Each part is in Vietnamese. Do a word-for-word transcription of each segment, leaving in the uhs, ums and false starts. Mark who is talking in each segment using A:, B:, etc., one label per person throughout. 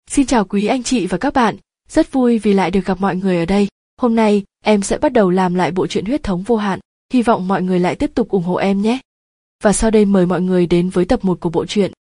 A: Xin chào quý anh chị và các bạn, rất vui vì lại được gặp mọi người ở đây. Hôm nay, em sẽ bắt đầu làm lại bộ truyện Huyết thống vô hạn. Hy vọng mọi người lại tiếp tục ủng hộ em nhé. Và sau đây mời mọi người đến với tập một của bộ truyện.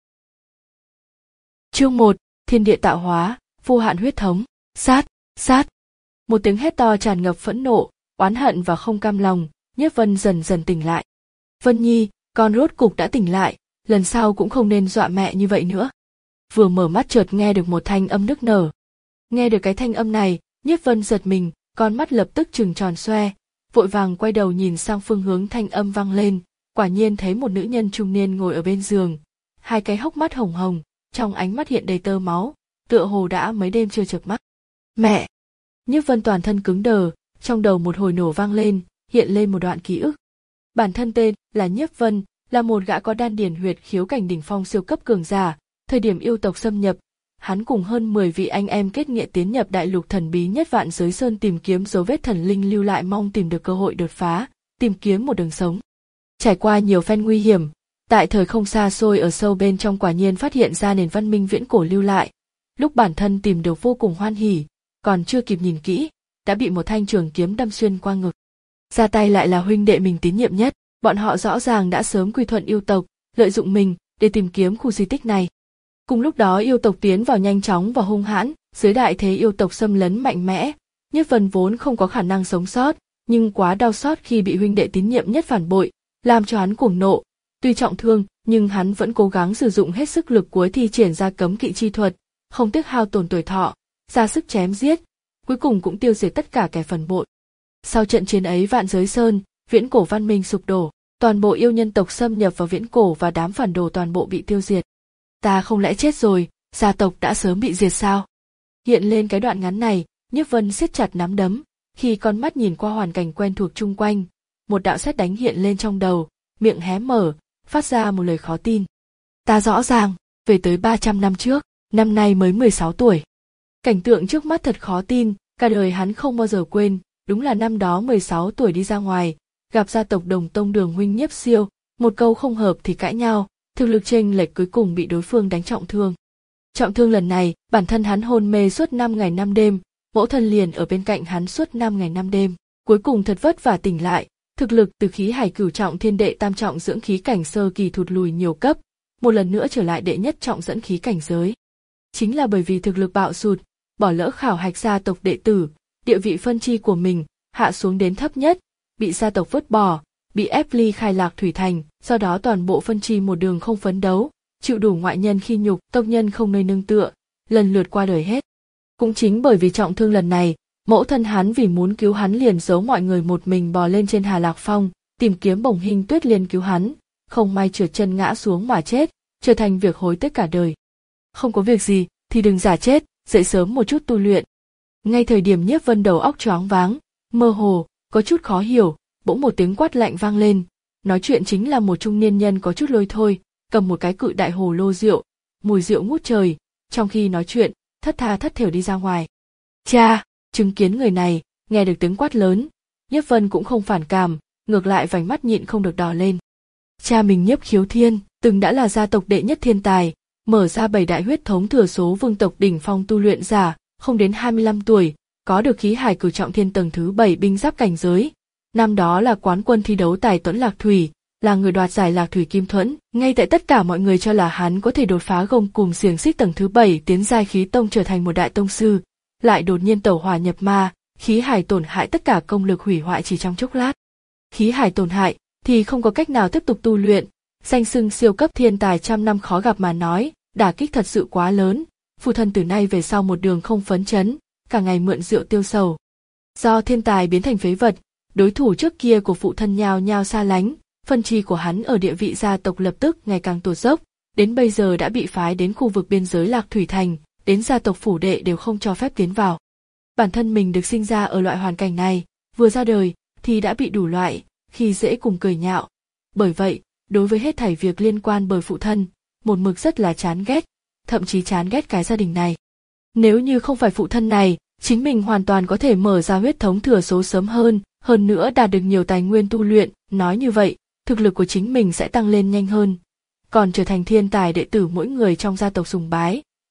A: Chương một, Thiên địa tạo hóa, vô hạn huyết thống, sát, sát. Một tiếng hét to tràn ngập phẫn nộ, oán hận và không cam lòng, Nhiếp Vân dần dần tỉnh lại. Vân Nhi, con rốt cục đã tỉnh lại, lần sau cũng không nên dọa mẹ như vậy nữa. Vừa mở mắt chợt nghe được một thanh âm nức nở. Nghe được cái thanh âm này, Nhiếp Vân giật mình, con mắt lập tức trừng tròn xoe, vội vàng quay đầu nhìn sang phương hướng thanh âm vang lên, quả nhiên thấy một nữ nhân trung niên ngồi ở bên giường, hai cái hốc mắt hồng hồng, trong ánh mắt hiện đầy tơ máu, tựa hồ đã mấy đêm chưa chợp mắt. Mẹ! Nhiếp Vân toàn thân cứng đờ, trong đầu một hồi nổ vang lên, hiện lên một đoạn ký ức. Bản thân tên là Nhiếp Vân, là một gã có đan điền huyệt khiếu cảnh đỉnh phong siêu cấp cường giả. Thời điểm yêu tộc xâm nhập, hắn cùng hơn mười vị anh em kết nghĩa tiến nhập đại lục thần bí nhất Vạn Giới Sơn tìm kiếm dấu vết thần linh lưu lại, mong tìm được cơ hội đột phá, tìm kiếm một đường sống. Trải qua nhiều phen nguy hiểm, tại thời không xa xôi ở sâu bên trong quả nhiên phát hiện ra nền văn minh viễn cổ lưu lại. Lúc bản thân tìm được vô cùng hoan hỉ, còn chưa kịp nhìn kỹ, đã bị một thanh trường kiếm đâm xuyên qua ngực. Ra tay lại là huynh đệ mình tín nhiệm nhất, bọn họ rõ ràng đã sớm quy thuận yêu tộc, lợi dụng mình để tìm kiếm khu di tích này. Cùng lúc đó yêu tộc tiến vào nhanh chóng và hung hãn, dưới đại thế yêu tộc xâm lấn mạnh mẽ, Nhiếp Vân vốn không có khả năng sống sót, nhưng quá đau xót khi bị huynh đệ tín nhiệm nhất phản bội, làm cho hắn cuồng nộ. Tuy trọng thương, nhưng hắn vẫn cố gắng sử dụng hết sức lực cuối thi triển ra cấm kỵ chi thuật, không tiếc hao tổn tuổi thọ, ra sức chém giết, cuối cùng cũng tiêu diệt tất cả kẻ phản bội. Sau trận chiến ấy Vạn Giới Sơn, viễn cổ văn minh sụp đổ, toàn bộ yêu nhân tộc xâm nhập vào viễn cổ và đám phản đồ toàn bộ bị tiêu diệt. Ta không lẽ chết rồi, gia tộc đã sớm bị diệt sao? Hiện lên cái đoạn ngắn này, Nhiếp Vân siết chặt nắm đấm, khi con mắt nhìn qua hoàn cảnh quen thuộc chung quanh, một đạo sét đánh hiện lên trong đầu, miệng hé mở, phát ra một lời khó tin. Ta rõ ràng, về tới ba trăm năm trước, năm nay mới mười sáu tuổi. Cảnh tượng trước mắt thật khó tin, cả đời hắn không bao giờ quên, đúng là năm đó mười sáu tuổi đi ra ngoài, gặp gia tộc đồng tông Đường huynh Nhiếp Siêu, một câu không hợp thì cãi nhau. Thực lực chênh lệch cuối cùng bị đối phương đánh trọng thương. Trọng thương lần này, bản thân hắn hôn mê suốt năm ngày năm đêm, mẫu thân liền ở bên cạnh hắn suốt năm ngày năm đêm, cuối cùng thật vất vả tỉnh lại, thực lực từ khí hải cửu trọng thiên đệ tam trọng dưỡng khí cảnh sơ kỳ thụt lùi nhiều cấp, một lần nữa trở lại đệ nhất trọng dẫn khí cảnh giới. Chính là bởi vì thực lực bạo sụt, bỏ lỡ khảo hạch gia tộc đệ tử, địa vị phân chi của mình hạ xuống đến thấp nhất, bị gia tộc vứt bỏ, bị ép ly khai Lạc Thủy Thành, do đó toàn bộ phân chi một đường không phấn đấu, chịu đủ ngoại nhân khi nhục, tộc nhân không nơi nương tựa, lần lượt qua đời hết. Cũng chính bởi vì trọng thương lần này, mẫu thân hắn vì muốn cứu hắn liền giấu mọi người một mình bò lên trên Hà Lạc Phong, tìm kiếm Bồng Hinh Tuyết Liên cứu hắn, không may trượt chân ngã xuống mà chết, trở thành việc hối tiếc cả đời. Không có việc gì thì đừng giả chết, dậy sớm một chút tu luyện. Ngay thời điểm Nhiếp Vân đầu óc choáng váng, mơ hồ, có chút khó hiểu, bỗng một tiếng quát lạnh vang lên. Nói chuyện chính là một trung niên nhân có chút lôi thôi, cầm một cái cự đại hồ lô rượu, mùi rượu ngút trời, trong khi nói chuyện, thất tha thất thểu đi ra ngoài. Cha, chứng kiến người này, nghe được tiếng quát lớn, Nhiếp Vân cũng không phản cảm, ngược lại vành mắt nhịn không được đỏ lên. Cha mình Nhiếp Khiếu Thiên, từng đã là gia tộc đệ nhất thiên tài, mở ra bảy đại huyết thống thừa số vương tộc đỉnh phong tu luyện giả, không đến hai mươi lăm tuổi, có được khí hải cửu trọng thiên tầng thứ bảy binh giáp cảnh giới. Năm đó là quán quân thi đấu tài tuẫn Lạc Thủy, là người đoạt giải Lạc Thủy Kim Thuẫn. Ngay tại tất cả mọi người cho là hắn có thể đột phá gông cùm xiềng xích tầng thứ bảy tiến giai khí tông trở thành một đại tông sư, lại đột nhiên tẩu hỏa nhập ma, khí hải tổn hại, tất cả công lực hủy hoại chỉ trong chốc lát. Khí hải tổn hại thì không có cách nào tiếp tục tu luyện, danh xưng siêu cấp thiên tài trăm năm khó gặp mà nói, đả kích thật sự quá lớn. Phụ thân từ nay về sau một đường không phấn chấn, cả ngày mượn rượu tiêu sầu. Do thiên tài biến thành phế vật, đối thủ trước kia của phụ thân nhao nhao xa lánh, phân chi của hắn ở địa vị gia tộc lập tức ngày càng tụt dốc, đến bây giờ đã bị phái đến khu vực biên giới Lạc Thủy Thành, đến gia tộc phủ đệ đều không cho phép tiến vào. Bản thân mình được sinh ra ở loại hoàn cảnh này, vừa ra đời thì đã bị đủ loại khi dễ cùng cười nhạo. Bởi vậy, đối với hết thảy việc liên quan bởi phụ thân, một mực rất là chán ghét, thậm chí chán ghét cái gia đình này. Nếu như không phải phụ thân này, chính mình hoàn toàn có thể mở ra huyết thống thừa số sớm hơn, hơn nữa đạt được nhiều tài nguyên tu luyện, nói như vậy, thực lực của chính mình sẽ tăng lên nhanh hơn. Còn trở thành thiên tài đệ tử mỗi người trong gia tộc sùng bái,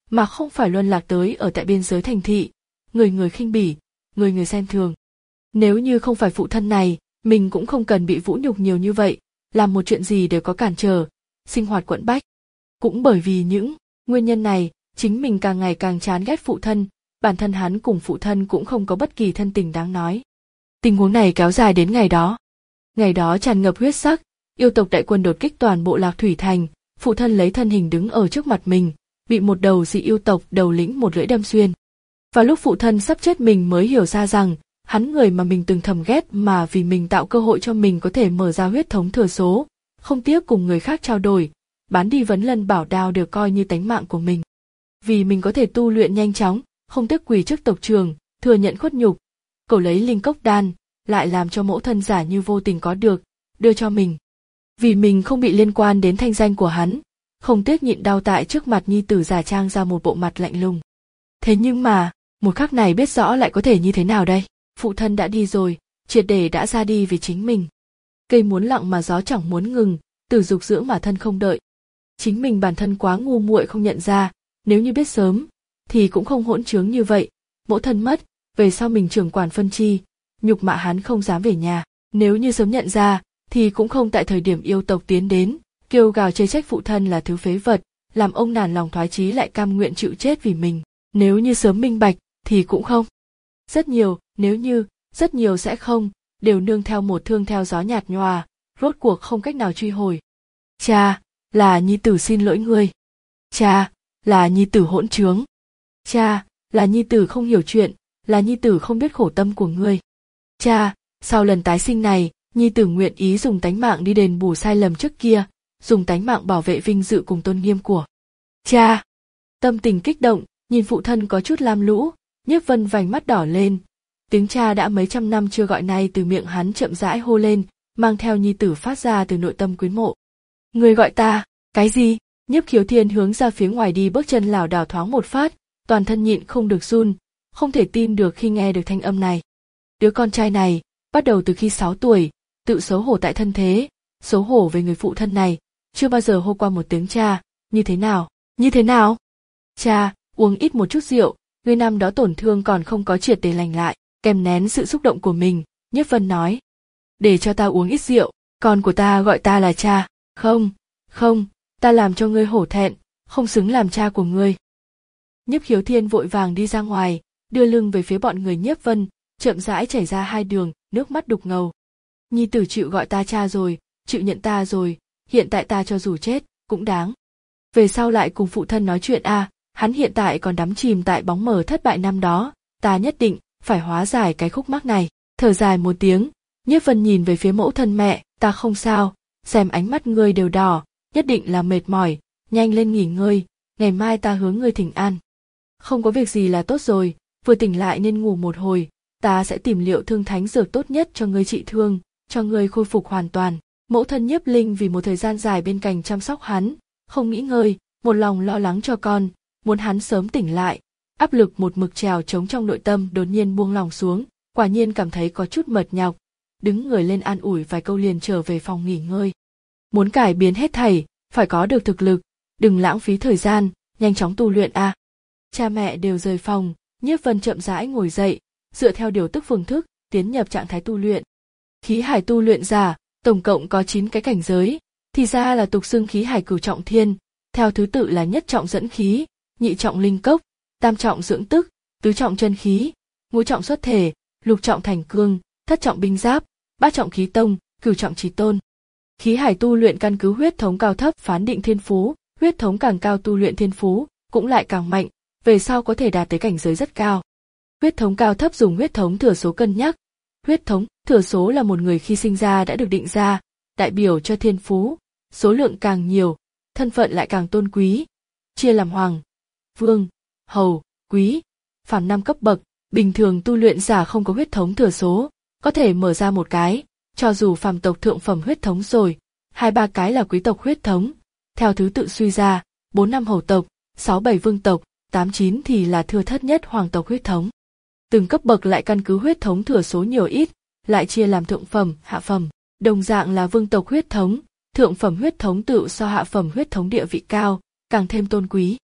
A: mà không phải luân lạc tới ở tại biên giới thành thị, người người khinh bỉ, người người xem thường. Nếu như không phải phụ thân này, mình cũng không cần bị vũ nhục nhiều như vậy, làm một chuyện gì đều có cản trở, sinh hoạt quẫn bách. Cũng bởi vì những nguyên nhân này, chính mình càng ngày càng chán ghét phụ thân, bản thân hắn cùng phụ thân cũng không có bất kỳ thân tình đáng nói. Tình huống này kéo dài đến ngày đó. Ngày đó tràn ngập huyết sắc, yêu tộc đại quân đột kích toàn bộ Lạc Thủy Thành, phụ thân lấy thân hình đứng ở trước mặt mình, bị một đầu dị yêu tộc đầu lĩnh một lưỡi đâm xuyên. Và lúc phụ thân sắp chết mình mới hiểu ra rằng, hắn người mà mình từng thầm ghét mà vì mình tạo cơ hội cho mình có thể mở ra huyết thống thừa số, không tiếc cùng người khác trao đổi, bán đi vấn lân bảo đao đều coi như tánh mạng của mình. Vì mình có thể tu luyện nhanh chóng, không tiếc quỳ trước tộc trường, thừa nhận khuất nhục, cậu lấy linh cốc đan, lại làm cho mẫu thân giả như vô tình có được, đưa cho mình. Vì mình không bị liên quan đến thanh danh của hắn, không tiếc nhịn đau tại trước mặt nhi tử giả trang ra một bộ mặt lạnh lùng. Thế nhưng mà, một khắc này biết rõ lại có thể như thế nào đây? Phụ thân đã đi rồi, triệt để đã ra đi vì chính mình. Cây muốn lặng mà gió chẳng muốn ngừng, tử dục dưỡng mà thân không đợi. Chính mình bản thân quá ngu muội không nhận ra, nếu như biết sớm, thì cũng không hỗn trướng như vậy. Mẫu thân mất, về sau mình trưởng quản phân chi, nhục mạ hắn không dám về nhà. Nếu như sớm nhận ra, thì cũng không tại thời điểm yêu tộc tiến đến, kêu gào chê trách phụ thân là thứ phế vật, làm ông nản lòng thoái chí lại cam nguyện chịu chết vì mình. Nếu như sớm minh bạch, thì cũng không. Rất nhiều, nếu như, rất nhiều sẽ không, đều nương theo một thương theo gió nhạt nhòa, rốt cuộc không cách nào truy hồi. Cha, là nhi tử xin lỗi ngươi. Cha, là nhi tử hỗn trướng. Cha, là nhi tử không hiểu chuyện, là nhi tử không biết khổ tâm của ngươi. Cha, sau lần tái sinh này, nhi tử nguyện ý dùng tánh mạng đi đền bù sai lầm trước kia, dùng tánh mạng bảo vệ vinh dự cùng tôn nghiêm của cha. Tâm tình kích động, nhìn phụ thân có chút lam lũ, Nhiếp Vân vành mắt đỏ lên. Tiếng cha đã mấy trăm năm chưa gọi nay từ miệng hắn chậm rãi hô lên, mang theo nhi tử phát ra từ nội tâm quyến mộ. Người gọi ta, cái gì? Nhiếp Khiếu Thiên hướng ra phía ngoài đi bước chân lảo đảo thoáng một phát, toàn thân nhịn không được run, không thể tin được khi nghe được thanh âm này. Đứa con trai này, bắt đầu từ khi sáu tuổi, tự xấu hổ tại thân thế, xấu hổ về người phụ thân này, chưa bao giờ hô qua một tiếng cha, như thế nào, như thế nào? Cha, uống ít một chút rượu, người năm đó tổn thương còn không có triệt để lành lại, kèm nén sự xúc động của mình, Nhiếp Vân nói. Để cho ta uống ít rượu, con của ta gọi ta là cha, không, không, ta làm cho ngươi hổ thẹn, không xứng làm cha của ngươi. Nhiếp Khiếu Thiên vội vàng đi ra ngoài, đưa lưng về phía bọn người Nhiếp Vân, chậm rãi chảy ra hai đường, nước mắt đục ngầu. Nhi tử chịu gọi ta cha rồi, chịu nhận ta rồi, hiện tại ta cho dù chết, cũng đáng. Về sau lại cùng phụ thân nói chuyện a, à, hắn hiện tại còn đắm chìm tại bóng mờ thất bại năm đó, ta nhất định phải hóa giải cái khúc mắc này. Thở dài một tiếng, Nhiếp Vân nhìn về phía mẫu thân mẹ, ta không sao, xem ánh mắt ngươi đều đỏ, nhất định là mệt mỏi, nhanh lên nghỉ ngơi, ngày mai ta hướng ngươi thỉnh an. Không có việc gì là tốt rồi, vừa tỉnh lại nên ngủ một hồi, ta sẽ tìm liệu thương thánh dược tốt nhất cho ngươi trị thương, cho ngươi khôi phục hoàn toàn. Mẫu thân Nhiếp Linh vì một thời gian dài bên cạnh chăm sóc hắn, không nghỉ ngơi, một lòng lo lắng cho con, muốn hắn sớm tỉnh lại. Áp lực một mực trèo trống trong nội tâm đột nhiên buông lòng xuống, quả nhiên cảm thấy có chút mệt nhọc, đứng người lên an ủi vài câu liền trở về phòng nghỉ ngơi. Muốn cải biến hết thảy, phải có được thực lực, đừng lãng phí thời gian, nhanh chóng tu luyện a. À. Cha mẹ đều rời phòng, Nhiếp Vân chậm rãi ngồi dậy, dựa theo điều tức phương thức, tiến nhập trạng thái tu luyện. Khí hải tu luyện giả, tổng cộng có chín cái cảnh giới, thì ra là tục xưng khí hải cửu trọng thiên, theo thứ tự là nhất trọng dẫn khí, nhị trọng linh cốc, tam trọng dưỡng tức, tứ trọng chân khí, ngũ trọng xuất thể, lục trọng thành cương, thất trọng binh giáp, bát trọng khí tông, cửu trọng chí tôn. Khí hải tu luyện căn cứ huyết thống cao thấp phán định thiên phú, huyết thống càng cao tu luyện thiên phú cũng lại càng mạnh, về sau có thể đạt tới cảnh giới rất cao. Huyết thống cao thấp dùng huyết thống thừa số cân nhắc. Huyết thống thừa số là một người khi sinh ra đã được định ra, đại biểu cho thiên phú, số lượng càng nhiều, thân phận lại càng tôn quý, chia làm hoàng, vương, hầu, quý, phàm năm cấp bậc. Bình thường tu luyện giả không có huyết thống thừa số, có thể mở ra một cái, cho dù phàm tộc thượng phẩm huyết thống rồi, hai ba cái là quý tộc huyết thống, theo thứ tự suy ra, bốn năm hầu tộc, sáu bảy vương tộc, tám chín thì là thưa thất nhất hoàng tộc huyết thống. Từng cấp bậc lại căn cứ huyết thống thừa số nhiều ít, lại chia làm thượng phẩm, hạ phẩm, đồng dạng là vương tộc huyết thống, thượng phẩm huyết thống tự so hạ phẩm huyết thống địa vị cao, càng thêm tôn quý.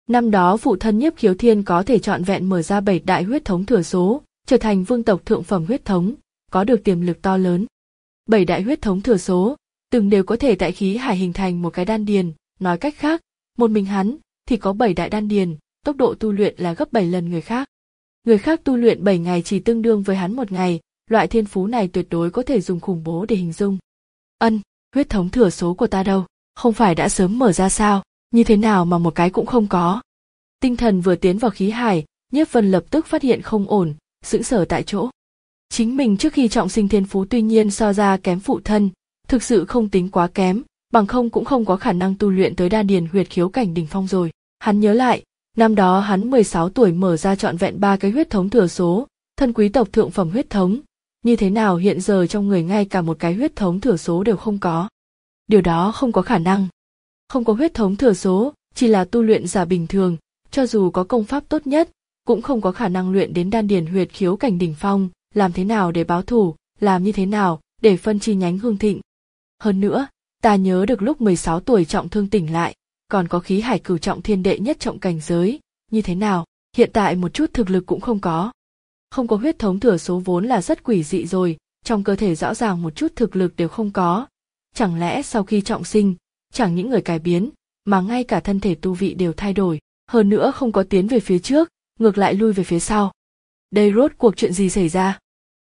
A: Năm đó phụ thân Nhiếp Khiếu Thiên có thể trọn vẹn mở ra bảy đại huyết thống thừa số, trở thành vương tộc thượng phẩm huyết thống, có được tiềm lực to lớn. Bảy đại huyết thống thừa số, từng đều có thể tại khí hải hình thành một cái đan điền, nói cách khác, một mình hắn thì có bảy đại đan điền, tốc độ tu luyện là gấp bảy lần người khác. Người khác tu luyện bảy ngày chỉ tương đương với hắn một ngày, loại thiên phú này tuyệt đối có thể dùng khủng bố để hình dung. Ân, huyết thống thừa số của ta đâu, không phải đã sớm mở ra sao, như thế nào mà một cái cũng không có. Tinh thần vừa tiến vào khí hải, Nhiếp Vân lập tức phát hiện không ổn, sững sờ tại chỗ. Chính mình trước khi trọng sinh thiên phú tuy nhiên so ra kém phụ thân, thực sự không tính quá kém, bằng không cũng không có khả năng tu luyện tới đan điền huyệt khiếu cảnh đỉnh phong rồi. Hắn nhớ lại, năm đó hắn mười sáu tuổi mở ra trọn vẹn ba cái huyết thống thừa số, thân quý tộc thượng phẩm huyết thống, như thế nào hiện giờ trong người ngay cả một cái huyết thống thừa số đều không có. Điều đó không có khả năng. Không có huyết thống thừa số, chỉ là tu luyện giả bình thường, cho dù có công pháp tốt nhất, cũng không có khả năng luyện đến đan điền huyệt khiếu cảnh đỉnh phong, làm thế nào để báo thù, làm như thế nào để phân chi nhánh hương thịnh. Hơn nữa, ta nhớ được lúc mười sáu tuổi trọng thương tỉnh lại, còn có khí hải cửu trọng thiên đệ nhất trọng cảnh giới, như thế nào, hiện tại một chút thực lực cũng không có. Không có huyết thống thừa số vốn là rất quỷ dị rồi, trong cơ thể rõ ràng một chút thực lực đều không có. Chẳng lẽ sau khi trọng sinh, chẳng những người cải biến, mà ngay cả thân thể tu vị đều thay đổi, hơn nữa không có tiến về phía trước, ngược lại lui về phía sau. Đây rốt cuộc chuyện gì xảy ra?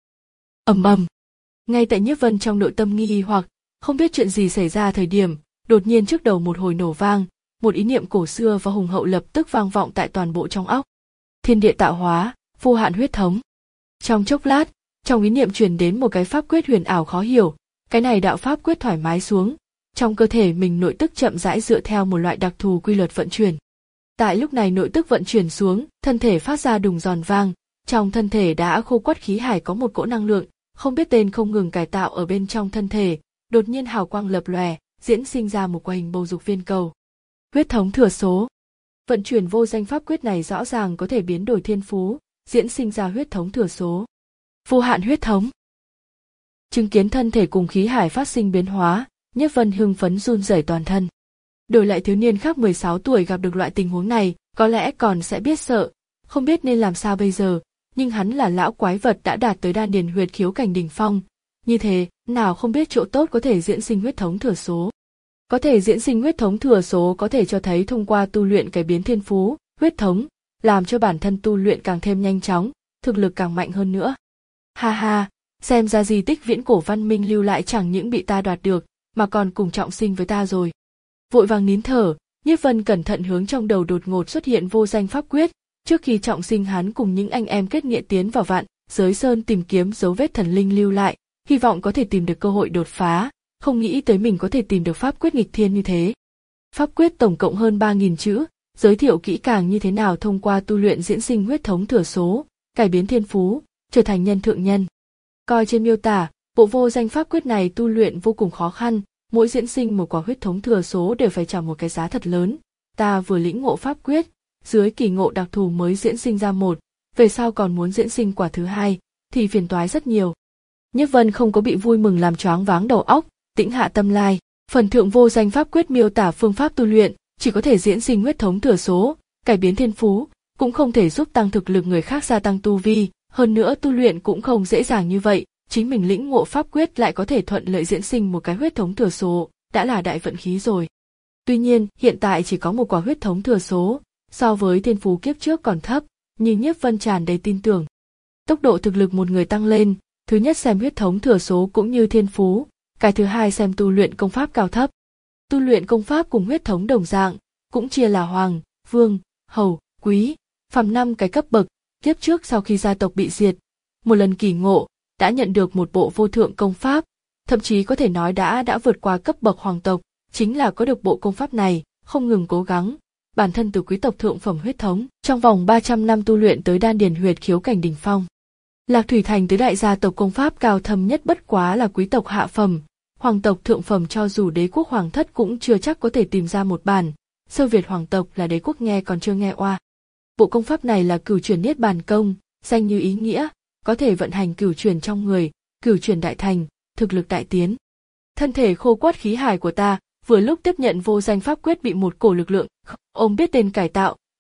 A: Ầm ầm. Ngay tại Nhiếp Vân trong nội tâm nghi hoặc, không biết chuyện gì xảy ra thời điểm, đột nhiên trước đầu một hồi nổ vang, một ý niệm cổ xưa và hùng hậu lập tức vang vọng tại toàn bộ trong óc. Thiên địa tạo hóa, vô hạn huyết thống. Trong chốc lát, trong ý niệm truyền đến một cái pháp quyết huyền ảo khó hiểu, cái này đạo pháp quyết thoải mái xuống, trong cơ thể mình nội tức chậm rãi dựa theo một loại đặc thù quy luật vận chuyển. Tại lúc này nội tức vận chuyển xuống, thân thể phát ra đùng giòn vang, trong thân thể đã khô quắt khí hải có một cỗ năng lượng, không biết tên không ngừng cải tạo ở bên trong thân thể, đột nhiên hào quang lập lòe, diễn sinh ra một quả hình bầu dục viên cầu. Huyết thống thừa số. Vận chuyển vô danh pháp quyết này rõ ràng có thể biến đổi thiên phú, diễn sinh ra huyết thống thừa số. Vô hạn huyết thống. Chứng kiến thân thể cùng khí hải phát sinh biến hóa, Nhiếp Vân hưng phấn run rẩy toàn thân. Đổi lại thiếu niên khác mười sáu tuổi gặp được loại tình huống này, có lẽ còn sẽ biết sợ, không biết nên làm sao bây giờ, nhưng hắn là lão quái vật đã đạt tới đan điền huyệt khiếu cảnh đỉnh phong, như thế, nào không biết chỗ tốt có thể diễn sinh huyết thống thừa số. Có thể diễn sinh huyết thống thừa số có thể cho thấy thông qua tu luyện cải biến thiên phú, huyết thống, làm cho bản thân tu luyện càng thêm nhanh chóng, thực lực càng mạnh hơn nữa. Ha ha, xem ra di tích viễn cổ văn minh lưu lại chẳng những bị ta đoạt được, mà còn cùng trọng sinh với ta rồi. Vội vàng nín thở, Nhiếp Vân cẩn thận hướng trong đầu đột ngột xuất hiện vô danh pháp quyết, trước khi trọng sinh hắn cùng những anh em kết nghĩa tiến vào vạn giới sơn tìm kiếm dấu vết thần linh lưu lại, hy vọng có thể tìm được cơ hội đột phá, không nghĩ tới mình có thể tìm được pháp quyết nghịch thiên như thế. Pháp quyết tổng cộng hơn ba nghìn chữ, giới thiệu kỹ càng như thế nào thông qua tu luyện diễn sinh huyết thống thừa số, cải biến thiên phú, trở thành nhân thượng nhân. Coi trên miêu tả, bộ vô danh pháp quyết này tu luyện vô cùng khó khăn, mỗi diễn sinh một quả huyết thống thừa số đều phải trả một cái giá thật lớn. Ta vừa lĩnh ngộ pháp quyết, dưới kỳ ngộ đặc thù mới diễn sinh ra một, về sau còn muốn diễn sinh quả thứ hai, thì phiền toái rất nhiều. Nhiếp Vân không có bị vui mừng làm choáng váng đầu óc, tĩnh hạ tâm lai. Phần thượng vô danh pháp quyết miêu tả phương pháp tu luyện, chỉ có thể diễn sinh huyết thống thừa số, cải biến thiên phú, cũng không thể giúp tăng thực lực người khác gia tăng tu vi, hơn nữa tu luyện cũng không dễ dàng như vậy, chính mình lĩnh ngộ pháp quyết lại có thể thuận lợi diễn sinh một cái huyết thống thừa số, đã là đại vận khí rồi. Tuy nhiên, hiện tại chỉ có một quả huyết thống thừa số, so với thiên phú kiếp trước còn thấp, nhưng Nhiếp Vân tràn đầy tin tưởng. Tốc độ thực lực một người tăng lên, thứ nhất xem huyết thống thừa số cũng như thiên phú, cái thứ hai xem tu luyện công pháp cao thấp. Tu luyện công pháp cùng huyết thống đồng dạng, cũng chia là hoàng, vương, hầu, quý, phàm năm cái cấp bậc. Kiếp trước sau khi gia tộc bị diệt, một lần kỳ ngộ, đã nhận được một bộ vô thượng công pháp, thậm chí có thể nói đã đã vượt qua cấp bậc hoàng tộc, chính là có được bộ công pháp này, không ngừng cố gắng, bản thân từ quý tộc thượng phẩm huyết thống, trong vòng ba trăm năm tu luyện tới đan điền huyệt khiếu cảnh đỉnh phong. Lạc Thủy Thành tứ đại gia tộc công pháp cao thâm nhất bất quá là quý tộc hạ phẩm, hoàng tộc thượng phẩm cho dù đế quốc hoàng thất cũng chưa chắc có thể tìm ra một bản, sơ Việt hoàng tộc là đế quốc nghe còn chưa nghe oa. Bộ công pháp này là cửu chuyển niết bàn công, danh như ý nghĩa, có thể vận hành cửu chuyển trong người, cửu chuyển đại thành, thực lực đại tiến. Thân thể khô quắt khí hải của ta, vừa lúc tiếp nhận vô danh pháp quyết bị một cổ lực lượng, ông biết tên cải tạo,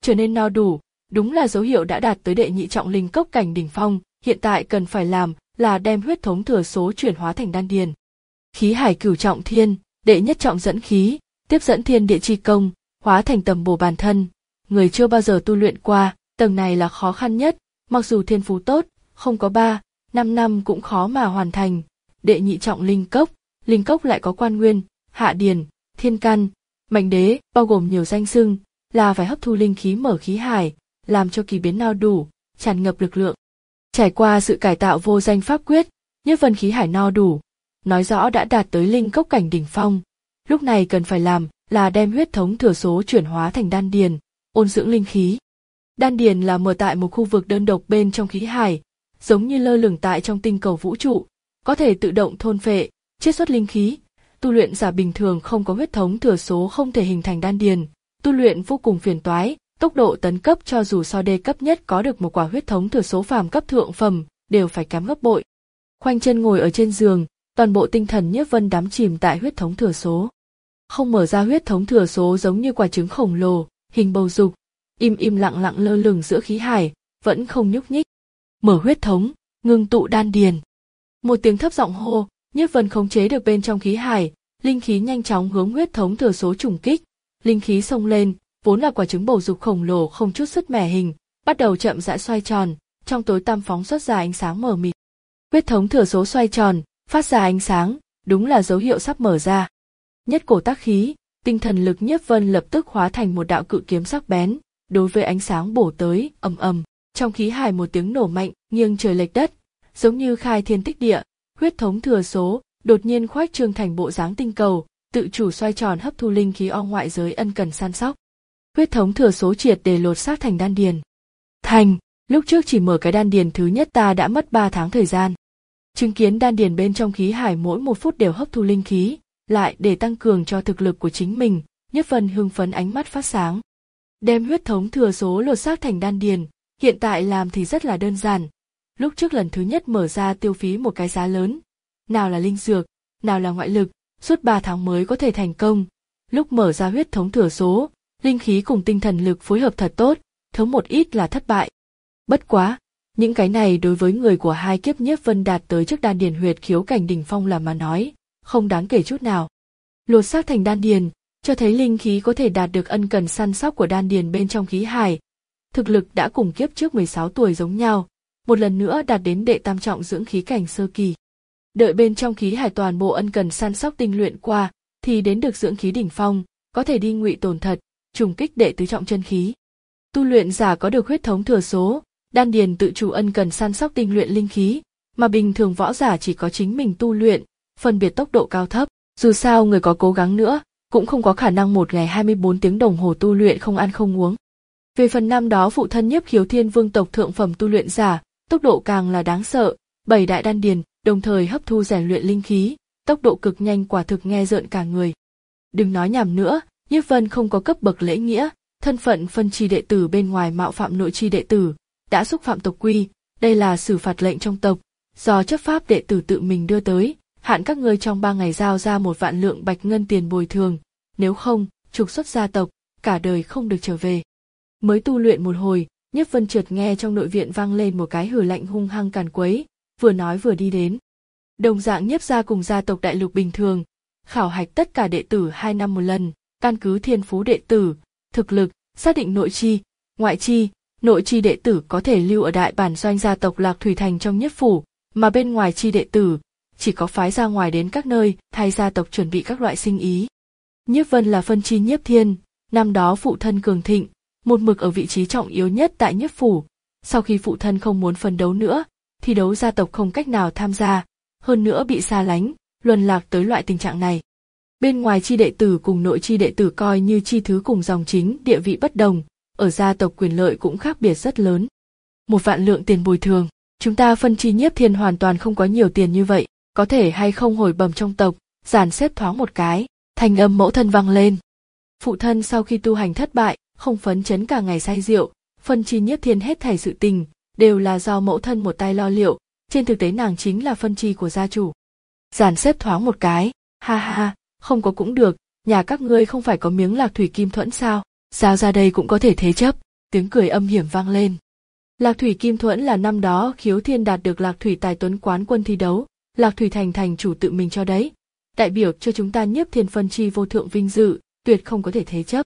A: trở nên no đủ, đúng là dấu hiệu đã đạt tới đệ nhị trọng linh cốc cảnh đỉnh phong, hiện tại cần phải làm là đem huyết thống thừa số chuyển hóa thành đan điền. Khí hải cửu trọng thiên, đệ nhất trọng dẫn khí, tiếp dẫn thiên địa chi công, hóa thành tầm bổ bản thân. Người chưa bao giờ tu luyện qua, tầng này là khó khăn nhất, mặc dù thiên phú tốt, không có ba, năm năm cũng khó mà hoàn thành. Đệ nhị trọng linh cốc, linh cốc lại có quan nguyên, hạ điền, thiên căn, mệnh đế, bao gồm nhiều danh xưng, là phải hấp thu linh khí mở khí hải, làm cho kỳ biến no đủ, tràn ngập lực lượng. Trải qua sự cải tạo vô danh pháp quyết, Nhiếp Vân khí hải no đủ, nói rõ đã đạt tới linh cốc cảnh đỉnh phong. Lúc này cần phải làm là đem huyết thống thừa số chuyển hóa thành đan điền, ôn dưỡng linh khí. Đan điền là mở tại một khu vực đơn độc bên trong khí hải, giống như lơ lửng tại trong tinh cầu vũ trụ, có thể tự động thôn phệ, chiết xuất linh khí. Tu luyện giả bình thường không có huyết thống thừa số không thể hình thành đan điền, tu luyện vô cùng phiền toái, tốc độ tấn cấp cho dù so đê cấp nhất có được một quả huyết thống thừa số phàm cấp thượng phẩm, đều phải kém gấp bội. Khoanh chân ngồi ở trên giường, toàn bộ tinh thần Nhiếp Vân đắm chìm tại huyết thống thừa số. Không mở ra huyết thống thừa số giống như quả trứng khổng lồ, hình bầu dục, im im lặng lặng lơ lửng giữa khí hải, vẫn không nhúc nhích. Mở huyết thống, ngưng tụ đan điền. Một tiếng thấp giọng hô, Nhiếp Vân khống chế được bên trong khí hải, linh khí nhanh chóng hướng huyết thống thừa số trùng kích, linh khí xông lên, vốn là quả trứng bầu dục khổng lồ không chút sứt mẻ hình, bắt đầu chậm rãi xoay tròn, trong tối tăm phóng xuất ra ánh sáng mờ mịt. Huyết thống thừa số xoay tròn, phát ra ánh sáng, đúng là dấu hiệu sắp mở ra. Nhất cổ tác khí, tinh thần lực Nhiếp Vân lập tức hóa thành một đạo cự kiếm sắc bén, đối với ánh sáng bổ tới, ầm ầm, trong khí hải một tiếng nổ mạnh, nghiêng trời lệch đất, giống như khai thiên tích địa, huyết thống thừa số đột nhiên khoách trương thành bộ dáng tinh cầu, tự chủ xoay tròn hấp thu linh khí o ngoại giới ân cần săn sóc. Huyết thống thừa số triệt để lột xác thành đan điền. Thành, lúc trước chỉ mở cái đan điền thứ nhất ta đã mất ba tháng thời gian. Chứng kiến đan điền bên trong khí hải mỗi một phút đều hấp thu linh khí, lại để tăng cường cho thực lực của chính mình, Nhiếp Vân hưng phấn ánh mắt phát sáng. Đem huyết thống thừa số lột xác thành đan điền, hiện tại làm thì rất là đơn giản. Lúc trước lần thứ nhất mở ra tiêu phí một cái giá lớn, nào là linh dược, nào là ngoại lực, suốt ba tháng mới có thể thành công. Lúc mở ra huyết thống thừa số, linh khí cùng tinh thần lực phối hợp thật tốt, thiếu một ít là thất bại. Bất quá, những cái này đối với người của hai kiếp Nhiếp Vân đạt tới trước đan điền huyệt khiếu cảnh đỉnh phong là mà nói, không đáng kể chút nào. Lột xác thành đan điền, cho thấy linh khí có thể đạt được ân cần săn sóc của đan điền bên trong khí hải. Thực lực đã cùng kiếp trước mười sáu tuổi giống nhau, một lần nữa đạt đến đệ tam trọng dưỡng khí cảnh sơ kỳ. Đợi bên trong khí hải toàn bộ ân cần săn sóc tinh luyện qua, thì đến được dưỡng khí đỉnh phong, có thể đi ngụy tổn thật, trùng kích đệ tứ trọng chân khí. Tu luyện giả có được huyết thống thừa số, đan điền tự chủ ân cần săn sóc tinh luyện linh khí, mà bình thường võ giả chỉ có chính mình tu luyện, phân biệt tốc độ cao thấp, dù sao người có cố gắng nữa, cũng không có khả năng một ngày hai mươi bốn tiếng đồng hồ tu luyện không ăn không uống. Về phần năm đó phụ thân Nhiếp Khiếu Thiên Vương tộc thượng phẩm tu luyện giả, tốc độ càng là đáng sợ, bảy đại đan điền, đồng thời hấp thu rèn luyện linh khí, tốc độ cực nhanh quả thực nghe rợn cả người. Đừng nói nhảm nữa, Nhiếp Vân không có cấp bậc lễ nghĩa, thân phận phân chi đệ tử bên ngoài mạo phạm nội chi đệ tử, đã xúc phạm tộc quy, đây là xử phạt lệnh trong tộc, do chấp pháp đệ tử tự mình đưa tới, hạn các ngươi trong ba ngày giao ra một vạn lượng bạch ngân tiền bồi thường, nếu không, trục xuất gia tộc, cả đời không được trở về. Mới tu luyện một hồi, Nhiếp Vân chợt nghe trong nội viện vang lên một cái hừ lạnh hung hăng càn quấy, vừa nói vừa đi đến. Đồng dạng Nhiếp gia cùng gia tộc đại lục bình thường, khảo hạch tất cả đệ tử hai năm một lần, căn cứ thiên phú đệ tử, thực lực, xác định nội chi, ngoại chi, nội chi đệ tử có thể lưu ở đại bản doanh gia tộc Lạc Thủy Thành trong Nhiếp phủ, mà bên ngoài chi đệ tử chỉ có phái ra ngoài đến các nơi thay gia tộc chuẩn bị các loại sinh ý. Nhiếp Vân là phân chi Nhiếp Thiên, năm đó phụ thân cường thịnh, một mực ở vị trí trọng yếu nhất tại Nhiếp phủ. Sau khi phụ thân không muốn phân đấu nữa, thi đấu gia tộc không cách nào tham gia, hơn nữa bị xa lánh, luân lạc tới loại tình trạng này. Bên ngoài chi đệ tử cùng nội chi đệ tử coi như chi thứ cùng dòng chính, địa vị bất đồng, ở gia tộc quyền lợi cũng khác biệt rất lớn. Một vạn lượng tiền bồi thường, chúng ta phân chi Nhiếp Thiên hoàn toàn không có nhiều tiền như vậy, có thể hay không hồi bẩm trong tộc, dàn xếp thoáng một cái, thanh âm mẫu thân vang lên. Phụ thân sau khi tu hành thất bại, không phấn chấn cả ngày say rượu, phân chi Nhiếp Thiên hết thảy sự tình, đều là do mẫu thân một tay lo liệu, trên thực tế nàng chính là phân chi của gia chủ. Dàn xếp thoáng một cái, ha ha ha, không có cũng được, nhà các ngươi không phải có miếng Lạc Thủy Kim Thuẫn sao, giao ra đây cũng có thể thế chấp, Tiếng cười âm hiểm vang lên. Lạc Thủy Kim Thuẫn là năm đó Khiếu Thiên đạt được Lạc Thủy Tài Tuấn quán quân thi đấu, Lạc Thủy Thành thành chủ tự mình cho đấy, đại biểu cho chúng ta Nhiếp Thiên phân chi vô thượng vinh dự, tuyệt không có thể thế chấp.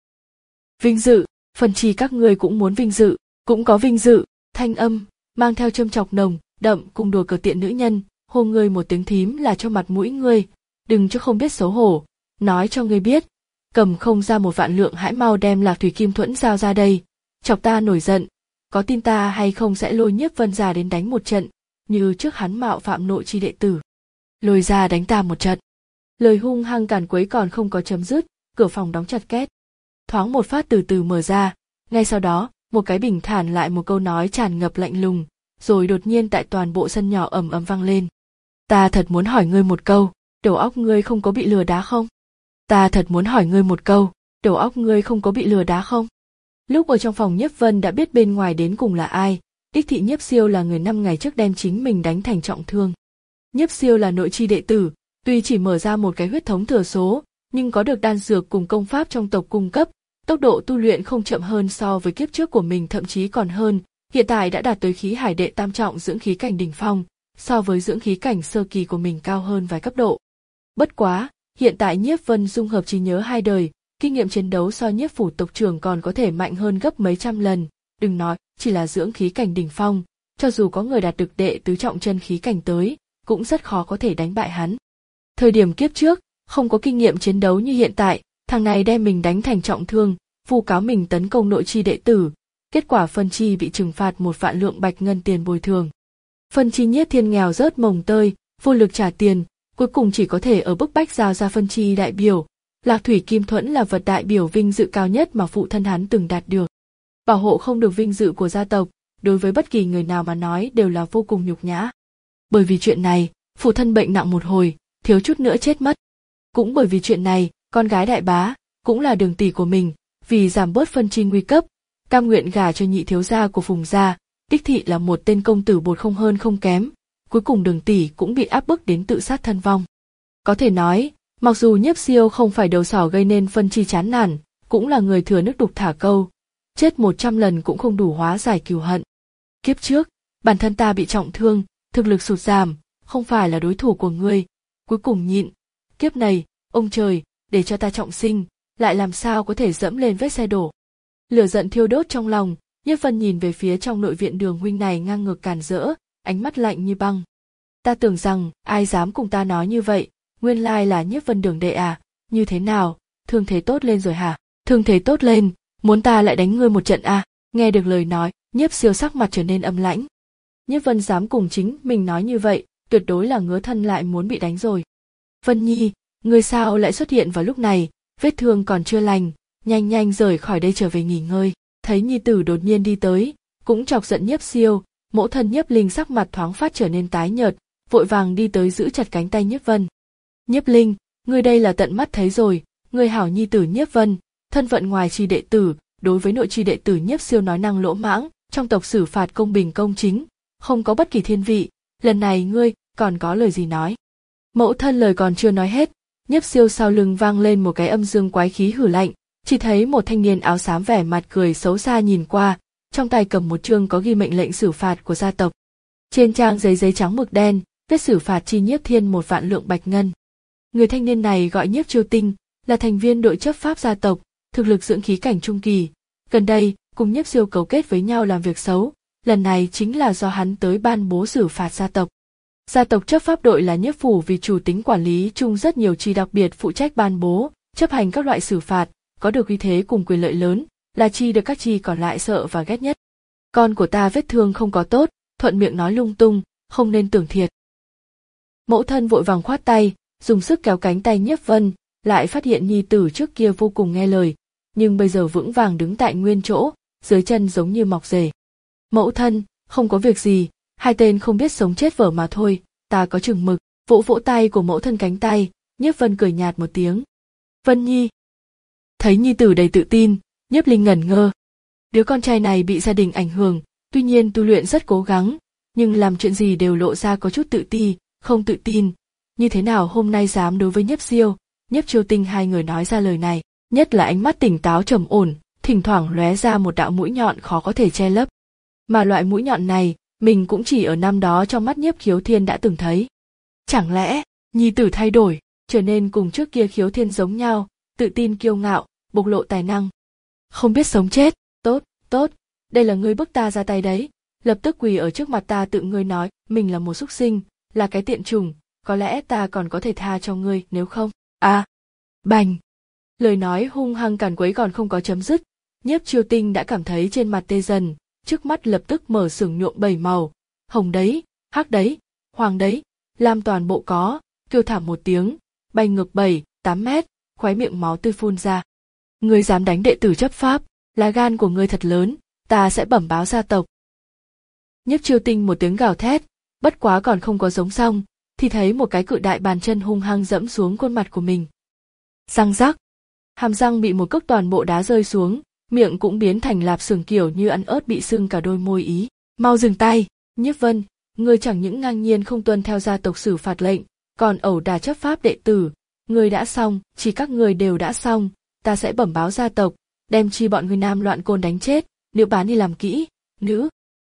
A: Vinh dự, phân chi các ngươi cũng muốn vinh dự, cũng có vinh dự, thanh âm mang theo châm chọc nồng đậm cùng đùa cợt tiện nữ nhân, hô ngươi một tiếng thím là cho mặt mũi ngươi, đừng cho không biết xấu hổ, nói cho ngươi biết, cầm không ra một vạn lượng hãy mau đem Lạc Thủy Kim Thuẫn giao ra đây, chọc ta nổi giận, có tin ta hay không sẽ lôi Nhiếp Vân ra đến đánh một trận, như trước hắn mạo phạm nội chi đệ tử. Lôi ra đánh ta một trận. Lời hung hăng càn quấy còn không có chấm dứt, cửa phòng đóng chặt két. Thoáng một phát từ từ mở ra, ngay sau đó, một cái bình thản lại một câu nói tràn ngập lạnh lùng, rồi đột nhiên tại toàn bộ sân nhỏ ầm ầm vang lên. Ta thật muốn hỏi ngươi một câu, đầu óc ngươi không có bị lừa đá không? Ta thật muốn hỏi ngươi một câu, đầu óc ngươi không có bị lừa đá không? Lúc ở trong phòng Nhiếp Vân đã biết bên ngoài đến cùng là ai, đích thị Nhiếp Siêu là người năm ngày trước đem chính mình đánh thành trọng thương. Nhiếp Siêu là nội chi đệ tử, tuy chỉ mở ra một cái huyết thống thừa số, nhưng có được đan dược cùng công pháp trong tộc cung cấp, tốc độ tu luyện không chậm hơn so với kiếp trước của mình, thậm chí còn hơn, hiện tại đã đạt tới khí hải đệ tam trọng dưỡng khí cảnh đỉnh phong, so với dưỡng khí cảnh sơ kỳ của mình cao hơn vài cấp độ. Bất quá, hiện tại Nhiếp Vân dung hợp trí nhớ hai đời, kinh nghiệm chiến đấu so Nhiếp phủ tộc trưởng còn có thể mạnh hơn gấp mấy trăm lần, đừng nói chỉ là dưỡng khí cảnh đỉnh phong, cho dù có người đạt được đệ tứ trọng chân khí cảnh tới, cũng rất khó có thể đánh bại hắn. Thời điểm kiếp trước, không có kinh nghiệm chiến đấu như hiện tại, thằng này đem mình đánh thành trọng thương, vu cáo mình tấn công nội chi đệ tử, kết quả phân chi bị trừng phạt một vạn lượng bạch ngân tiền bồi thường. Phân chi Nhiếp Thiên nghèo rớt mồng tơi, vô lực trả tiền, cuối cùng chỉ có thể ở bức bách giao ra phân chi đại biểu. Lạc Thủy Kim Thuẫn là vật đại biểu vinh dự cao nhất mà phụ thân hắn từng đạt được. Bảo hộ không được vinh dự của gia tộc, đối với bất kỳ người nào mà nói đều là vô cùng nhục nhã. Bởi vì chuyện này, phụ thân bệnh nặng một hồi, thiếu chút nữa chết mất. Cũng bởi vì chuyện này, con gái đại bá, cũng là đường tỷ của mình, vì giảm bớt phân chi nguy cấp, cam nguyện gả cho nhị thiếu gia của Phùng gia, đích thị là một tên công tử bột không hơn không kém, cuối cùng đường tỷ cũng bị áp bức đến tự sát thân vong. Có thể nói, mặc dù Nhiếp Siêu không phải đầu sỏ gây nên phân chi chán nản, cũng là người thừa nước đục thả câu, chết một trăm lần cũng không đủ hóa giải cừu hận. Kiếp trước, bản thân ta bị trọng thương, thực lực sụt giảm, không phải là đối thủ của ngươi, cuối cùng nhịn. Kiếp này, ông trời, để cho ta trọng sinh, lại làm sao có thể dẫm lên vết xe đổ. Lửa giận thiêu đốt trong lòng, Nhiếp Vân nhìn về phía trong nội viện Đường huynh này ngang ngược càn rỡ, ánh mắt lạnh như băng. Ta tưởng rằng ai dám cùng ta nói như vậy, nguyên lai là Nhiếp Vân Đường đệ à, như thế nào, thương thế tốt lên rồi hả? Thương thế tốt lên, muốn ta lại đánh ngươi một trận à? Nghe được lời nói, Nhiếp Siêu sắc mặt trở nên âm lãnh. Nhiếp Vân dám cùng chính mình nói như vậy, tuyệt đối là ngứa thân lại muốn bị đánh rồi. Vân Nhi, ngươi sao lại xuất hiện vào lúc này, vết thương còn chưa lành, nhanh nhanh rời khỏi đây trở về nghỉ ngơi. Thấy nhi tử đột nhiên đi tới, cũng chọc giận Nhiếp Siêu, mẫu thân Nhiếp Linh sắc mặt thoáng phát trở nên tái nhợt, vội vàng đi tới giữ chặt cánh tay Nhiếp Vân. Nhiếp Linh, ngươi đây là tận mắt thấy rồi, ngươi hảo nhi tử Nhiếp Vân, thân phận ngoài chi đệ tử, đối với nội chi đệ tử Nhiếp Siêu nói năng lỗ mãng, trong tộc xử phạt công bình công chính, không có bất kỳ thiên vị, lần này ngươi còn có lời gì nói? Mẫu thân lời còn chưa nói hết, Nhiếp Siêu sau lưng vang lên một cái âm dương quái khí hử lạnh, chỉ thấy một thanh niên áo xám vẻ mặt cười xấu xa nhìn qua, trong tay cầm một chương có ghi mệnh lệnh xử phạt của gia tộc. Trên trang giấy giấy trắng mực đen, viết xử phạt chi Nhiếp Thiên một vạn lượng bạch ngân. Người thanh niên này gọi Nhiếp Chiêu Tinh, là thành viên đội chấp pháp gia tộc, thực lực dưỡng khí cảnh trung kỳ. Gần đây, cùng Nhiếp Siêu cấu kết với nhau làm việc xấu, lần này chính là do hắn tới ban bố xử phạt gia tộc. Gia tộc chấp pháp đội là Nhiếp phủ vì chủ tính quản lý chung rất nhiều chi đặc biệt phụ trách ban bố, chấp hành các loại xử phạt, có được uy thế cùng quyền lợi lớn, là chi được các chi còn lại sợ và ghét nhất. Con của ta vết thương không có tốt, thuận miệng nói lung tung, không nên tưởng thiệt. Mẫu thân vội vàng khoát tay, dùng sức kéo cánh tay Nhiếp Vân, lại phát hiện nhi tử trước kia vô cùng nghe lời, nhưng bây giờ vững vàng đứng tại nguyên chỗ, dưới chân giống như mọc rể. Mẫu thân, không có việc gì, hai tên không biết sống chết vở mà thôi, ta có chừng mực. Vỗ vỗ tay của mẫu thân cánh tay, Nhiếp Vân cười nhạt một tiếng. Vân Nhi. Thấy nhi tử đầy tự tin, Nhiếp Linh ngẩn ngơ. Đứa con trai này bị gia đình ảnh hưởng, tuy nhiên tu luyện rất cố gắng, nhưng làm chuyện gì đều lộ ra có chút tự ti, không tự tin. Như thế nào hôm nay dám đối với Nhiếp Siêu, Nhiếp Chiêu Tinh hai người nói ra lời này, nhất là ánh mắt tỉnh táo trầm ổn, thỉnh thoảng lóe ra một đạo mũi nhọn khó có thể che lấp. Mà loại mũi nhọn này, mình cũng chỉ ở năm đó trong mắt Nhiếp Khiếu Thiên đã từng thấy. Chẳng lẽ, nhi tử thay đổi, trở nên cùng trước kia Khiếu Thiên giống nhau, tự tin kiêu ngạo, bộc lộ tài năng. Không biết sống chết, tốt, tốt, đây là ngươi bức ta ra tay đấy, lập tức quỳ ở trước mặt ta tự ngươi nói, mình là một súc sinh, là cái tiện chủng, có lẽ ta còn có thể tha cho ngươi nếu không. À, bành. Lời nói hung hăng càn quấy còn không có chấm dứt, Nhiếp Chiêu Tinh đã cảm thấy trên mặt tê dần, trước mắt lập tức mở sừng nhuộm bảy màu, hồng đấy, hắc đấy, hoàng đấy, lam toàn bộ có, kêu thảm một tiếng, bay ngược bảy, tám mét, khóe miệng máu tươi phun ra. Ngươi dám đánh đệ tử chấp pháp, lá gan của ngươi thật lớn, ta sẽ bẩm báo gia tộc. Nhiếp Chiêu Tinh một tiếng gào thét, bất quá còn không có giống xong, thì thấy một cái cự đại bàn chân hung hăng dẫm xuống khuôn mặt của mình. Răng rắc, hàm răng bị một cước toàn bộ đá rơi xuống, miệng cũng biến thành lạp xưởng kiểu như ăn ớt bị sưng cả đôi môi ý. Mau dừng tay, Nhiếp Vân, ngươi chẳng những ngang nhiên không tuân theo gia tộc xử phạt lệnh, còn ẩu đả chấp pháp đệ tử, ngươi đã xong, chỉ các ngươi đều đã xong, ta sẽ bẩm báo gia tộc, đem chi bọn ngươi nam loạn côn đánh chết, nếu bán đi làm kỹ, nữ.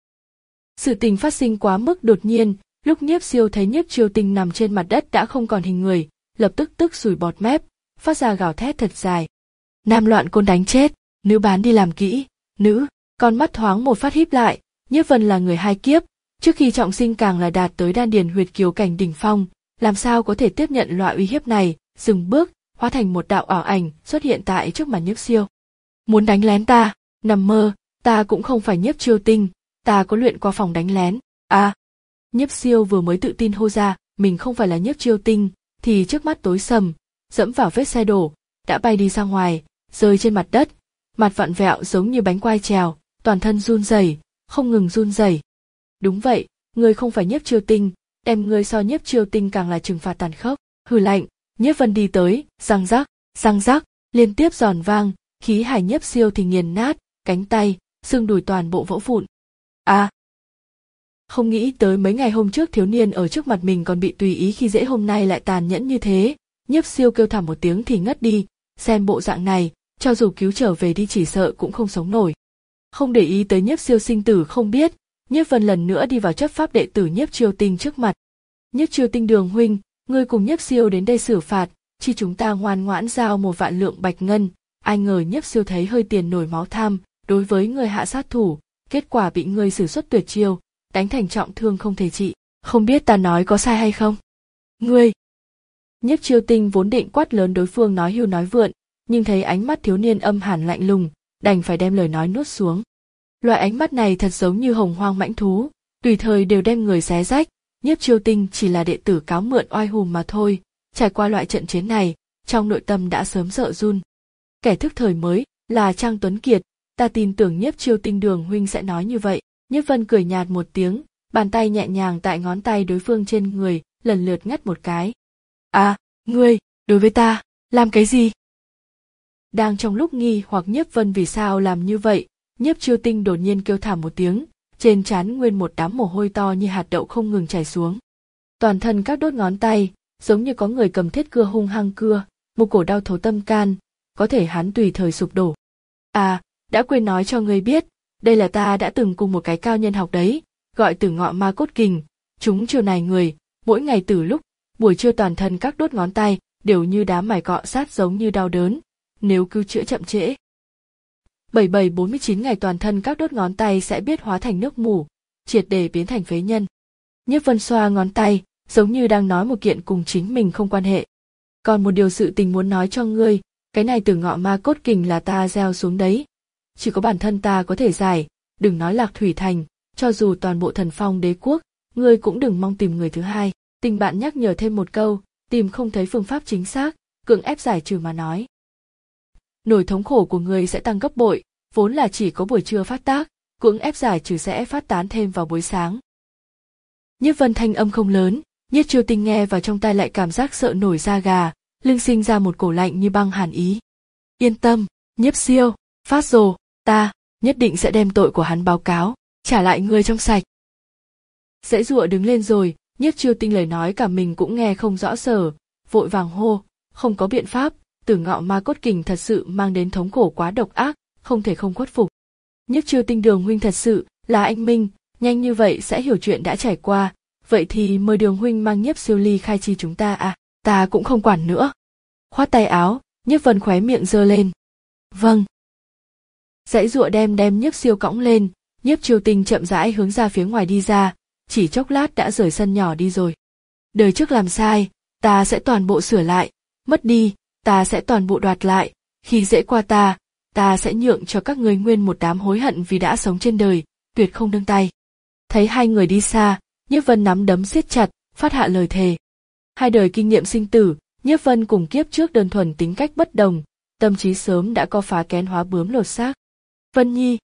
A: Sự tình phát sinh quá mức đột nhiên, lúc Nhiếp Siêu thấy Nhiếp Chiêu Tinh nằm trên mặt đất đã không còn hình người, lập tức tức sùi bọt mép, phát ra gào thét thật dài. Nam loạn côn đánh chết, nữ bán đi làm kỹ, nữ, con mắt thoáng một phát híp lại, Nhiếp Vân là người hai kiếp, trước khi trọng sinh càng là đạt tới đan điền huyệt kiều cảnh đỉnh phong, làm sao có thể tiếp nhận loại uy hiếp này, dừng bước, hóa thành một đạo ảo ảnh xuất hiện tại trước mặt Nhiếp Siêu. Muốn đánh lén ta, nằm mơ, ta cũng không phải Nhiếp Chiêu Tinh, ta có luyện qua phòng đánh lén. À, Nhiếp Siêu vừa mới tự tin hô ra, mình không phải là Nhiếp Chiêu Tinh, thì trước mắt tối sầm, dẫm vào vết xe đổ, đã bay đi ra ngoài, rơi trên mặt đất, mặt vặn vẹo giống như bánh quai trèo, toàn thân run rẩy, không ngừng run rẩy. Đúng vậy, ngươi không phải Nhiếp Chiêu Tinh, đem ngươi so Nhiếp Chiêu Tinh càng là trừng phạt tàn khốc. Hừ lạnh, Nhiếp Vân đi tới, răng rắc, răng rắc, liên tiếp giòn vang, khí hải Nhiếp Siêu thì nghiền nát, cánh tay, xương đùi toàn bộ vỡ vụn. À, không nghĩ tới mấy ngày hôm trước thiếu niên ở trước mặt mình còn bị tùy ý khi dễ, hôm nay lại tàn nhẫn như thế. Nhiếp Siêu kêu thảm một tiếng thì ngất đi, xem bộ dạng này, cho dù cứu trở về đi chỉ sợ cũng không sống nổi. Không để ý tới Nhiếp Siêu sinh tử không biết, Nhiếp Vân lần nữa đi vào chấp pháp đệ tử Nhiếp Chiêu Tinh trước mặt. Nhiếp Chiêu Tinh Đường huynh, ngươi cùng Nhiếp Siêu đến đây xử phạt, chi chúng ta ngoan ngoãn giao một vạn lượng bạch ngân. Ai ngờ Nhiếp Siêu thấy hơi tiền nổi máu tham, đối với người hạ sát thủ, kết quả bị ngươi sử xuất tuyệt chiêu, đánh thành trọng thương không thể trị. Không biết ta nói có sai hay không? Ngươi! Nhiếp Chiêu Tinh vốn định quát lớn đối phương nói hưu nói vượn, nhưng thấy ánh mắt thiếu niên âm hàn lạnh lùng, đành phải đem lời nói nuốt xuống. Loại ánh mắt này thật giống như hồng hoang mãnh thú, tùy thời đều đem người xé rách. Nhiếp Chiêu Tinh chỉ là đệ tử cáo mượn oai hùng mà thôi, trải qua loại trận chiến này, trong nội tâm đã sớm sợ run. Kẻ thức thời mới là Trang Tuấn Kiệt, ta tin tưởng Nhiếp Chiêu Tinh Đường huynh sẽ nói như vậy. Nhiếp Vân cười nhạt một tiếng, bàn tay nhẹ nhàng tại ngón tay đối phương trên người, lần lượt ngắt một cái. À, ngươi, đối với ta, làm cái gì? Đang trong lúc nghi hoặc Nhiếp Vân vì sao làm như vậy, Nhiếp Chiêu Tinh đột nhiên kêu thảm một tiếng, trên trán nguyên một đám mồ hôi to như hạt đậu không ngừng chảy xuống. Toàn thân các đốt ngón tay, giống như có người cầm thiết cưa hung hăng cưa, một cổ đau thấu tâm can, có thể hắn tùy thời sụp đổ. À, đã quên nói cho ngươi biết, đây là ta đã từng cùng một cái cao nhân học đấy, gọi Tử Ngọ Ma Cốt Kình, chúng chiều này người, mỗi ngày từ lúc, buổi trưa toàn thân các đốt ngón tay, đều như đá mài cọ sát giống như đau đớn, nếu cứu chữa chậm trễ. bảy bảy bốn mươi chín ngày toàn thân các đốt ngón tay sẽ biết hóa thành nước mủ, triệt để biến thành phế nhân. Nhiếp Vân xoa ngón tay, giống như đang nói một kiện cùng chính mình không quan hệ. Còn một điều sự tình muốn nói cho ngươi, cái này Tử Ngọ Ma Cốt Kình là ta gieo xuống đấy. Chỉ có bản thân ta có thể giải, đừng nói Lạc Thủy Thành, cho dù toàn bộ Thần Phong đế quốc, ngươi cũng đừng mong tìm người thứ hai. Tình bạn nhắc nhở thêm một câu, tìm không thấy phương pháp chính xác, cưỡng ép giải trừ mà nói. Nỗi thống khổ của ngươi sẽ tăng gấp bội, vốn là chỉ có buổi trưa phát tác, cưỡng ép giải trừ sẽ phát tán thêm vào buổi sáng. Nhiếp Vân thanh âm không lớn, Nhiếp Chiêu Tinh nghe vào trong tai lại cảm giác sợ nổi da gà, lưng sinh ra một cổ lạnh như băng hàn ý. Yên tâm, Nhiếp Siêu, phát rồ, ta nhất định sẽ đem tội của hắn báo cáo, trả lại ngươi trong sạch. Dãy dụa đứng lên rồi, Nhiếp Chiêu Tinh lời nói cả mình cũng nghe không rõ sở, vội vàng hô, không có biện pháp, Tử Ngọ Ma Cốt Kình thật sự mang đến thống khổ quá độc ác, không thể không khuất phục. Nhiếp Chiêu Tinh Đường huynh thật sự là anh minh, nhanh như vậy sẽ hiểu chuyện đã trải qua, vậy thì mời Đường huynh mang Nhiếp Siêu ly khai chi chúng ta à, ta cũng không quản nữa. Khoát tay áo, Nhiếp Vân khóe miệng giơ lên. Vâng. Dãy dụa đem đem Nhiếp Siêu cõng lên, Nhiếp Chiêu Tinh chậm rãi hướng ra phía ngoài đi ra, chỉ chốc lát đã rời sân nhỏ đi rồi. Đời trước làm sai, ta sẽ toàn bộ sửa lại, mất đi, ta sẽ toàn bộ đoạt lại, khi dễ qua ta, ta sẽ nhượng cho các ngươi nguyên một đám hối hận vì đã sống trên đời, tuyệt không nương tay. Thấy hai người đi xa, Nhiếp Vân nắm đấm siết chặt, phát hạ lời thề. Hai đời kinh nghiệm sinh tử, Nhiếp Vân cùng kiếp trước đơn thuần tính cách bất đồng, tâm trí sớm đã có phá kén hóa bướm lột xác. Vân Nhi.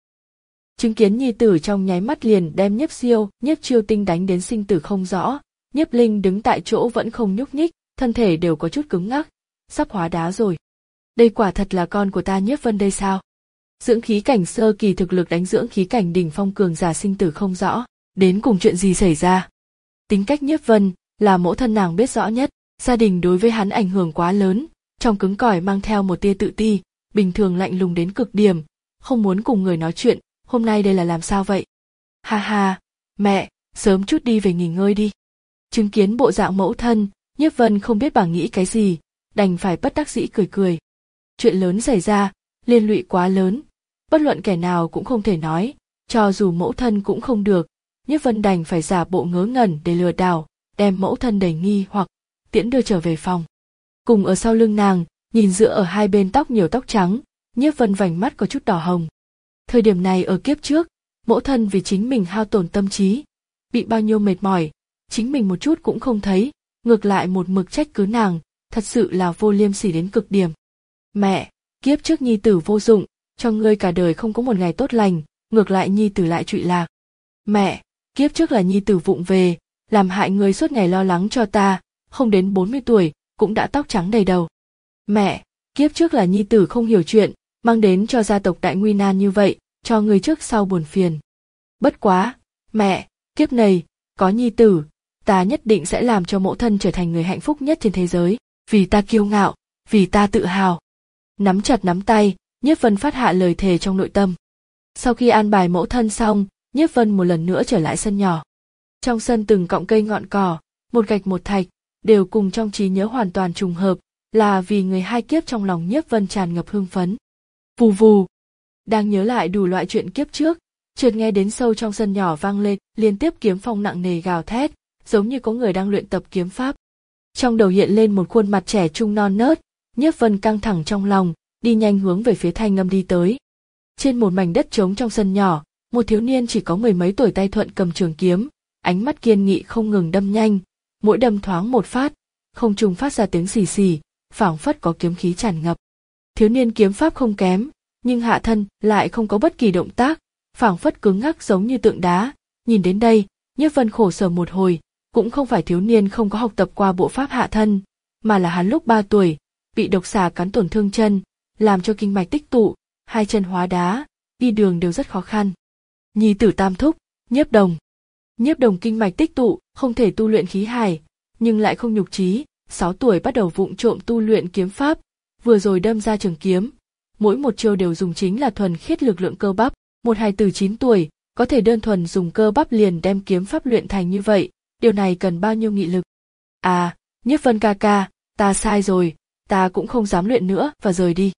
A: Chứng kiến nhi tử trong nháy mắt liền đem Nhiếp Siêu, Nhiếp Chiêu Tinh đánh đến sinh tử không rõ, Nhiếp Linh đứng tại chỗ vẫn không nhúc nhích, thân thể đều có chút cứng ngắc, sắp hóa đá rồi. Đây quả thật là con của ta Nhiếp Vân đây sao? Dưỡng khí cảnh sơ kỳ thực lực đánh dưỡng khí cảnh đỉnh phong cường giả sinh tử không rõ, đến cùng chuyện gì xảy ra? Tính cách Nhiếp Vân là mẫu thân nàng biết rõ nhất, gia đình đối với hắn ảnh hưởng quá lớn, trong cứng cỏi mang theo một tia tự ti, bình thường lạnh lùng đến cực điểm, không muốn cùng người nói chuyện, hôm nay đây là làm sao vậy? Ha ha, mẹ, sớm chút đi về nghỉ ngơi đi. Chứng kiến bộ dạng mẫu thân, Nhiếp Vân không biết bà nghĩ cái gì, đành phải bất đắc dĩ cười cười. Chuyện lớn xảy ra, liên lụy quá lớn, bất luận kẻ nào cũng không thể nói, cho dù mẫu thân cũng không được, Nhiếp Vân đành phải giả bộ ngớ ngẩn để lừa đảo, đem mẫu thân đầy nghi hoặc tiễn đưa trở về phòng. Cùng ở sau lưng nàng, nhìn giữa ở hai bên tóc nhiều tóc trắng, Nhiếp Vân vành mắt có chút đỏ hồng. Thời điểm này ở kiếp trước, mẫu thân vì chính mình hao tổn tâm trí, bị bao nhiêu mệt mỏi, chính mình một chút cũng không thấy, ngược lại một mực trách cứ nàng, thật sự là vô liêm sỉ đến cực điểm. Mẹ, kiếp trước nhi tử vô dụng, cho ngươi cả đời không có một ngày tốt lành, ngược lại nhi tử lại trụy lạc. Mẹ, kiếp trước là nhi tử vụng về, làm hại ngươi suốt ngày lo lắng cho ta, không đến bốn mươi tuổi, cũng đã tóc trắng đầy đầu. Mẹ, kiếp trước là nhi tử không hiểu chuyện, mang đến cho gia tộc đại nguy nan như vậy, cho ngươi trước sau buồn phiền. Bất quá, mẹ, kiếp này, có nhi tử, ta nhất định sẽ làm cho mẫu thân trở thành người hạnh phúc nhất trên thế giới, vì ta kiêu ngạo, vì ta tự hào. Nắm chặt nắm tay, Nhiếp Vân phát hạ lời thề trong nội tâm. Sau khi an bài mẫu thân xong, Nhiếp Vân một lần nữa trở lại sân nhỏ. Trong sân từng cọng cây ngọn cỏ, một gạch một thạch, đều cùng trong trí nhớ hoàn toàn trùng hợp, là vì người hai kiếp trong lòng Nhiếp Vân tràn ngập hưng phấn. Vù vù. Đang nhớ lại đủ loại chuyện kiếp trước, chợt nghe đến sâu trong sân nhỏ vang lên liên tiếp kiếm phong nặng nề gào thét, giống như có người đang luyện tập kiếm pháp. Trong đầu hiện lên một khuôn mặt trẻ trung non nớt, Nhiếp Vân căng thẳng trong lòng, đi nhanh hướng về phía thanh âm đi tới. Trên một mảnh đất trống trong sân nhỏ, một thiếu niên chỉ có mười mấy tuổi tay thuận cầm trường kiếm, ánh mắt kiên nghị không ngừng đâm nhanh, mỗi đâm thoáng một phát, không trung phát ra tiếng xì xì, phảng phất có kiếm khí tràn ngập. Thiếu niên kiếm pháp không kém, nhưng hạ thân lại không có bất kỳ động tác, phảng phất cứng ngắc giống như tượng đá. Nhìn đến đây, Nhiếp Vân khổ sở một hồi, cũng không phải thiếu niên không có học tập qua bộ pháp hạ thân, mà là hắn lúc ba tuổi, bị độc xà cắn tổn thương chân, làm cho kinh mạch tích tụ, hai chân hóa đá, đi đường đều rất khó khăn. Nhi tử tam thúc, Nhiếp Đồng. Nhiếp Đồng kinh mạch tích tụ, không thể tu luyện khí hải, nhưng lại không nhục trí, sáu tuổi bắt đầu vụng trộm tu luyện kiếm pháp, vừa rồi đâm ra trường kiếm, mỗi một chiêu đều dùng chính là thuần khiết lực lượng cơ bắp, một hài tử chín tuổi, có thể đơn thuần dùng cơ bắp liền đem kiếm pháp luyện thành như vậy, điều này cần bao nhiêu nghị lực. À, Nhiếp Vân ca ca, ta sai rồi, ta cũng không dám luyện nữa và rời đi.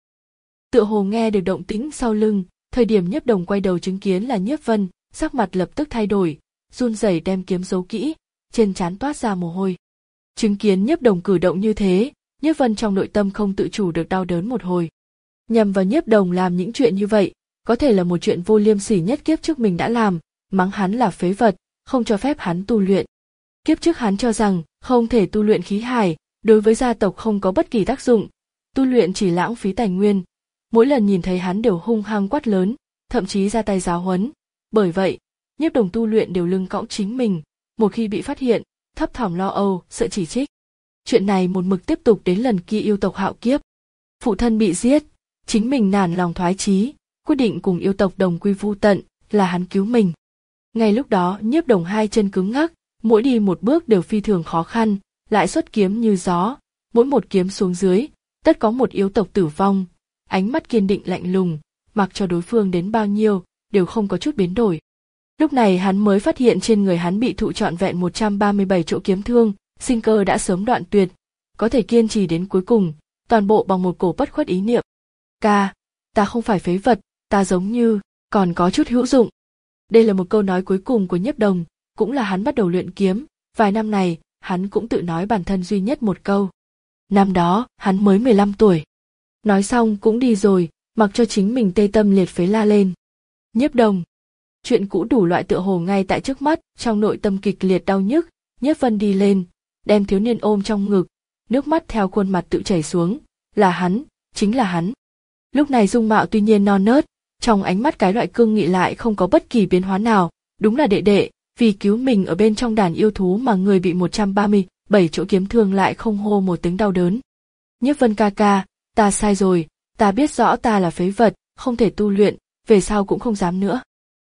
A: Tựa hồ nghe được động tĩnh sau lưng, thời điểm Nhiếp Đồng quay đầu chứng kiến là Nhiếp Vân, sắc mặt lập tức thay đổi, run rẩy đem kiếm giấu kỹ, trên trán toát ra mồ hôi. Chứng kiến Nhiếp Đồng cử động như thế, Nhiếp Vân trong nội tâm không tự chủ được đau đớn một hồi. Nhằm vào Nhiếp Đồng làm những chuyện như vậy, có thể là một chuyện vô liêm sỉ nhất kiếp trước mình đã làm, mắng hắn là phế vật, không cho phép hắn tu luyện. Kiếp trước hắn cho rằng không thể tu luyện khí hải, đối với gia tộc không có bất kỳ tác dụng, tu luyện chỉ lãng phí tài nguyên. Mỗi lần nhìn thấy hắn đều hung hăng quát lớn, thậm chí ra tay giáo huấn. Bởi vậy, Nhiếp Đồng tu luyện đều lưng cõng chính mình, một khi bị phát hiện, thấp thỏm lo âu, sợ chỉ trích. Chuyện này một mực tiếp tục đến lần kia yêu tộc hạo kiếp. Phụ thân bị giết, chính mình nản lòng thoái chí, quyết định cùng yêu tộc đồng quy vu tận, là hắn cứu mình. Ngay lúc đó Nhiếp Đồng hai chân cứng ngắc, mỗi đi một bước đều phi thường khó khăn, lại xuất kiếm như gió, mỗi một kiếm xuống dưới, tất có một yêu tộc tử vong. ánh mắt kiên định lạnh lùng, mặc cho đối phương đến bao nhiêu, đều không có chút biến đổi. Lúc này hắn mới phát hiện trên người hắn bị thụ trọn vẹn một trăm ba mươi bảy chỗ kiếm thương, sinh cơ đã sớm đoạn tuyệt, có thể kiên trì đến cuối cùng, toàn bộ bằng một cổ bất khuất ý niệm. Ca, ta không phải phế vật, ta giống như, còn có chút hữu dụng. Đây là một câu nói cuối cùng của Nhiếp Đồng, cũng là hắn bắt đầu luyện kiếm, vài năm này, hắn cũng tự nói bản thân duy nhất một câu. Năm đó, hắn mới mười lăm tuổi. Nói xong cũng đi rồi, mặc cho chính mình tê tâm liệt phế la lên. Nhiếp Đồng. Chuyện cũ đủ loại tựa hồ ngay tại trước mắt, trong nội tâm kịch liệt đau nhức, Nhiếp Vân đi lên, đem thiếu niên ôm trong ngực, nước mắt theo khuôn mặt tự chảy xuống, là hắn, chính là hắn. Lúc này dung mạo tuy nhiên non nớt, trong ánh mắt cái loại cương nghị lại không có bất kỳ biến hóa nào, đúng là đệ đệ, vì cứu mình ở bên trong đàn yêu thú mà người bị một trăm ba mươi bảy chỗ kiếm thương lại không hô một tiếng đau đớn. Nhiếp Vân ca ca, ta sai rồi, ta biết rõ ta là phế vật, không thể tu luyện, về sau cũng không dám nữa.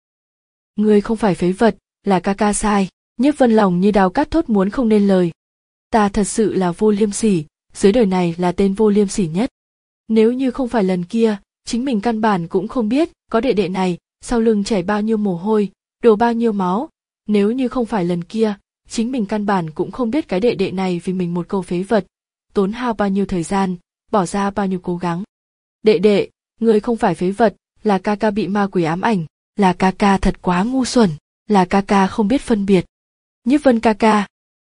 A: Ngươi không phải phế vật, là ca ca sai. Nhiếp Vân lòng như đào cắt thốt muốn không nên lời. Ta thật sự là vô liêm sỉ, dưới đời này là tên vô liêm sỉ nhất. Nếu như không phải lần kia, chính mình căn bản cũng không biết có đệ đệ này, sau lưng chảy bao nhiêu mồ hôi, đổ bao nhiêu máu. Nếu như không phải lần kia, chính mình căn bản cũng không biết cái đệ đệ này vì mình một câu phế vật, tốn hao bao nhiêu thời gian, bỏ ra bao nhiêu cố gắng. Đệ đệ, ngươi không phải phế vật, là ca ca bị ma quỷ ám ảnh, là ca ca thật quá ngu xuẩn, là ca ca không biết phân biệt. Nhiếp Vân ca ca.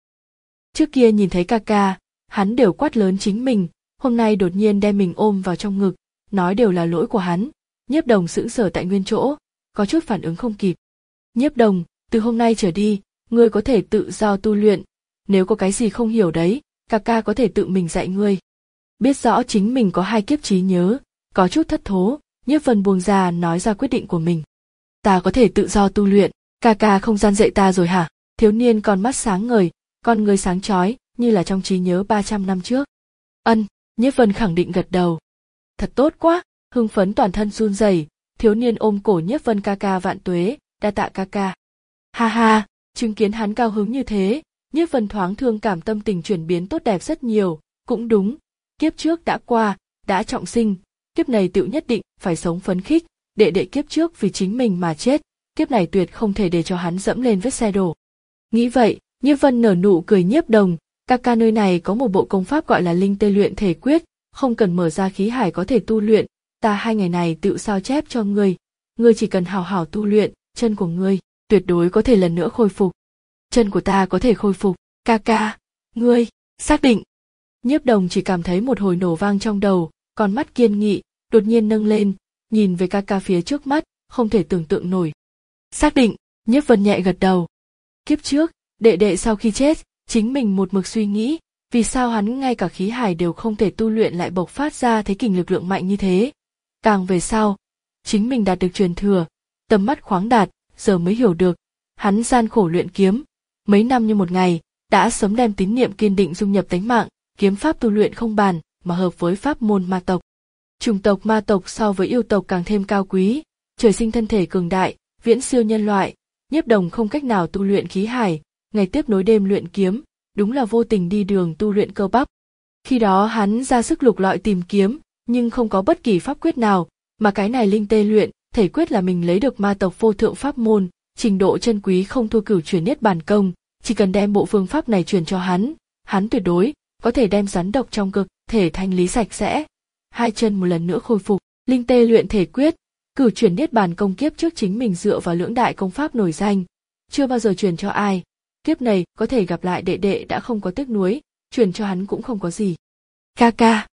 A: Trước kia nhìn thấy ca ca, hắn đều quát lớn chính mình, hôm nay đột nhiên đem mình ôm vào trong ngực, nói đều là lỗi của hắn. Nhiếp Đồng sững sờ tại nguyên chỗ, có chút phản ứng không kịp. Nhiếp Đồng, từ hôm nay trở đi, ngươi có thể tự do tu luyện, nếu có cái gì không hiểu đấy, ca ca có thể tự mình dạy ngươi. Biết rõ chính mình có hai kiếp trí nhớ, có chút thất thố, Nhiếp Vân buông ra nói ra quyết định của mình. Ta có thể tự do tu luyện, ca ca không gian dạy ta rồi hả? Thiếu niên con mắt sáng ngời, con người sáng chói, như là trong trí nhớ ba trăm năm trước. Ân, Nhiếp Vân khẳng định gật đầu. Thật tốt quá, hưng phấn toàn thân run rẩy, thiếu niên ôm cổ Nhiếp Vân ca ca vạn tuế, đa tạ ca ca. Ha ha, chứng kiến hắn cao hứng như thế, Nhiếp Vân thoáng thương cảm tâm tình chuyển biến tốt đẹp rất nhiều, cũng đúng, kiếp trước đã qua, đã trọng sinh, kiếp này tựu nhất định phải sống phấn khích, đệ đệ kiếp trước vì chính mình mà chết, kiếp này tuyệt không thể để cho hắn dẫm lên vết xe đổ. Nghĩ vậy, Nhiếp Vân nở nụ cười. Nhiếp Đồng, ca ca nơi này có một bộ công pháp gọi là linh tê luyện thể quyết, không cần mở ra khí hải có thể tu luyện, ta hai ngày này tựu sao chép cho ngươi, ngươi chỉ cần hào hảo tu luyện, chân của ngươi tuyệt đối có thể lần nữa khôi phục. Chân của ta có thể khôi phục, ca ca, ngươi, xác định. Nhiếp Đồng chỉ cảm thấy một hồi nổ vang trong đầu, con mắt kiên nghị, đột nhiên nâng lên, nhìn về ca ca phía trước mắt, không thể tưởng tượng nổi. Xác định, Nhiếp Vân nhẹ gật đầu. Kiếp trước, đệ đệ sau khi chết, chính mình một mực suy nghĩ, vì sao hắn ngay cả khí hải đều không thể tu luyện lại bộc phát ra thế kình lực lượng mạnh như thế. Càng về sau, chính mình đạt được truyền thừa, tầm mắt khoáng đạt, giờ mới hiểu được, hắn gian khổ luyện kiếm, mấy năm như một ngày, đã sớm đem tín niệm kiên định dung nhập tánh mạng, kiếm pháp tu luyện không bàn, mà hợp với pháp môn ma tộc. Chủng tộc ma tộc so với yêu tộc càng thêm cao quý, trời sinh thân thể cường đại, viễn siêu nhân loại. Nhiếp Đồng không cách nào tu luyện khí hải, ngày tiếp nối đêm luyện kiếm, đúng là vô tình đi đường tu luyện cơ bắp. Khi đó hắn ra sức lục lọi tìm kiếm, nhưng không có bất kỳ pháp quyết nào, mà cái này linh tê luyện thể quyết là mình lấy được ma tộc vô thượng pháp môn, trình độ chân quý không thua cửu chuyển niết bàn công, chỉ cần đem bộ phương pháp này truyền cho hắn, hắn tuyệt đối có thể đem rắn độc trong cực thể thanh lý sạch sẽ. Hai chân một lần nữa khôi phục, linh tê luyện thể quyết, cửu chuyển niết bàn công kiếp trước chính mình dựa vào lưỡng đại công pháp nổi danh, chưa bao giờ truyền cho ai. Kiếp này có thể gặp lại đệ đệ đã không có tiếc nuối, truyền cho hắn cũng không có gì. Ca ca.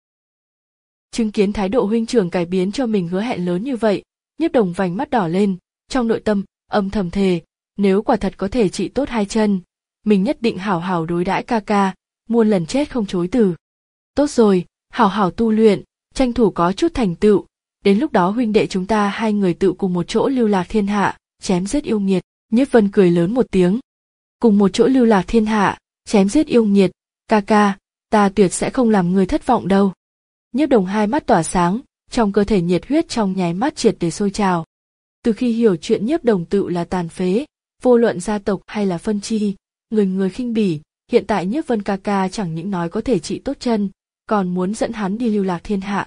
A: Chứng kiến thái độ huynh trưởng cải biến cho mình hứa hẹn lớn như vậy, Nhiếp Đồng vành mắt đỏ lên, trong nội tâm âm thầm thề, nếu quả thật có thể trị tốt hai chân, mình nhất định hảo hảo đối đãi ca ca, muôn lần chết không chối từ. Tốt rồi, hảo hảo tu luyện, tranh thủ có chút thành tựu, đến lúc đó huynh đệ chúng ta hai người tự cùng một chỗ lưu lạc thiên hạ, chém giết yêu nghiệt. Nhiếp Vân cười lớn một tiếng. Cùng một chỗ lưu lạc thiên hạ, chém giết yêu nghiệt, ca ca, ta tuyệt sẽ không làm người thất vọng đâu. Nhiếp Đồng hai mắt tỏa sáng, trong cơ thể nhiệt huyết trong nháy mắt triệt để sôi trào. Từ khi hiểu chuyện Nhiếp Đồng tự là tàn phế, vô luận gia tộc hay là phân chi, người người khinh bỉ, hiện tại Nhiếp Vân ca ca chẳng những nói có thể trị tốt chân, còn muốn dẫn hắn đi lưu lạc thiên hạ.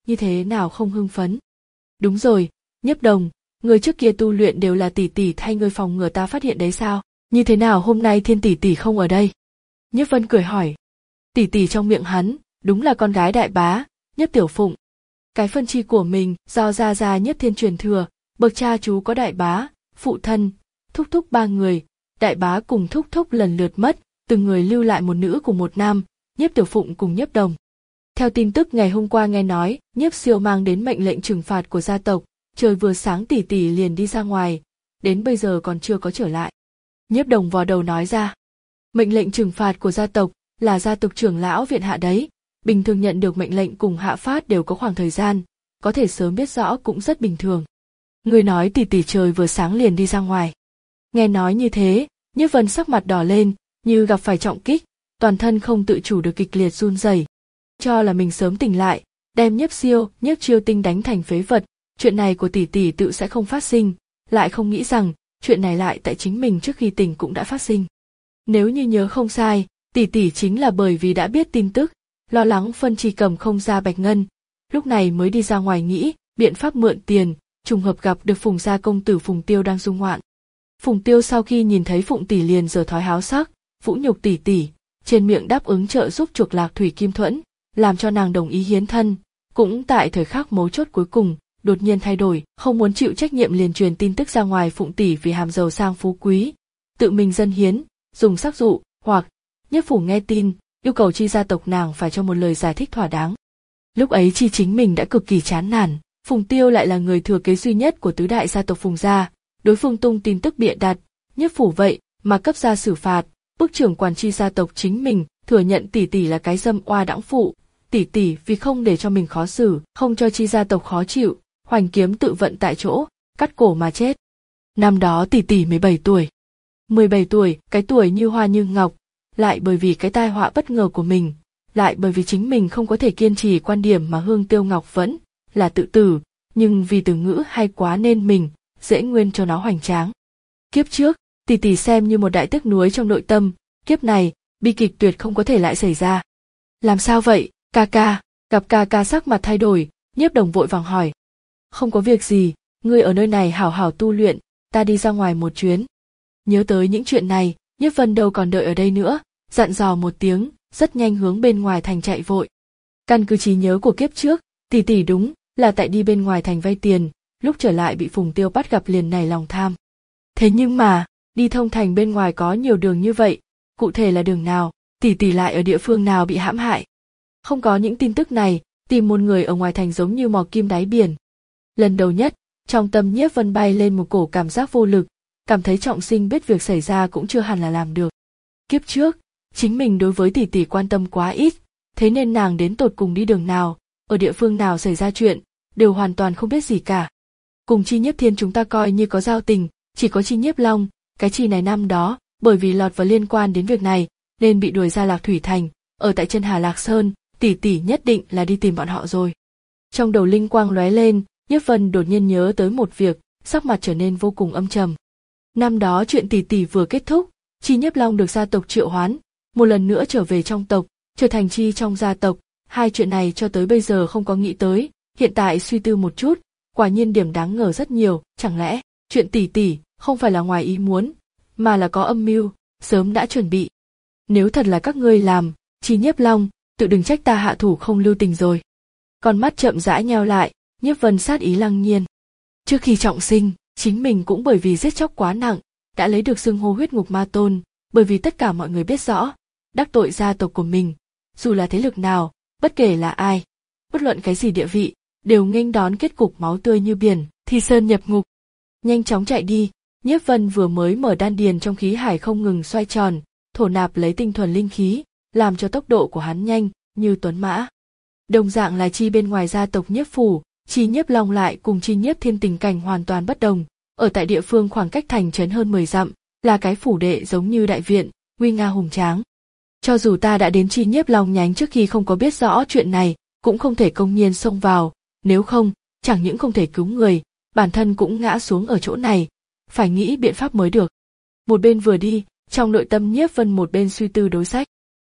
A: như thế nào không hưng phấn. Đúng rồi, Nhiếp Đồng, người trước kia tu luyện đều là tỷ tỷ thay ngươi phòng ngừa ta phát hiện đấy sao? Như thế nào hôm nay Thiên tỷ tỷ không ở đây? Nhiếp Vân cười hỏi. Tỷ tỷ trong miệng hắn, đúng là con gái đại bá, Nhiếp Tiểu Phụng. Cái phân chi của mình do gia gia Nhiếp Thiên truyền thừa, bậc cha chú có đại bá, phụ thân, thúc thúc ba người, đại bá cùng thúc thúc lần lượt mất, từng người lưu lại một nữ cùng một nam, Nhiếp Tiểu Phụng cùng Nhiếp Đồng. Theo tin tức ngày hôm qua nghe nói, Nhiếp Siêu mang đến mệnh lệnh trừng phạt của gia tộc, trời vừa sáng tỷ tỷ liền đi ra ngoài, đến bây giờ còn chưa có trở lại. Nhiếp Đồng vò đầu nói ra. Mệnh lệnh trừng phạt của gia tộc là gia tộc trưởng lão viện hạ đấy, bình thường nhận được mệnh lệnh cùng hạ phát đều có khoảng thời gian, có thể sớm biết rõ cũng rất bình thường. Người nói tỷ tỷ trời vừa sáng liền đi ra ngoài. Nghe nói như thế, Nhiếp Vân sắc mặt đỏ lên, như gặp phải trọng kích, toàn thân không tự chủ được kịch liệt run rẩy. Cho là mình sớm tỉnh lại, đem Nhiếp Siêu, Nhiếp Chiêu Tinh đánh thành phế vật, chuyện này của tỷ tỷ tự sẽ không phát sinh, lại không nghĩ rằng chuyện này lại tại chính mình trước khi tỉnh cũng đã phát sinh. Nếu như nhớ không sai, tỷ tỷ chính là bởi vì đã biết tin tức, lo lắng phân chi cầm không ra bạch ngân, lúc này mới đi ra ngoài nghĩ biện pháp mượn tiền, trùng hợp gặp được Phùng gia công tử Phùng Tiêu đang dung ngoạn. Phùng Tiêu sau khi nhìn thấy Phụng tỷ liền giở thói háo sắc, vũ nhục tỷ tỷ, trên miệng đáp ứng trợ giúp chuộc lạc Thủy Kim Thuẫn, làm cho nàng đồng ý hiến thân, cũng tại thời khắc mấu chốt cuối cùng, đột nhiên thay đổi, không muốn chịu trách nhiệm liền truyền tin tức ra ngoài Phụng tỷ vì hàm giàu sang phú quý, tự mình dân hiến, dùng sắc dụ, hoặc Nhiếp phủ nghe tin, yêu cầu Chi gia tộc nàng phải cho một lời giải thích thỏa đáng. Lúc ấy Chi chính mình đã cực kỳ chán nản, Phùng Tiêu lại là người thừa kế duy nhất của tứ đại gia tộc Phùng gia, đối phương tung tin tức bịa đặt, Nhiếp phủ vậy mà cấp ra xử phạt, bức trưởng quản Chi gia tộc chính mình thừa nhận tỷ tỷ là cái dâm oa đãng phụ, tỷ tỷ vì không để cho mình khó xử, không cho Chi gia tộc khó chịu, hoành kiếm tự vận tại chỗ, cắt cổ mà chết. Năm đó tỷ tỷ mười bảy tuổi. mười bảy tuổi, cái tuổi như hoa như ngọc, lại bởi vì cái tai họa bất ngờ của mình, lại bởi vì chính mình không có thể kiên trì quan điểm mà Hương Tiêu Ngọc vẫn là tự tử, nhưng vì từ ngữ hay quá nên mình dễ nguyên cho nó hoành tráng. Kiếp trước, tỷ tỷ xem như một đại tiếc nuối trong nội tâm, kiếp này, bi kịch tuyệt không có thể lại xảy ra. Làm sao vậy, ca ca? Gặp ca ca sắc mặt thay đổi, Nhiếp Đồng vội vàng hỏi. Không có việc gì, ngươi ở nơi này hảo hảo tu luyện, ta đi ra ngoài một chuyến. Nhớ tới những chuyện này, Nhiếp Vân đâu còn đợi ở đây nữa, dặn dò một tiếng, rất nhanh hướng bên ngoài thành chạy vội. Căn cứ trí nhớ của kiếp trước, tỷ tỷ đúng là tại đi bên ngoài thành vay tiền, lúc trở lại bị Phùng Tiêu bắt gặp liền nảy lòng tham. Thế nhưng mà, đi thông thành bên ngoài có nhiều đường như vậy, cụ thể là đường nào, tỷ tỷ lại ở địa phương nào bị hãm hại. Không có những tin tức này, tìm một người ở ngoài thành giống như mò kim đáy biển. Lần đầu nhất, trong tâm Nhiếp Vân bay lên một cổ cảm giác vô lực, cảm thấy trọng sinh biết việc xảy ra cũng chưa hẳn là làm được. Kiếp trước, chính mình đối với tỷ tỷ quan tâm quá ít, thế nên nàng đến tột cùng đi đường nào, ở địa phương nào xảy ra chuyện, đều hoàn toàn không biết gì cả. Cùng Chi Nhiếp Thiên chúng ta coi như có giao tình, chỉ có Chi Nhiếp Long, cái Chi này năm đó, bởi vì lọt vào liên quan đến việc này, nên bị đuổi ra Lạc Thủy Thành, ở tại chân Hà Lạc Sơn, tỷ tỷ nhất định là đi tìm bọn họ rồi. Trong đầu linh quang lóe lên, Nhiếp Vân đột nhiên nhớ tới một việc, sắc mặt trở nên vô cùng âm trầm. Năm đó chuyện tỷ tỷ vừa kết thúc, Chi Nhiếp Long được gia tộc triệu hoán, một lần nữa trở về trong tộc, trở thành Chi trong gia tộc, hai chuyện này cho tới bây giờ không có nghĩ tới, hiện tại suy tư một chút, quả nhiên điểm đáng ngờ rất nhiều, chẳng lẽ chuyện tỷ tỷ không phải là ngoài ý muốn, mà là có âm mưu, sớm đã chuẩn bị. Nếu thật là các ngươi làm, Chi Nhiếp Long, tự đừng trách ta hạ thủ không lưu tình rồi. Con mắt chậm rãi nheo lại, Nhiếp Vân sát ý lăng nhiên. Trước khi trọng sinh, chính mình cũng bởi vì giết chóc quá nặng, đã lấy được xưng hô huyết ngục ma tôn, bởi vì tất cả mọi người biết rõ, đắc tội gia tộc của mình, dù là thế lực nào, bất kể là ai, bất luận cái gì địa vị, đều nghênh đón kết cục máu tươi như biển, thi sơn nhập ngục. Nhanh chóng chạy đi, Nhiếp Vân vừa mới mở đan điền trong khí hải không ngừng xoay tròn, thổ nạp lấy tinh thuần linh khí, làm cho tốc độ của hắn nhanh như tuấn mã. Đồng dạng là Chi bên ngoài gia tộc Nhiếp phủ, Chi Nhiếp Long lại cùng Chi Nhiếp Thiên tình cảnh hoàn toàn bất đồng, ở tại địa phương khoảng cách thành trấn hơn mười dặm, là cái phủ đệ giống như đại viện, nguy nga hùng tráng. Cho dù ta đã đến Chi Nhiếp Long nhánh trước khi không có biết rõ chuyện này, cũng không thể công nhiên xông vào, nếu không, chẳng những không thể cứu người, bản thân cũng ngã xuống ở chỗ này, phải nghĩ biện pháp mới được. Một bên vừa đi, trong nội tâm Nhiếp Vân một bên suy tư đối sách.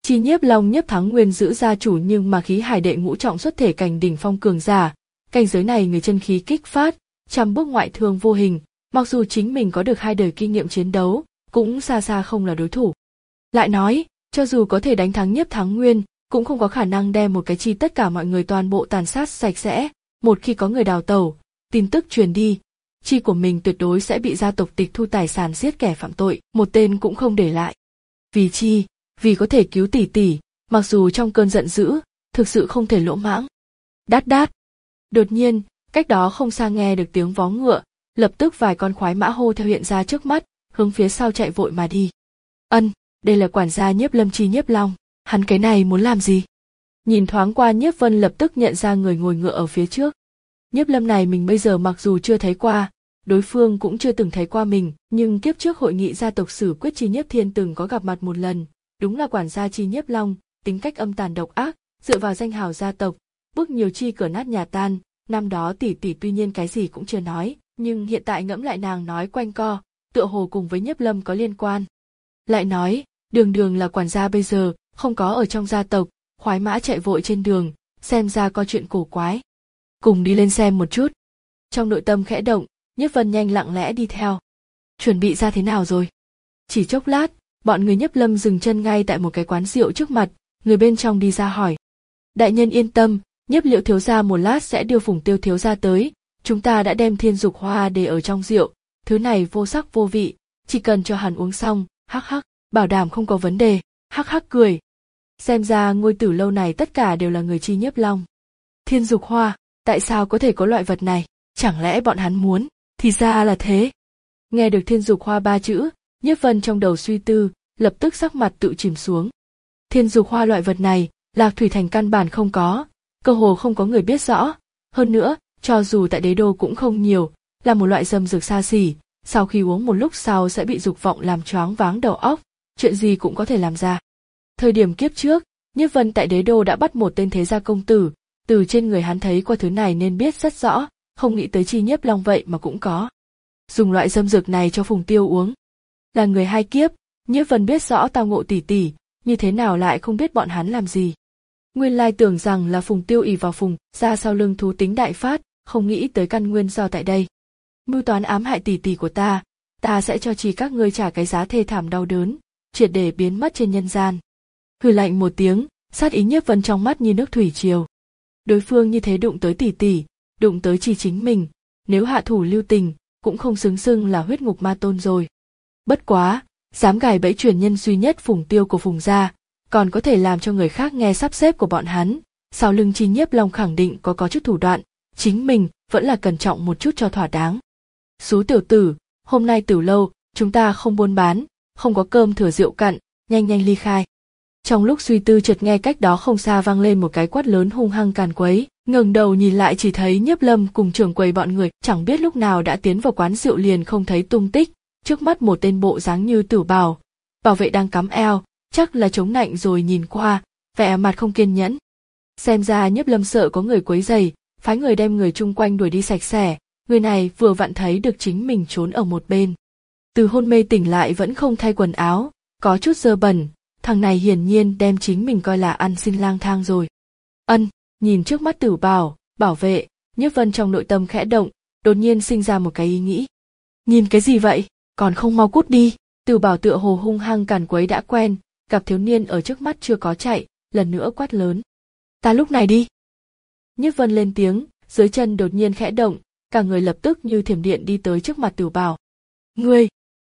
A: Chi Nhiếp Long Nhiếp Thắng Nguyên giữ gia chủ nhưng mà khí hải đệ ngũ trọng xuất thể cảnh đỉnh phong cường giả, cảnh giới này người chân khí kích phát, trăm bước ngoại thương vô hình, mặc dù chính mình có được hai đời kinh nghiệm chiến đấu, cũng xa xa không là đối thủ. Lại nói, cho dù có thể đánh thắng Nhiếp Thắng Nguyên, cũng không có khả năng đem một cái chi tất cả mọi người toàn bộ tàn sát sạch sẽ, một khi có người đào tẩu, tin tức truyền đi, chi của mình tuyệt đối sẽ bị gia tộc tịch thu tài sản giết kẻ phạm tội, một tên cũng không để lại. Vì chi? Vì có thể cứu tỷ tỷ, mặc dù trong cơn giận dữ, thực sự không thể lỗ mãng. Đát đát. Đột nhiên, cách đó không xa nghe được tiếng vó ngựa, lập tức vài con khoái mã hô theo hiện ra trước mắt, hướng phía sau chạy vội mà đi. Ân, đây là quản gia Nhiếp Lâm Chi Nhiếp Long, hắn cái này muốn làm gì? Nhìn thoáng qua Nhiếp Vân lập tức nhận ra người ngồi ngựa ở phía trước. Nhiếp Lâm này mình bây giờ mặc dù chưa thấy qua, đối phương cũng chưa từng thấy qua mình, nhưng kiếp trước hội nghị gia tộc Sử Quyết Chi Nhiếp Thiên từng có gặp mặt một lần, đúng là quản gia Chi Nhiếp Long, tính cách âm tàn độc ác, dựa vào danh hào gia tộc, bước nhiều chi cửa nát nhà tan, năm đó tỷ tỷ tuy nhiên cái gì cũng chưa nói, nhưng hiện tại ngẫm lại nàng nói quanh co, tựa hồ cùng với Nhiếp Lâm có liên quan. Lại nói, đường đường là quản gia bây giờ, không có ở trong gia tộc, khoái mã chạy vội trên đường, xem ra có chuyện cổ quái. Cùng đi lên xem một chút. Trong nội tâm khẽ động, Nhiếp Vân nhanh lặng lẽ đi theo. Chuẩn bị ra thế nào rồi? Chỉ chốc lát, bọn người Nhiếp Lâm dừng chân ngay tại một cái quán rượu trước mặt, người bên trong đi ra hỏi. Đại nhân yên tâm, Nhiếp Liệu thiếu gia một lát sẽ đưa Phùng Tiêu thiếu gia tới, chúng ta đã đem thiên dục hoa để ở trong rượu, thứ này vô sắc vô vị, chỉ cần cho hắn uống xong, hắc hắc, bảo đảm không có vấn đề, hắc hắc cười. Xem ra ngôi tử lâu này tất cả đều là người Chi Nhiếp Long. Thiên dục hoa, tại sao có thể có loại vật này, chẳng lẽ bọn hắn muốn, thì ra là thế. Nghe được thiên dục hoa ba chữ, Nhiếp Vân trong đầu suy tư, lập tức sắc mặt tự chìm xuống. Thiên dục hoa loại vật này, Lạc Thủy Thành căn bản không có, cơ hồ không có người biết rõ, hơn nữa, cho dù tại đế đô cũng không nhiều, là một loại dâm dược xa xỉ, sau khi uống một lúc sau sẽ bị dục vọng làm choáng váng đầu óc, chuyện gì cũng có thể làm ra. Thời điểm kiếp trước, Nhiếp Vân tại đế đô đã bắt một tên thế gia công tử, từ trên người hắn thấy qua thứ này nên biết rất rõ, không nghĩ tới Chi Nhiếp Long vậy mà cũng có. Dùng loại dâm dược này cho Phùng Tiêu uống. Là người hai kiếp, Nhiếp Vân biết rõ tao ngộ tỷ tỷ, như thế nào lại không biết bọn hắn làm gì. Nguyên lai tưởng rằng là Phùng Tiêu ỷ vào Phùng ra sau lưng thú tính đại phát, không nghĩ tới căn nguyên do tại đây. Mưu toán ám hại tỷ tỷ của ta, ta sẽ cho chỉ các ngươi trả cái giá thê thảm đau đớn, triệt để biến mất trên nhân gian. Hừ lạnh một tiếng, sát ý Nhiếp Vân trong mắt như nước thủy triều. Đối phương như thế đụng tới tỷ tỷ, đụng tới chỉ chính mình, nếu hạ thủ lưu tình, cũng không xứng xưng là huyết ngục ma tôn rồi. Bất quá, dám gài bẫy truyền nhân duy nhất Phùng Tiêu của Phùng gia, còn có thể làm cho người khác nghe sắp xếp của bọn hắn, sau lưng Chi Nhiếp Long khẳng định có có chút thủ đoạn, chính mình vẫn là cẩn trọng một chút cho thỏa đáng. Xú tiểu tử, hôm nay tử lâu, chúng ta không buôn bán, không có cơm thừa rượu cặn, nhanh nhanh ly khai. Trong lúc suy tư chợt nghe cách đó không xa vang lên một cái quát lớn hung hăng càn quấy, ngẩng đầu nhìn lại chỉ thấy Nhiếp Lâm cùng trưởng quầy bọn người chẳng biết lúc nào đã tiến vào quán rượu liền không thấy tung tích, trước mắt một tên bộ dáng như Tử Bảo, bảo vệ đang cắm eo, chắc là chống nạnh rồi nhìn qua, vẻ mặt không kiên nhẫn. Xem ra Nhiếp Lâm sợ có người quấy rầy, phái người đem người chung quanh đuổi đi sạch sẽ, người này vừa vặn thấy được chính mình trốn ở một bên. Từ hôn mê tỉnh lại vẫn không thay quần áo, có chút dơ bẩn, thằng này hiển nhiên đem chính mình coi là ăn xin lang thang rồi. Ân, nhìn trước mắt Tử Bảo, bảo vệ, Nhiếp Vân trong nội tâm khẽ động, đột nhiên sinh ra một cái ý nghĩ. Nhìn cái gì vậy, còn không mau cút đi. Tử Bảo tựa hồ hung hăng càn quấy đã quen, gặp thiếu niên ở trước mắt chưa có chạy, lần nữa quát lớn. Ta lúc này đi. Nhiếp Vân lên tiếng, dưới chân đột nhiên khẽ động, cả người lập tức như thiểm điện đi tới trước mặt Tử Bảo. Ngươi!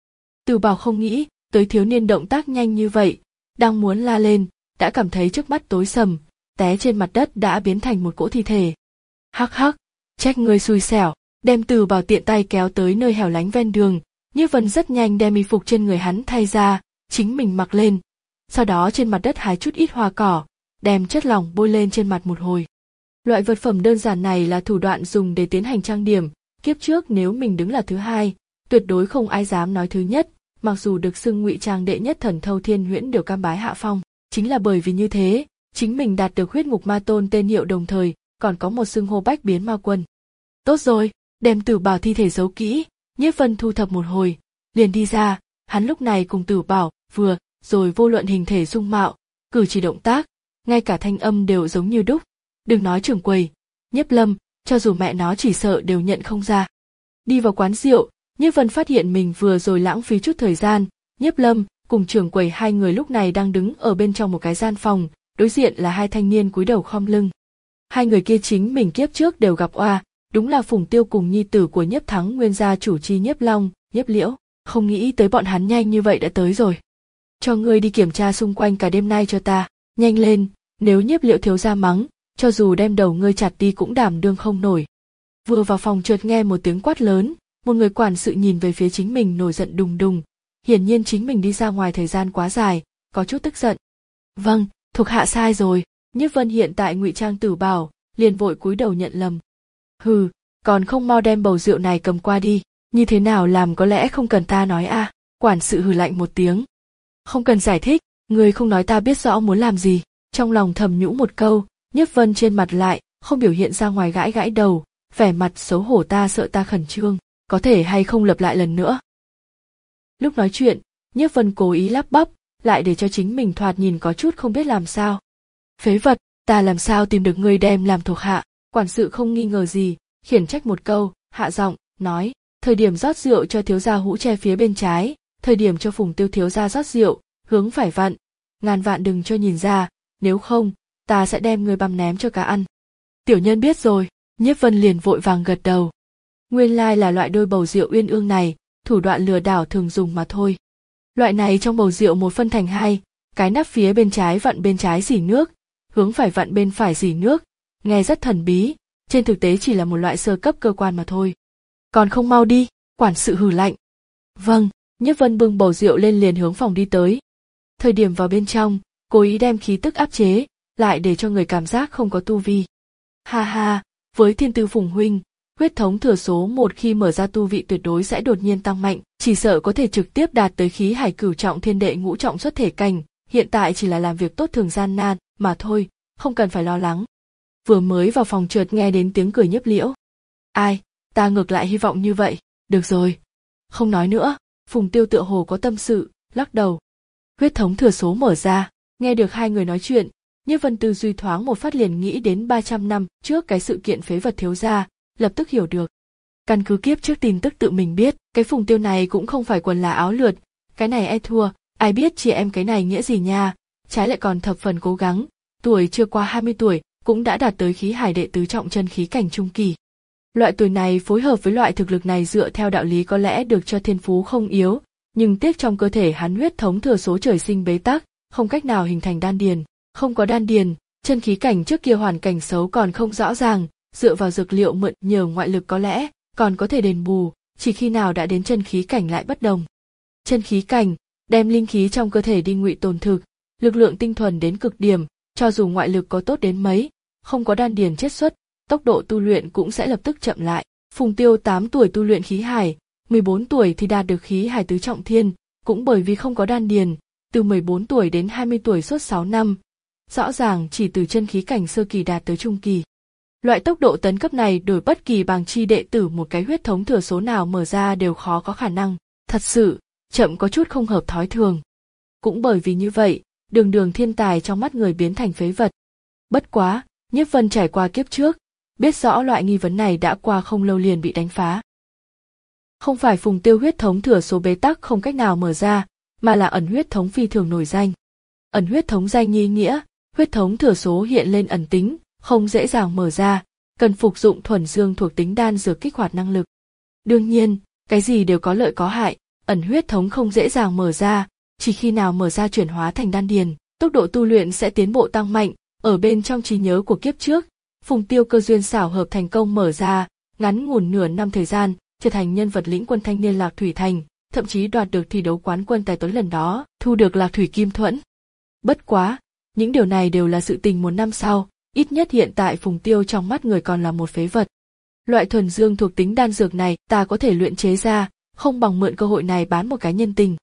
A: Tử Bảo không nghĩ tới thiếu niên động tác nhanh như vậy, đang muốn la lên, đã cảm thấy trước mắt tối sầm, té trên mặt đất đã biến thành một cỗ thi thể. Hắc hắc, trách ngươi xui xẻo, đem Tử Bảo tiện tay kéo tới nơi hẻo lánh ven đường, Nhiếp Vân rất nhanh đem y phục trên người hắn thay ra, chính mình mặc lên, sau đó trên mặt đất hái chút ít hoa cỏ, đem chất lỏng bôi lên trên mặt một hồi. Loại vật phẩm đơn giản này là thủ đoạn dùng để tiến hành trang điểm, kiếp trước nếu mình đứng là thứ hai, tuyệt đối không ai dám nói thứ nhất, mặc dù được xưng ngụy trang đệ nhất thần thâu thiên huyễn đều cam bái hạ phong, chính là bởi vì như thế, chính mình đạt được huyết ngục ma tôn tên hiệu đồng thời, còn có một xưng hô bách biến ma quân. Tốt rồi, đem Tử Bảo thi thể giấu kỹ, Nhiếp Vân thu thập một hồi, liền đi ra, hắn lúc này cùng Tử Bảo, vừa, rồi vô luận hình thể dung mạo, cử chỉ động tác, ngay cả thanh âm đều giống như đúc. Đừng nói trưởng quầy, Nhiếp Lâm, cho dù mẹ nó chỉ sợ đều nhận không ra. Đi vào quán rượu, Nhiếp Vân phát hiện mình vừa rồi lãng phí chút thời gian. Nhiếp Lâm cùng trưởng quầy hai người lúc này đang đứng ở bên trong một cái gian phòng, đối diện là hai thanh niên cúi đầu khom lưng. Hai người kia chính mình kiếp trước đều gặp oa, đúng là Phùng Tiêu cùng nhi tử của Nhiếp Thắng nguyên gia chủ chi Nhiếp Long, Nhiếp Liễu. Không nghĩ tới bọn hắn nhanh như vậy đã tới rồi. Cho ngươi đi kiểm tra xung quanh cả đêm nay cho ta, nhanh lên, nếu Nhiếp Liễu thiếu gia mắng, cho dù đem đầu ngươi chặt đi cũng đảm đương không nổi. Vừa vào phòng chợt nghe một tiếng quát lớn, một người quản sự nhìn về phía chính mình nổi giận đùng đùng, hiển nhiên chính mình đi ra ngoài thời gian quá dài, có chút tức giận. Vâng, thuộc hạ sai rồi. Nhiếp Vân hiện tại ngụy trang tử bảo, liền vội cúi đầu nhận lầm. Hừ, còn không mau đem bầu rượu này cầm qua đi, như thế nào làm có lẽ không cần ta nói à, quản sự hừ lạnh một tiếng. Không cần giải thích, người không nói ta biết rõ muốn làm gì. Trong lòng thầm nhũ một câu, Nhiếp Vân trên mặt lại, không biểu hiện ra ngoài gãi gãi đầu, vẻ mặt xấu hổ ta sợ ta khẩn trương, có thể hay không lặp lại lần nữa. Lúc nói chuyện, Nhiếp Vân cố ý lắp bắp, lại để cho chính mình thoạt nhìn có chút không biết làm sao. Phế vật, ta làm sao tìm được người đem làm thuộc hạ? Quản sự không nghi ngờ gì, khiển trách một câu, hạ giọng, nói, thời điểm rót rượu cho thiếu gia hũ tre phía bên trái, thời điểm cho Phùng Tiêu thiếu gia rót rượu, hướng phải vặn, ngàn vạn đừng cho nhìn ra, nếu không, ta sẽ đem người băm ném cho cá ăn. Tiểu nhân biết rồi, Nhiếp Vân liền vội vàng gật đầu. Nguyên lai là loại đôi bầu rượu uyên ương này, thủ đoạn lừa đảo thường dùng mà thôi. Loại này trong bầu rượu một phân thành hai, cái nắp phía bên trái vặn bên trái dỉ nước, hướng phải vặn bên phải dỉ nước, nghe rất thần bí, trên thực tế chỉ là một loại sơ cấp cơ quan mà thôi. Còn không mau đi, quản sự hừ lạnh. Vâng, Nhiếp Vân bưng bầu rượu lên liền hướng phòng đi tới. Thời điểm vào bên trong, cố ý đem khí tức áp chế, lại để cho người cảm giác không có tu vi. Ha ha, với thiên tư Phùng huynh, huyết thống thừa số một khi mở ra tu vị tuyệt đối sẽ đột nhiên tăng mạnh, chỉ sợ có thể trực tiếp đạt tới khí hải cửu trọng thiên đệ ngũ trọng xuất thể cảnh, hiện tại chỉ là làm việc tốt thường gian nan, mà thôi, không cần phải lo lắng. Vừa mới vào phòng chợt nghe đến tiếng cười Nhiếp Liễu. Ai, ta ngược lại hy vọng như vậy, được rồi. Không nói nữa, Phùng Tiêu tựa hồ có tâm sự, lắc đầu. Huyết thống thừa số mở ra, nghe được hai người nói chuyện, Nhiếp Vân tư duy thoáng một phát liền nghĩ đến ba trăm năm trước cái sự kiện phế vật thiếu gia, lập tức hiểu được. Căn cứ kiếp trước tin tức tự mình biết, cái Phùng Tiêu này cũng không phải quần là áo lượt, cái này e thua, ai biết chị em cái này nghĩa gì nha, trái lại còn thập phần cố gắng, tuổi chưa qua hai mươi tuổi, cũng đã đạt tới khí hải đệ tứ trọng chân khí cảnh trung kỳ. Loại tuổi này phối hợp với loại thực lực này dựa theo đạo lý có lẽ được cho thiên phú không yếu, nhưng tiếc trong cơ thể hắn huyết thống thừa số trời sinh bế tắc, không cách nào hình thành đan điền, không có đan điền, chân khí cảnh trước kia hoàn cảnh xấu còn không rõ ràng, dựa vào dược liệu mượn nhờ ngoại lực có lẽ còn có thể đền bù, chỉ khi nào đã đến chân khí cảnh lại bất đồng. Chân khí cảnh, đem linh khí trong cơ thể đi ngụy tồn thực, lực lượng tinh thuần đến cực điểm, cho dù ngoại lực có tốt đến mấy, không có đan điền chiết xuất, tốc độ tu luyện cũng sẽ lập tức chậm lại. Phùng Tiêu tám tuổi tu luyện khí hải, mười bốn tuổi thì đạt được khí hải tứ trọng thiên, cũng bởi vì không có đan điền, từ mười bốn tuổi đến hai mươi tuổi suốt sáu năm, rõ ràng chỉ từ chân khí cảnh sơ kỳ đạt tới trung kỳ. Loại tốc độ tấn cấp này đổi bất kỳ bàng chi đệ tử một cái huyết thống thừa số nào mở ra đều khó có khả năng, thật sự, chậm có chút không hợp thói thường. Cũng bởi vì như vậy, đường đường thiên tài trong mắt người biến thành phế vật. Bất quá, Nhiếp Vân trải qua kiếp trước, biết rõ loại nghi vấn này đã qua không lâu liền bị đánh phá. Không phải Phùng Tiêu huyết thống thừa số bế tắc không cách nào mở ra, mà là ẩn huyết thống phi thường nổi danh. Ẩn huyết thống danh nghi nghĩa, huyết thống thừa số hiện lên ẩn tính, không dễ dàng mở ra, cần phục dụng thuần dương thuộc tính đan dược kích hoạt năng lực. Đương nhiên, cái gì đều có lợi có hại, ẩn huyết thống không dễ dàng mở ra, chỉ khi nào mở ra chuyển hóa thành đan điền, tốc độ tu luyện sẽ tiến bộ tăng mạnh, ở bên trong trí nhớ của kiếp trước, Phùng Tiêu cơ duyên xảo hợp thành công mở ra, ngắn ngủn nửa năm thời gian, trở thành nhân vật lĩnh quân thanh niên Lạc Thủy Thành, thậm chí đoạt được thi đấu quán quân tài tuấn lần đó, thu được Lạc Thủy Kim Thuẫn. Bất quá, những điều này đều là sự tình một năm sau, ít nhất hiện tại Phùng Tiêu trong mắt người còn là một phế vật. Loại thuần dương thuộc tính đan dược này ta có thể luyện chế ra, không bằng mượn cơ hội này bán một cái nhân tình.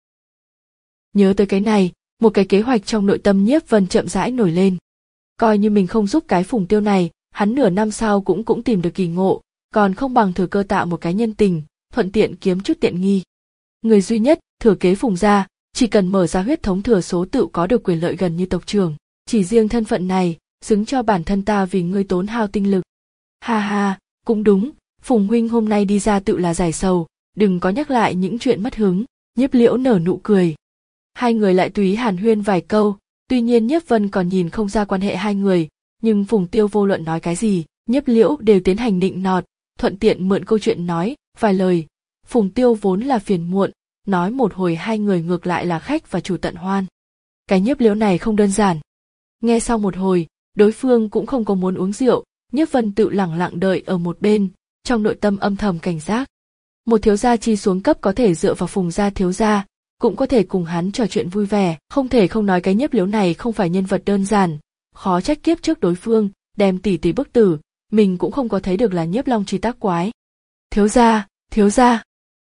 A: Nhớ tới cái này, một cái kế hoạch trong nội tâm Nhiếp Vân chậm rãi nổi lên. Coi như mình không giúp cái Phùng Tiêu này, hắn nửa năm sau cũng cũng tìm được kỳ ngộ, còn không bằng thừa cơ tạo một cái nhân tình, thuận tiện kiếm chút tiện nghi. Người duy nhất thừa kế Phùng gia, chỉ cần mở ra huyết thống thừa số tự có được quyền lợi gần như tộc trưởng, chỉ riêng thân phận này, xứng cho bản thân ta vì ngươi tốn hao tinh lực. Ha ha, cũng đúng, Phùng huynh hôm nay đi ra tự là giải sầu, đừng có nhắc lại những chuyện mất hứng. Nhiếp Liễu nở nụ cười. Hai người lại tùy ý hàn huyên vài câu, tuy nhiên Nhiếp Vân còn nhìn không ra quan hệ hai người, nhưng Phùng Tiêu vô luận nói cái gì, Nhiếp Liễu đều tiến hành nịnh nọt, thuận tiện mượn câu chuyện nói vài lời. Phùng Tiêu vốn là phiền muộn, nói một hồi hai người ngược lại là khách và chủ tận hoan. Cái Nhiếp Liễu này không đơn giản. Nghe sau một hồi, đối phương cũng không có muốn uống rượu, Nhiếp Vân tự lẳng lặng đợi ở một bên, trong nội tâm âm thầm cảnh giác. Một thiếu gia chi xuống cấp có thể dựa vào Phùng gia thiếu gia, cũng có thể cùng hắn trò chuyện vui vẻ, không thể không nói cái Nhiếp Liễu này không phải nhân vật đơn giản, khó trách kiếp trước đối phương đem tỷ tỷ bức tử, mình cũng không có thấy được là Nhiếp Long chi tác quái. Thiếu gia, thiếu gia.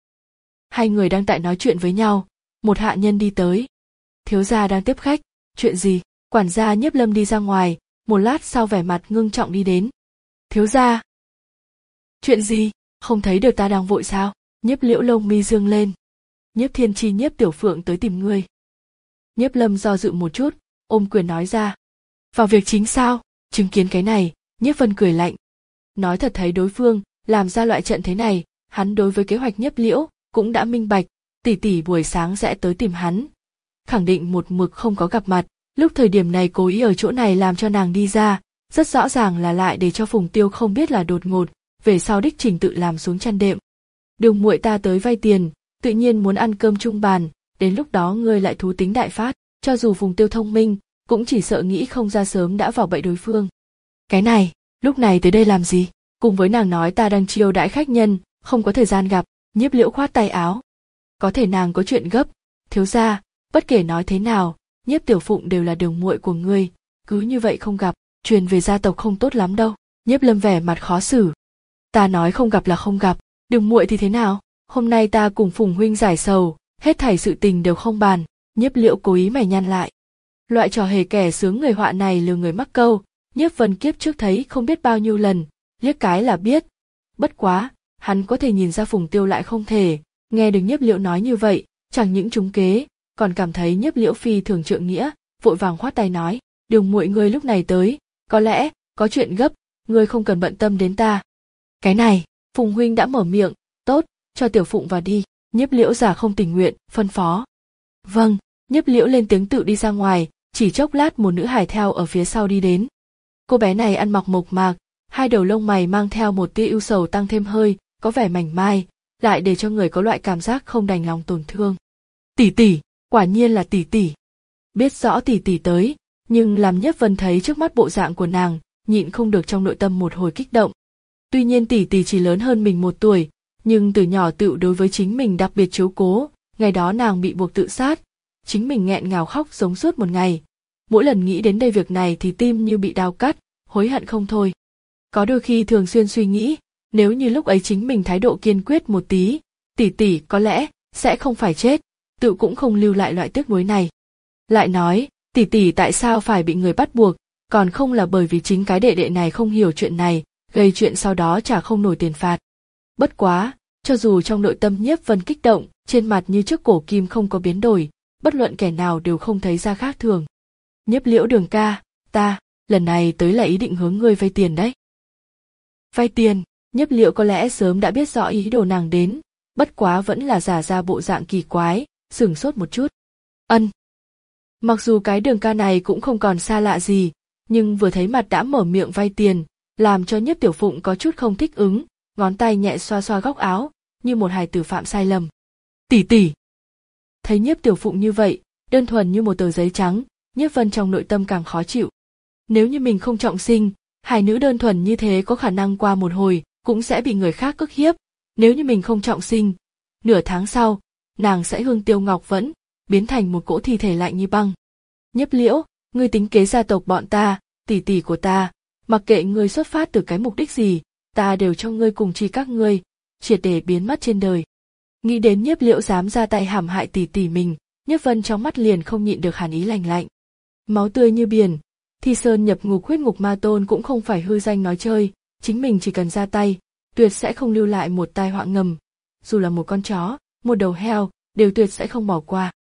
A: Hai người đang tại nói chuyện với nhau, một hạ nhân đi tới. Thiếu gia đang tiếp khách, chuyện gì? Quản gia Nhiếp Lâm đi ra ngoài, một lát sau vẻ mặt ngưng trọng đi đến. Thiếu gia. Chuyện gì? Không thấy được ta đang vội sao? Nhiếp Liễu lông mi dương lên. Nhiếp Thiên Chi Nhiếp Tiểu Phượng tới tìm ngươi. Nhiếp Lâm do dự một chút, ôm quyền nói ra. Vào việc chính sao? Chứng kiến cái này, Nhiếp Vân cười lạnh. Nói thật thấy đối phương làm ra loại trận thế này, hắn đối với kế hoạch Nhiếp Liễu cũng đã minh bạch, tỷ tỷ buổi sáng sẽ tới tìm hắn. Khẳng định một mực không có gặp mặt, lúc thời điểm này cố ý ở chỗ này làm cho nàng đi ra, rất rõ ràng là lại để cho Phùng Tiêu không biết là đột ngột, về sau đích trình tự làm xuống chăn đệm. Đường muội ta tới vay tiền, tự nhiên muốn ăn cơm chung bàn, đến lúc đó ngươi lại thú tính đại phát, cho dù Phùng Tiêu thông minh, cũng chỉ sợ nghĩ không ra sớm đã vào bẫy đối phương. Cái này, lúc này tới đây làm gì? Cùng với nàng nói ta đang chiêu đãi khách nhân, không có thời gian gặp. Nhiếp Liễu khoát tay áo. Có thể nàng có chuyện gấp, thiếu gia, bất kể nói thế nào, Nhiếp Tiểu Phụng đều là đường muội của ngươi, cứ như vậy không gặp, truyền về gia tộc không tốt lắm đâu. Nhiếp Lâm vẻ mặt khó xử. Ta nói không gặp là không gặp, đường muội thì thế nào? Hôm nay ta cùng Phùng huynh giải sầu, hết thảy sự tình đều không bàn. Nhiếp Liễu cố ý mày nhăn lại. Loại trò hề kẻ sướng người họa này lừa người mắc câu, Nhiếp Vân kiếp trước thấy không biết bao nhiêu lần, liếc cái là biết. Bất quá, hắn có thể nhìn ra Phùng Tiêu lại không thể, nghe được Nhiếp Liễu nói như vậy, chẳng những trúng kế, còn cảm thấy Nhiếp Liễu phi thường trượng nghĩa, vội vàng khoát tay nói, đường muội ngươi lúc này tới, có lẽ có chuyện gấp, ngươi không cần bận tâm đến ta. Cái này, Phùng huynh đã mở miệng, tốt, cho Tiểu Phụng vào đi. Nhiếp Liễu giả không tình nguyện, phân phó. Vâng, Nhiếp Liễu lên tiếng tự đi ra ngoài, chỉ chốc lát một nữ hài theo ở phía sau đi đến. Cô bé này ăn mặc mộc mạc, hai đầu lông mày mang theo một tia ưu sầu tăng thêm hơi, có vẻ mảnh mai, lại để cho người có loại cảm giác không đành lòng tổn thương. Tỷ tỷ, quả nhiên là tỷ tỷ. Biết rõ tỷ tỷ tới, nhưng làm Nhiếp Vân thấy trước mắt bộ dạng của nàng, nhịn không được trong nội tâm một hồi kích động. Tuy nhiên tỷ tỷ chỉ lớn hơn mình một tuổi, nhưng từ nhỏ tự đối với chính mình đặc biệt chiếu cố, ngày đó nàng bị buộc tự sát, chính mình nghẹn ngào khóc giống suốt một ngày. Mỗi lần nghĩ đến đây việc này thì tim như bị đao cắt, hối hận không thôi. Có đôi khi thường xuyên suy nghĩ, nếu như lúc ấy chính mình thái độ kiên quyết một tí, tỷ tỷ có lẽ sẽ không phải chết, tự cũng không lưu lại loại tiếc nuối này. Lại nói, tỷ tỷ tại sao phải bị người bắt buộc, còn không là bởi vì chính cái đệ đệ này không hiểu chuyện này, gây chuyện sau đó trả không nổi tiền phạt. Bất quá, cho dù trong nội tâm Nhiếp Vân kích động, trên mặt như trước cổ kim không có biến đổi, bất luận kẻ nào đều không thấy ra khác thường. Nhiếp Liễu đường ca, ta, lần này tới là ý định hướng ngươi vay tiền đấy. Vay tiền, Nhiếp Liễu có lẽ sớm đã biết rõ ý đồ nàng đến, bất quá vẫn là giả ra bộ dạng kỳ quái, sửng sốt một chút. Ân. Mặc dù cái đường ca này cũng không còn xa lạ gì, nhưng vừa thấy mặt đã mở miệng vay tiền, làm cho Nhiếp Tiểu Phụng có chút không thích ứng, ngón tay nhẹ xoa xoa góc áo, như một hài tử phạm sai lầm. Tỷ tỷ. Thấy Nhiếp Tiểu Phụng như vậy, đơn thuần như một tờ giấy trắng, Nhiếp Vân trong nội tâm càng khó chịu. Nếu như mình không trọng sinh, hài nữ đơn thuần như thế có khả năng qua một hồi, cũng sẽ bị người khác ức hiếp. Nếu như mình không trọng sinh, nửa tháng sau, nàng sẽ hương tiêu ngọc vẫn, biến thành một cỗ thi thể lạnh như băng. Nhiếp Liễu, ngươi tính kế gia tộc bọn ta, tỷ tỷ của ta, mặc kệ ngươi xuất phát từ cái mục đích gì, ta đều cho ngươi cùng chi các ngươi, triệt để biến mất trên đời. Nghĩ đến Nhiếp Liễu dám ra tay hãm hại tỷ tỷ mình, Nhiếp Vân trong mắt liền không nhịn được hàn ý lạnh lạnh. Máu tươi như biển, Thi Sơn nhập ngục huyết ngục ma tôn cũng không phải hư danh nói chơi, chính mình chỉ cần ra tay, tuyệt sẽ không lưu lại một tai họa ngầm. Dù là một con chó, một đầu heo, đều tuyệt sẽ không bỏ qua.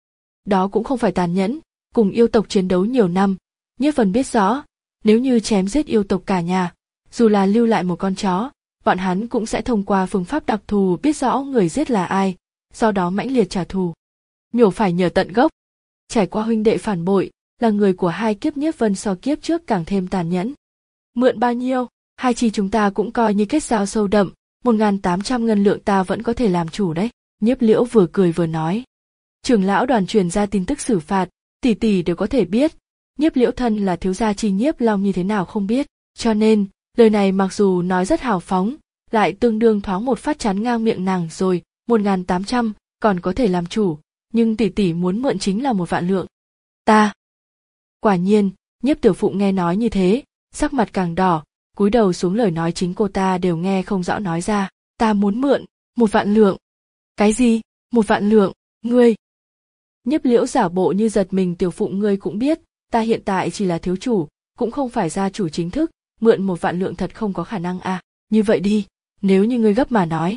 A: đó cũng không phải tàn nhẫn, cùng yêu tộc chiến đấu nhiều năm, Nhiếp Vân biết rõ, nếu như chém giết yêu tộc cả nhà, dù là lưu lại một con chó, bọn hắn cũng sẽ thông qua phương pháp đặc thù biết rõ người giết là ai, do đó mãnh liệt trả thù. Nhổ phải nhờ tận gốc. Trải qua huynh đệ phản bội, là người của hai kiếp Nhiếp Vân so kiếp trước càng thêm tàn nhẫn. Mượn bao nhiêu, hai chi chúng ta cũng coi như kết giao sâu đậm, một nghìn tám trăm ngân lượng ta vẫn có thể làm chủ đấy. Nhiếp Liễu vừa cười vừa nói. Trưởng lão đoàn truyền ra tin tức xử phạt, tỷ tỷ đều có thể biết. Nhiếp Liễu thân là thiếu gia chi Nhiếp Long như thế nào không biết, cho nên lời này mặc dù nói rất hào phóng, lại tương đương thoáng một phát chán ngang miệng nàng rồi. Một nghìn tám trăm còn có thể làm chủ, nhưng tỷ tỷ muốn mượn chính là một vạn lượng. Ta. Quả nhiên, Nhiếp Tiểu Phụng nghe nói như thế, sắc mặt càng đỏ, cúi đầu xuống, lời nói chính cô ta đều nghe không rõ nói ra. Ta muốn mượn một vạn lượng. Cái gì? Một vạn lượng? Ngươi? Nhiếp Liễu giả bộ như giật mình. Tiểu Phụng, ngươi cũng biết, ta hiện tại chỉ là thiếu chủ, cũng không phải gia chủ chính thức, mượn một vạn lượng thật không có khả năng à. Như vậy đi, nếu như ngươi gấp mà nói,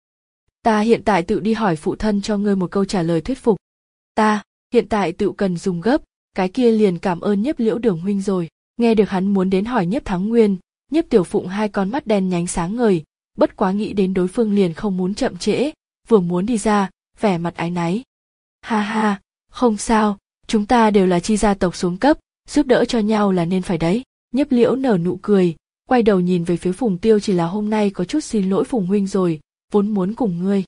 A: ta hiện tại tự đi hỏi phụ thân cho ngươi một câu trả lời thuyết phục. Ta hiện tại tự cần dùng gấp, cái kia liền cảm ơn Nhiếp Liễu Đường huynh rồi. Nghe được hắn muốn đến hỏi Nhiếp Thắng Nguyên, Nhiếp Tiểu Phụng hai con mắt đen nhánh sáng ngời, bất quá nghĩ đến đối phương liền không muốn chậm trễ, vừa muốn đi ra, vẻ mặt áy náy. Ha ha, không sao, chúng ta đều là chi gia tộc xuống cấp, giúp đỡ cho nhau là nên phải đấy. Nhiếp Liễu nở nụ cười, quay đầu nhìn về phía Phùng Tiêu, chỉ là hôm nay có chút xin lỗi Phùng huynh rồi, vốn muốn cùng ngươi.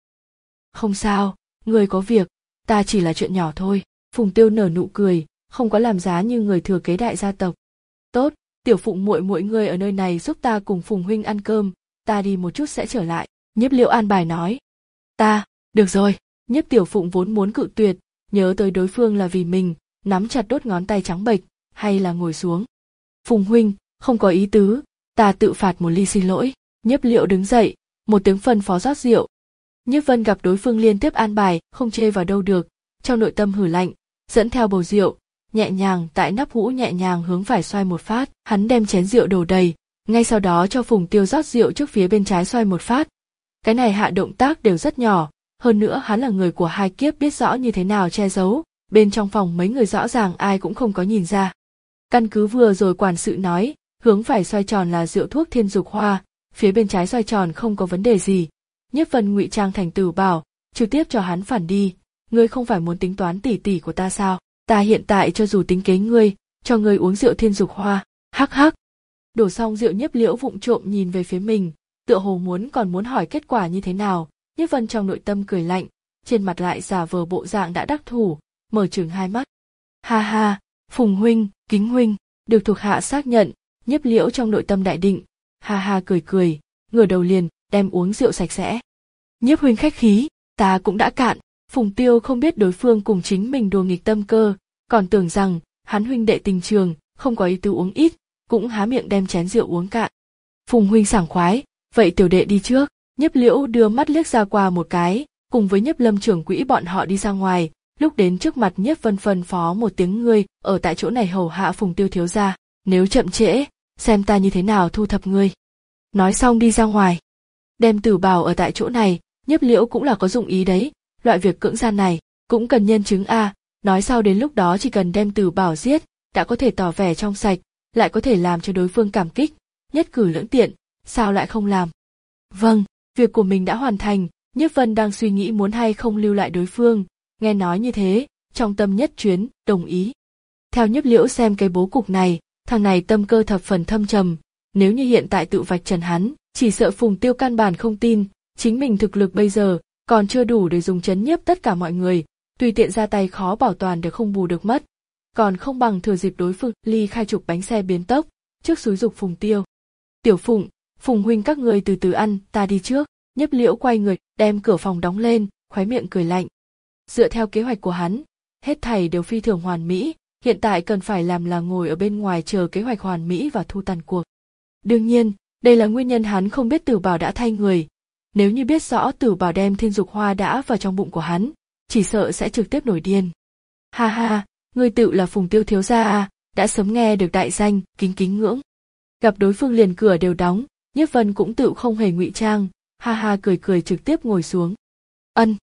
A: Không sao, ngươi có việc, ta chỉ là chuyện nhỏ thôi. Phùng Tiêu nở nụ cười, không có làm giá như người thừa kế đại gia tộc. Tốt, Tiểu Phụng muội muội ngươi ở nơi này giúp ta cùng Phùng huynh ăn cơm, ta đi một chút sẽ trở lại. Nhiếp Liễu an bài nói. Ta, được rồi. Nhiếp Tiểu Phụng vốn muốn cự tuyệt, nhớ tới đối phương là vì mình, nắm chặt đốt ngón tay trắng bệch, hay là ngồi xuống. Phùng huynh, không có ý tứ, ta tự phạt một ly xin lỗi. Nhiếp Liễu đứng dậy, một tiếng phân phó rót rượu. Nhiếp Vân gặp đối phương liên tiếp an bài, không chê vào đâu được, trong nội tâm hử lạnh, dẫn theo bầu rượu, nhẹ nhàng tại nắp hũ nhẹ nhàng hướng phải xoay một phát, hắn đem chén rượu đổ đầy, ngay sau đó cho Phùng Tiêu rót rượu trước phía bên trái xoay một phát. Cái này hạ động tác đều rất nhỏ, hơn nữa hắn là người của hai kiếp, biết rõ như thế nào che giấu, bên trong phòng mấy người rõ ràng ai cũng không có nhìn ra. Căn cứ vừa rồi quản sự nói, hướng phải xoay tròn là rượu thuốc thiên dục hoa, phía bên trái xoay tròn không có vấn đề gì. Nhiếp Vân ngụy trang thành Tử Bảo, trực tiếp cho hắn phản đi. Ngươi không phải muốn tính toán tỉ tỉ của ta sao? Ta hiện tại cho dù tính kế ngươi, cho ngươi uống rượu thiên dục hoa. Hắc hắc. Đổ xong rượu, Nhiếp Liễu vụng trộm nhìn về phía mình, tựa hồ muốn còn muốn hỏi kết quả như thế nào. Nhiếp Vân trong nội tâm cười lạnh, trên mặt lại giả vờ bộ dạng đã đắc thủ, mở trừng hai mắt. Ha ha, Phùng huynh, Kính huynh, được thuộc hạ xác nhận. Nhiếp Liễu trong nội tâm đại định, ha ha cười cười, ngửa đầu liền đem uống rượu sạch sẽ. Nhiếp huynh khách khí, ta cũng đã cạn. Phùng Tiêu không biết đối phương cùng chính mình đùa nghịch tâm cơ, còn tưởng rằng hắn huynh đệ tình trường, không có ý tứ uống ít, cũng há miệng đem chén rượu uống cạn. Phùng huynh sảng khoái, vậy tiểu đệ đi trước. Nhiếp Liễu đưa mắt liếc ra qua một cái, cùng với Nhiếp Lâm trưởng quỹ bọn họ đi ra ngoài, lúc đến trước mặt Nhiếp Vân phân phó một tiếng, ngươi ở tại chỗ này hầu hạ Phùng Tiêu thiếu gia, nếu chậm trễ, xem ta như thế nào thu thập ngươi. Nói xong đi ra ngoài. Đem Tử Bảo ở tại chỗ này, Nhiếp Liễu cũng là có dụng ý đấy, loại việc cưỡng gian này cũng cần nhân chứng a, à, nói sau đến lúc đó chỉ cần đem Tử Bảo giết, đã có thể tỏ vẻ trong sạch, lại có thể làm cho đối phương cảm kích, nhất cử lưỡng tiện, sao lại không làm. Vâng, việc của mình đã hoàn thành. Nhiếp Vân đang suy nghĩ muốn hay không lưu lại đối phương, nghe nói như thế, trong tâm nhất chuyến, đồng ý. Theo Nhiếp Liễu xem cái bố cục này, thằng này tâm cơ thập phần thâm trầm, nếu như hiện tại tự vạch trần hắn, chỉ sợ Phùng Tiêu căn bản không tin, chính mình thực lực bây giờ còn chưa đủ để dùng chấn nhiếp tất cả mọi người, tùy tiện ra tay khó bảo toàn được không bù được mất, còn không bằng thừa dịp đối phương ly khai trục bánh xe biến tốc, trước xúi dục Phùng Tiêu. Tiểu Phụng, Phùng huynh các người từ từ ăn, ta đi trước. Nhiếp Liễu quay người, đem cửa phòng đóng lên, khóe miệng cười lạnh. Dựa theo kế hoạch của hắn, hết thảy đều phi thường hoàn mỹ, hiện tại cần phải làm là ngồi ở bên ngoài chờ kế hoạch hoàn mỹ và thu tàn cuộc. Đương nhiên, đây là nguyên nhân hắn không biết Tử Bảo đã thay người. Nếu như biết rõ Tử Bảo đem thiên dục hoa đã vào trong bụng của hắn, chỉ sợ sẽ trực tiếp nổi điên. Ha ha, ngươi tự là Phùng Tiêu thiếu gia à, đã sớm nghe được đại danh, kính kính ngưỡng. Gặp đối phương liền cửa đều đóng, Nhiếp Vân cũng tự không hề ngụy trang, ha ha cười cười trực tiếp ngồi xuống. Ân.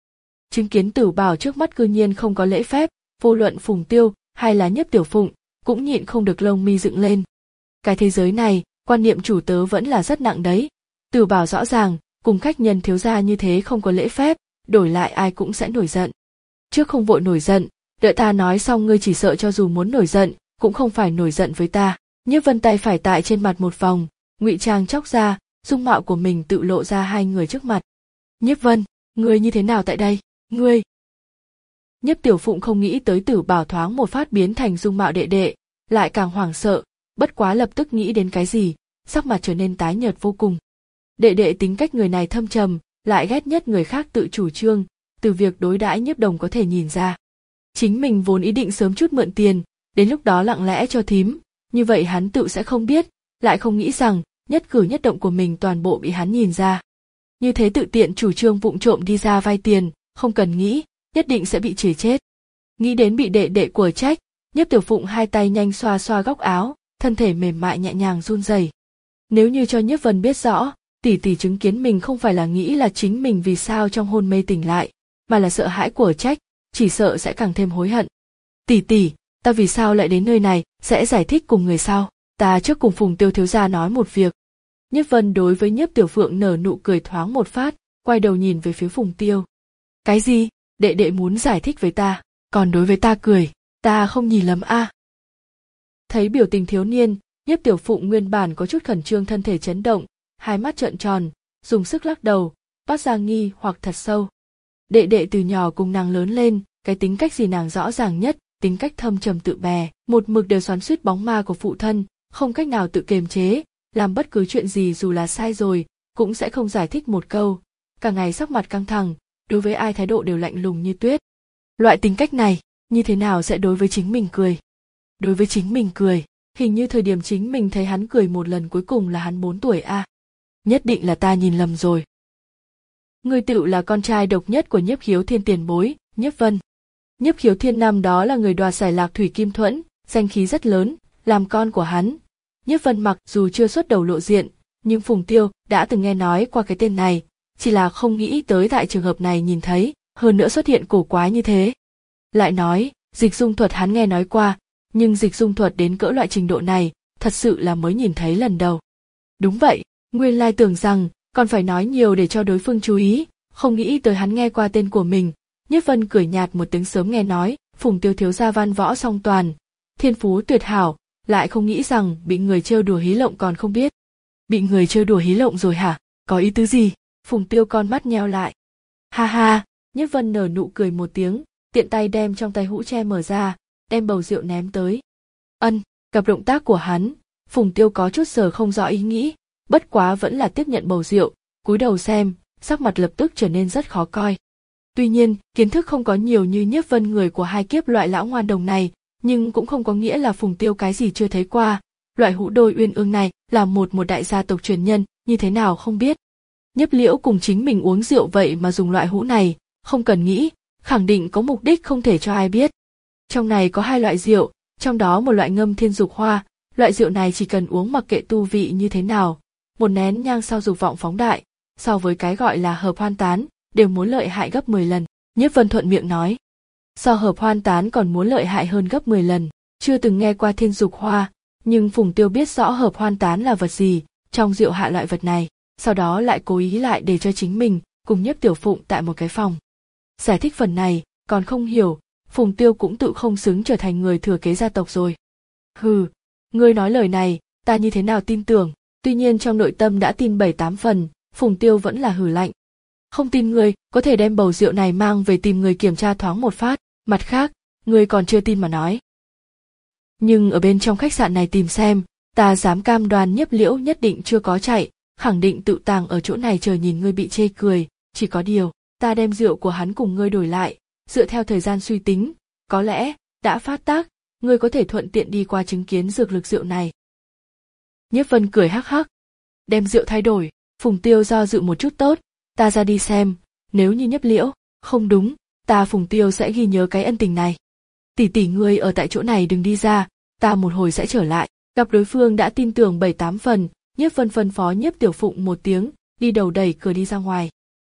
A: Chứng kiến Tử Bảo trước mắt cư nhiên không có lễ phép, vô luận Phùng Tiêu hay là Nhiếp Tiểu Phụng cũng nhịn không được lông mi dựng lên. Cái thế giới này, quan niệm chủ tớ vẫn là rất nặng đấy. Tử Bảo rõ ràng, cùng khách nhân thiếu gia như thế không có lễ phép, đổi lại ai cũng sẽ nổi giận. Trước không vội nổi giận, đợi ta nói xong ngươi chỉ sợ cho dù muốn nổi giận, cũng không phải nổi giận với ta. Nhiếp Vân tay phải tại trên mặt một vòng, ngụy trang chóc ra, dung mạo của mình tự lộ ra hai người trước mặt. Nhiếp Vân, ngươi như thế nào tại đây? Ngươi. Nhiếp Tiểu Phụng không nghĩ tới Tử Bảo thoáng một phát biến thành dung mạo đệ đệ, lại càng hoảng sợ, bất quá lập tức nghĩ đến cái gì, sắc mặt trở nên tái nhợt vô cùng. Đệ đệ tính cách người này thâm trầm, lại ghét nhất người khác tự chủ trương, từ việc đối đãi Nhiếp Đồng có thể nhìn ra. Chính mình vốn ý định sớm chút mượn tiền, đến lúc đó lặng lẽ cho thím, như vậy hắn tự sẽ không biết, lại không nghĩ rằng nhất cử nhất động của mình toàn bộ bị hắn nhìn ra. Như thế tự tiện chủ trương vụng trộm đi ra vay tiền, không cần nghĩ, nhất định sẽ bị chửi chết. Nghĩ đến bị đệ đệ của trách, Nhiếp Tiểu Phụng hai tay nhanh xoa xoa góc áo, thân thể mềm mại nhẹ nhàng run rẩy. Nếu như cho Nhiếp Vân biết rõ, tỷ tỷ chứng kiến mình không phải là nghĩ là chính mình vì sao trong hôn mê tỉnh lại, mà là sợ hãi của trách, chỉ sợ sẽ càng thêm hối hận. Tỷ tỷ, ta vì sao lại đến nơi này, sẽ giải thích cùng người sau. Ta trước cùng Phùng Tiêu thiếu gia nói một việc. Nhiếp Vân đối với Nhiếp Tiểu Phượng nở nụ cười thoáng một phát, quay đầu nhìn về phía Phùng Tiêu. Cái gì? Đệ đệ muốn giải thích với ta, còn đối với ta cười, ta không nhìn lầm a. À. Thấy biểu tình thiếu niên, Nhiếp Tiểu Phụng nguyên bản có chút khẩn trương thân thể chấn động, hai mắt trợn tròn, dùng sức lắc đầu, bắt ra nghi hoặc thật sâu. Đệ đệ từ nhỏ cùng nàng lớn lên, cái tính cách gì nàng rõ ràng nhất, tính cách thâm trầm tự bè, một mực đều xoắn xuýt bóng ma của phụ thân, không cách nào tự kiềm chế, làm bất cứ chuyện gì dù là sai rồi, cũng sẽ không giải thích một câu, cả ngày sắc mặt căng thẳng, đối với ai thái độ đều lạnh lùng như tuyết. Loại tính cách này, như thế nào sẽ đối với chính mình cười? Đối với chính mình cười, hình như thời điểm chính mình thấy hắn cười một lần cuối cùng là hắn bốn tuổi a. À. Nhất định là ta nhìn lầm rồi. Ngươi tựu là con trai độc nhất của Nhiếp Khiếu Thiên tiền bối, Nhiếp Vân. Nhiếp Khiếu Thiên năm đó là người đoạt giải Lạc Thủy Kim Thuẫn, danh khí rất lớn, làm con của hắn. Nhiếp Vân mặc dù chưa xuất đầu lộ diện, nhưng Phùng Tiêu đã từng nghe nói qua cái tên này, chỉ là không nghĩ tới tại trường hợp này nhìn thấy, hơn nữa xuất hiện cổ quái như thế. Lại nói, dịch dung thuật hắn nghe nói qua, nhưng dịch dung thuật đến cỡ loại trình độ này, thật sự là mới nhìn thấy lần đầu. Đúng vậy, nguyên lai tưởng rằng, còn phải nói nhiều để cho đối phương chú ý, không nghĩ tới hắn nghe qua tên của mình. Nhiếp Vân cười nhạt một tiếng sớm nghe nói, Phùng Tiêu thiếu gia văn võ song toàn, thiên phú tuyệt hảo, lại không nghĩ rằng bị người trêu đùa hí lộng còn không biết. Bị người trêu đùa hí lộng rồi hả? Có ý tứ gì? Phùng Tiêu con mắt nheo lại. Ha ha, Nhiếp Vân nở nụ cười một tiếng, tiện tay đem trong tay hũ tre mở ra, đem bầu rượu ném tới. Ân, gặp động tác của hắn, Phùng Tiêu có chút sờ không rõ ý nghĩ, bất quá vẫn là tiếp nhận bầu rượu, cúi đầu xem, sắc mặt lập tức trở nên rất khó coi. Tuy nhiên, kiến thức không có nhiều như Nhiếp Vân người của hai kiếp loại lão ngoan đồng này, nhưng cũng không có nghĩa là Phùng Tiêu cái gì chưa thấy qua. Loại hũ đôi uyên ương này là một một đại gia tộc truyền nhân, như thế nào không biết. Nhiếp Liễu cùng chính mình uống rượu vậy mà dùng loại hũ này, không cần nghĩ, khẳng định có mục đích không thể cho ai biết. Trong này có hai loại rượu, trong đó một loại ngâm thiên dục hoa, loại rượu này chỉ cần uống mặc kệ tu vị như thế nào, một nén nhang sau dục vọng phóng đại, so với cái gọi là hợp hoan tán, đều muốn lợi hại gấp mười lần. Nhiếp Vân thuận miệng nói, so hợp hoan tán còn muốn lợi hại hơn gấp mười lần, chưa từng nghe qua thiên dục hoa, nhưng Phùng Tiêu biết rõ hợp hoan tán là vật gì, trong rượu hạ loại vật này, sau đó lại cố ý lại để cho chính mình cùng Nhiếp Tiểu Phụng tại một cái phòng. Giải thích phần này, còn không hiểu, Phùng Tiêu cũng tự không xứng trở thành người thừa kế gia tộc rồi. Hừ, ngươi nói lời này, ta như thế nào tin tưởng, tuy nhiên trong nội tâm đã tin bảy tám phần, Phùng Tiêu vẫn là hừ lạnh. Không tin ngươi, có thể đem bầu rượu này mang về tìm người kiểm tra thoáng một phát, mặt khác, ngươi còn chưa tin mà nói. Nhưng ở bên trong khách sạn này tìm xem, ta dám cam đoan Nhiếp Liễu nhất định chưa có chạy, khẳng định tự tàng ở chỗ này chờ nhìn ngươi bị chê cười, chỉ có điều, ta đem rượu của hắn cùng ngươi đổi lại, dựa theo thời gian suy tính, có lẽ, đã phát tác, ngươi có thể thuận tiện đi qua chứng kiến dược lực rượu này. Nhiếp Vân cười hắc hắc, đem rượu thay đổi, Phùng Tiêu do dự một chút tốt, ta ra đi xem, nếu như Nhiếp Liễu, không đúng, ta Phùng Tiêu sẽ ghi nhớ cái ân tình này. Tỷ tỷ ngươi ở tại chỗ này đừng đi ra, ta một hồi sẽ trở lại. Gặp đối phương đã tin tưởng bảy tám phần, Nhiếp Vân phân phó Nhiếp Tiểu Phụng một tiếng, đi đầu đẩy cửa đi ra ngoài.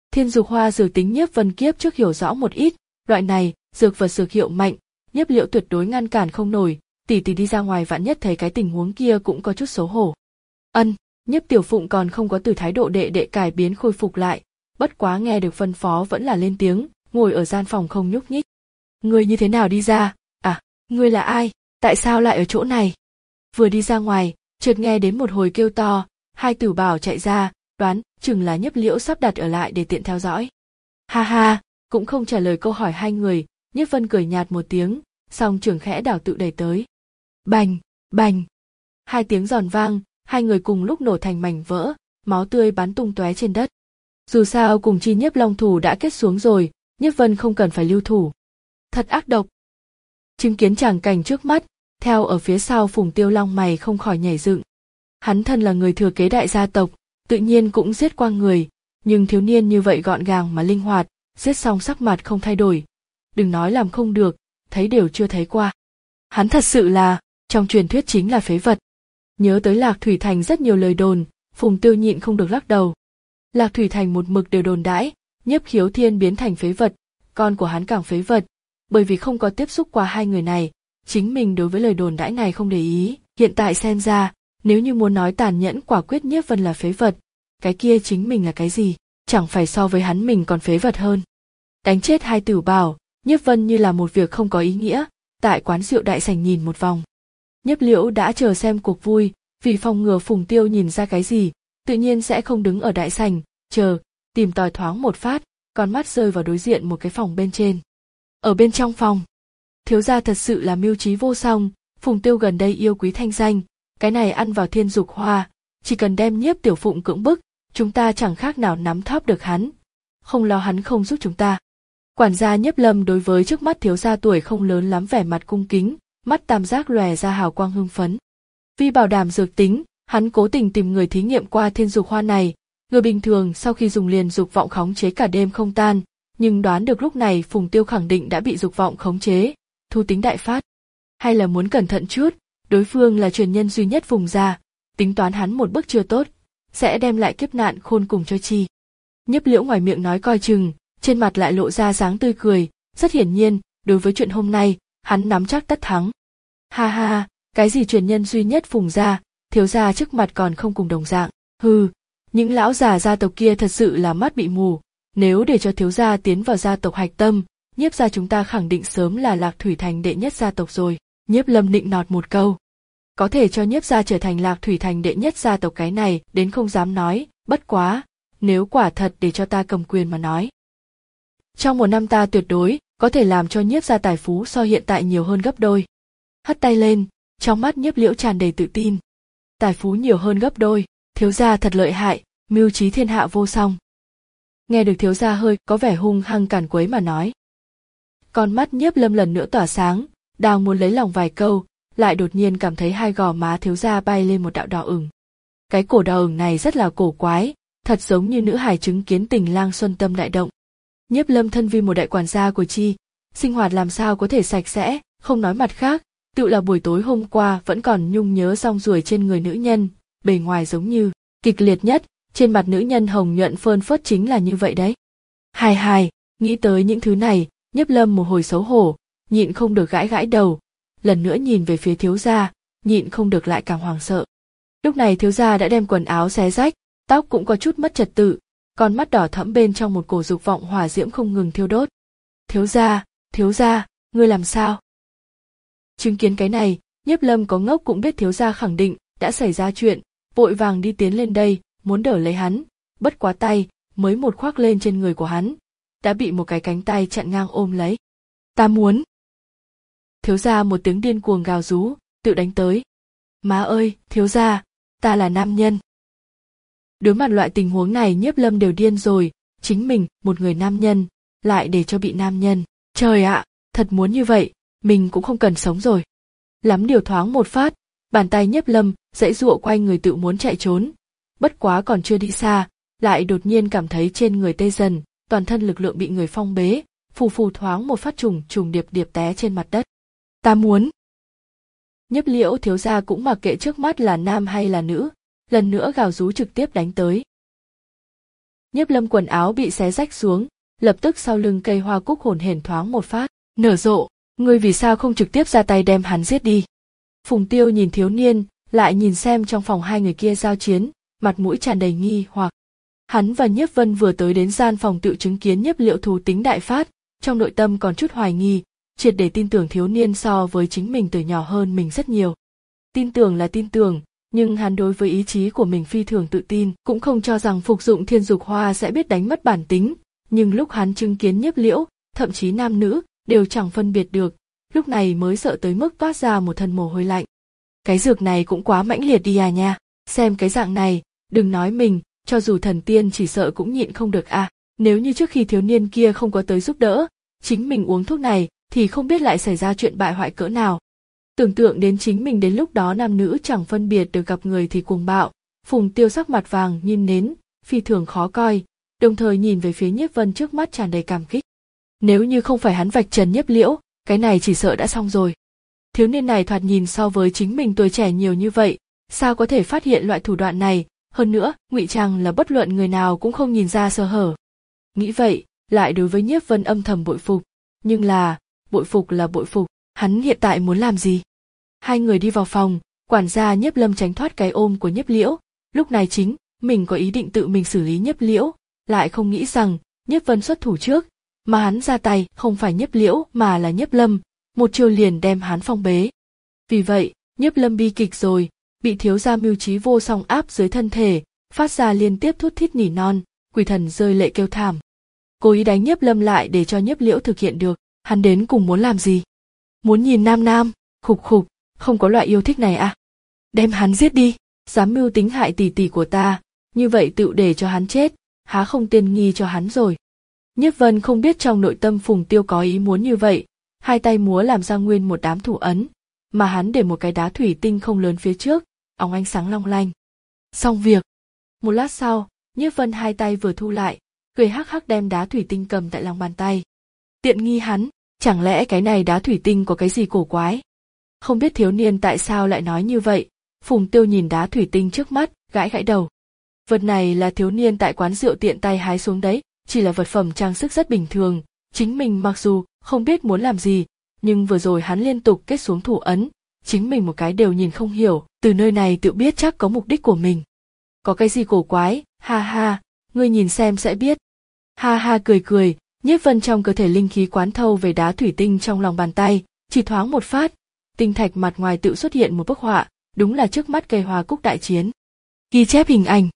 A: Thiên Dục Hoa dược tính Nhiếp Vân kiếp trước hiểu rõ một ít, loại này dược vật dược hiệu mạnh, Nhiếp Liễu tuyệt đối ngăn cản không nổi, tỷ tỷ đi ra ngoài vạn nhất thấy cái tình huống kia cũng có chút xấu hổ. Ân, Nhiếp Tiểu Phụng còn không có từ thái độ đệ đệ cải biến khôi phục lại, bất quá nghe được phân phó vẫn là lên tiếng, ngồi ở gian phòng không nhúc nhích. Ngươi như thế nào đi ra? À, ngươi là ai? Tại sao lại ở chỗ này? Vừa đi ra ngoài, chợt nghe đến một hồi kêu to, hai tử bảo chạy ra, đoán chừng là Nhiếp Liễu sắp đặt ở lại để tiện theo dõi. Ha ha, cũng không trả lời câu hỏi hai người, Nhiếp Vân cười nhạt một tiếng, song trường khẽ đảo tự đẩy tới. Bành, bành. Hai tiếng giòn vang, hai người cùng lúc nổ thành mảnh vỡ, máu tươi bắn tung tóe trên đất. Dù sao cùng chi Nhiếp Long thủ đã kết xuống rồi, Nhiếp Vân không cần phải lưu thủ. Thật ác độc. Chứng kiến tràng cảnh trước mắt, theo ở phía sau Phùng Tiêu Long mày không khỏi nhảy dựng. Hắn thân là người thừa kế đại gia tộc, tự nhiên cũng giết qua người, nhưng thiếu niên như vậy gọn gàng mà linh hoạt, giết xong sắc mặt không thay đổi. Đừng nói làm không được, thấy đều chưa thấy qua. Hắn thật sự là, trong truyền thuyết chính là phế vật. Nhớ tới Lạc Thủy Thành rất nhiều lời đồn, Phùng Tiêu nhịn không được lắc đầu. Lạc Thủy Thành một mực đều đồn đãi, Nhiếp Khiếu Thiên biến thành phế vật, con của hắn càng phế vật, bởi vì không có tiếp xúc qua hai người này, chính mình đối với lời đồn đãi này không để ý, hiện tại xem ra, nếu như muốn nói tàn nhẫn quả quyết Nhiếp Vân là phế vật, cái kia chính mình là cái gì, chẳng phải so với hắn mình còn phế vật hơn. Đánh chết hai tử bảo, Nhiếp Vân như là một việc không có ý nghĩa, tại quán rượu đại sảnh nhìn một vòng. Nhiếp Liễu đã chờ xem cuộc vui, vì phòng ngừa Phùng Tiêu nhìn ra cái gì, tự nhiên sẽ không đứng ở đại sảnh, chờ, tìm tòi thoáng một phát, con mắt rơi vào đối diện một cái phòng bên trên. Ở bên trong phòng, thiếu gia thật sự là mưu trí vô song, Phùng Tiêu gần đây yêu quý thanh danh, cái này ăn vào Thiên Dục Hoa, chỉ cần đem Nhiếp Tiểu Phụng cưỡng bức, chúng ta chẳng khác nào nắm thóp được hắn, không lo hắn không giúp chúng ta. Quản gia Nhiếp Lâm đối với trước mắt thiếu gia tuổi không lớn lắm vẻ mặt cung kính, mắt tam giác lòe ra hào quang hưng phấn. Vì bảo đảm dược tính, hắn cố tình tìm người thí nghiệm qua Thiên Dục Hoa này, người bình thường sau khi dùng liền dục vọng khống chế cả đêm không tan, nhưng đoán được lúc này Phùng Tiêu khẳng định đã bị dục vọng khống chế, thu tính đại phát. Hay là muốn cẩn thận chút, đối phương là truyền nhân duy nhất Phùng gia, tính toán hắn một bước chưa tốt, sẽ đem lại kiếp nạn khôn cùng cho chi. Nhiếp Liễu ngoài miệng nói coi chừng, trên mặt lại lộ ra dáng tươi cười, rất hiển nhiên, đối với chuyện hôm nay, hắn nắm chắc tất thắng. Ha ha ha, cái gì truyền nhân duy nhất Phùng gia, thiếu gia trước mặt còn không cùng đồng dạng, hừ, những lão già gia tộc kia thật sự là mắt bị mù, nếu để cho thiếu gia tiến vào gia tộc hạch tâm, Nhiếp gia chúng ta khẳng định sớm là Lạc Thủy Thành đệ nhất gia tộc rồi. Nhiếp Lâm nịnh nọt một câu. Có thể cho Nhiếp gia trở thành Lạc Thủy Thành đệ nhất gia tộc cái này đến không dám nói, bất quá, nếu quả thật để cho ta cầm quyền mà nói. Trong một năm ta tuyệt đối có thể làm cho Nhiếp gia tài phú so hiện tại nhiều hơn gấp đôi. Hất tay lên, trong mắt Nhiếp Liễu tràn đầy tự tin. Tài phú nhiều hơn gấp đôi, thiếu gia thật lợi hại, mưu trí thiên hạ vô song. Nghe được thiếu gia hơi có vẻ hung hăng càn quấy mà nói. Con mắt Nhiếp Lâm lần nữa tỏa sáng, đang muốn lấy lòng vài câu, lại đột nhiên cảm thấy hai gò má thiếu gia bay lên một đạo đỏ ửng. Cái cổ đỏ ửng này rất là cổ quái, thật giống như nữ hài chứng kiến tình lang xuân tâm đại động. Nhiếp Lâm thân vì một đại quản gia của chi, sinh hoạt làm sao có thể sạch sẽ, không nói mặt khác, tựu là buổi tối hôm qua vẫn còn nhung nhớ rong ruổi trên người nữ nhân, bề ngoài giống như kịch liệt nhất, trên mặt nữ nhân hồng nhuận phơn phớt chính là như vậy đấy. Hài hài, nghĩ tới những thứ này, Nhiếp Lâm một hồi xấu hổ, nhịn không được gãi gãi đầu, lần nữa nhìn về phía thiếu gia, nhịn không được lại càng hoảng sợ. Lúc này thiếu gia đã đem quần áo xé rách, tóc cũng có chút mất trật tự, con mắt đỏ thẫm bên trong một cổ dục vọng hỏa diễm không ngừng thiêu đốt. Thiếu gia, thiếu gia, ngươi làm sao? Chứng kiến cái này, Nhiếp Lâm có ngốc cũng biết thiếu gia khẳng định đã xảy ra chuyện, vội vàng đi tiến lên đây, muốn đỡ lấy hắn, bất quá tay mới một khoác lên trên người của hắn, đã bị một cái cánh tay chặn ngang ôm lấy. Ta muốn. Thiếu gia một tiếng điên cuồng gào rú, tự đánh tới. Má ơi, thiếu gia, ta là nam nhân. Đối mặt loại tình huống này Nhiếp Lâm đều điên rồi, chính mình, một người nam nhân, lại để cho bị nam nhân. Trời ạ, thật muốn như vậy, mình cũng không cần sống rồi. Lắm điều thoáng một phát, bàn tay Nhiếp Lâm giãy giụa quay người tự muốn chạy trốn. Bất quá còn chưa đi xa, lại đột nhiên cảm thấy trên người tê dần, toàn thân lực lượng bị người phong bế, phù phù thoáng một phát trùng trùng điệp điệp té trên mặt đất. Ta muốn. Nhiếp Liễu thiếu gia cũng mặc kệ trước mắt là nam hay là nữ, lần nữa gào rú trực tiếp đánh tới. Nhiếp Lâm quần áo bị xé rách xuống, lập tức sau lưng cây hoa cúc hồn hển thoáng một phát, nở rộ, ngươi vì sao không trực tiếp ra tay đem hắn giết đi? Phùng Tiêu nhìn thiếu niên, lại nhìn xem trong phòng hai người kia giao chiến, mặt mũi tràn đầy nghi hoặc. Hắn và Nhiếp Vân vừa tới đến gian phòng tự chứng kiến Nhiếp Liễu thú tính đại phát, trong nội tâm còn chút hoài nghi, triệt để tin tưởng thiếu niên so với chính mình tuổi nhỏ hơn mình rất nhiều. Tin tưởng là tin tưởng, nhưng hắn đối với ý chí của mình phi thường tự tin, cũng không cho rằng phục dụng thiên dục hoa sẽ biết đánh mất bản tính, nhưng lúc hắn chứng kiến Nhiếp Liễu, thậm chí nam nữ, đều chẳng phân biệt được, lúc này mới sợ tới mức toát ra một thân mồ hôi lạnh. Cái dược này cũng quá mãnh liệt đi à nha, xem cái dạng này, đừng nói mình, cho dù thần tiên chỉ sợ cũng nhịn không được à, nếu như trước khi thiếu niên kia không có tới giúp đỡ, chính mình uống thuốc này thì không biết lại xảy ra chuyện bại hoại cỡ nào. Tưởng tượng đến chính mình đến lúc đó nam nữ chẳng phân biệt được gặp người thì cuồng bạo, Phùng Tiêu sắc mặt vàng như nến, phi thường khó coi, đồng thời nhìn về phía Nhiếp Vân trước mắt tràn đầy cảm kích. Nếu như không phải hắn vạch trần Nhiếp Liễu, cái này chỉ sợ đã xong rồi. Thiếu niên này thoạt nhìn so với chính mình tuổi trẻ nhiều như vậy, sao có thể phát hiện loại thủ đoạn này, hơn nữa, ngụy trang là bất luận người nào cũng không nhìn ra sơ hở. Nghĩ vậy, lại đối với Nhiếp Vân âm thầm bội phục, nhưng là, bội phục là bội phục, hắn hiện tại muốn làm gì? Hai người đi vào phòng, quản gia Nhiếp Lâm tránh thoát cái ôm của Nhiếp Liễu, lúc này chính, mình có ý định tự mình xử lý Nhiếp Liễu, lại không nghĩ rằng, Nhiếp Vân xuất thủ trước, mà hắn ra tay không phải Nhiếp Liễu mà là Nhiếp Lâm, một chiêu liền đem hắn phong bế. Vì vậy, Nhiếp Lâm bi kịch rồi, bị thiếu gia mưu trí vô song áp dưới thân thể, phát ra liên tiếp thút thít nỉ non, quỷ thần rơi lệ kêu thảm. Cố ý đánh Nhiếp Lâm lại để cho Nhiếp Liễu thực hiện được, hắn đến cùng muốn làm gì? Muốn nhìn nam nam, khục khục, không có loại yêu thích này à? Đem hắn giết đi, dám mưu tính hại tỷ tỷ của ta, như vậy tự để cho hắn chết, há không tiên nghi cho hắn rồi. Nhiếp Vân không biết trong nội tâm Phùng Tiêu có ý muốn như vậy, hai tay múa làm ra nguyên một đám thủ ấn, mà hắn để một cái đá thủy tinh không lớn phía trước, óng ánh sáng long lanh. Xong việc. Một lát sau, Nhiếp Vân hai tay vừa thu lại, cười hắc hắc đem đá thủy tinh cầm tại lòng bàn tay. Tiện nghi hắn, chẳng lẽ cái này đá thủy tinh có cái gì cổ quái? Không biết thiếu niên tại sao lại nói như vậy, Phùng Tiêu nhìn đá thủy tinh trước mắt, gãi gãi đầu. Vật này là thiếu niên tại quán rượu tiện tay hái xuống đấy, chỉ là vật phẩm trang sức rất bình thường, chính mình mặc dù không biết muốn làm gì, nhưng vừa rồi hắn liên tục kết xuống thủ ấn, chính mình một cái đều nhìn không hiểu, từ nơi này tự biết chắc có mục đích của mình. Có cái gì cổ quái, ha ha, ngươi nhìn xem sẽ biết. Ha ha cười cười, Nhiếp Vân trong cơ thể linh khí quán thâu về đá thủy tinh trong lòng bàn tay, chỉ thoáng một phát, tinh thạch mặt ngoài tự xuất hiện một bức họa, đúng là trước mắt cây hoa cúc đại chiến. Ghi chép hình ảnh.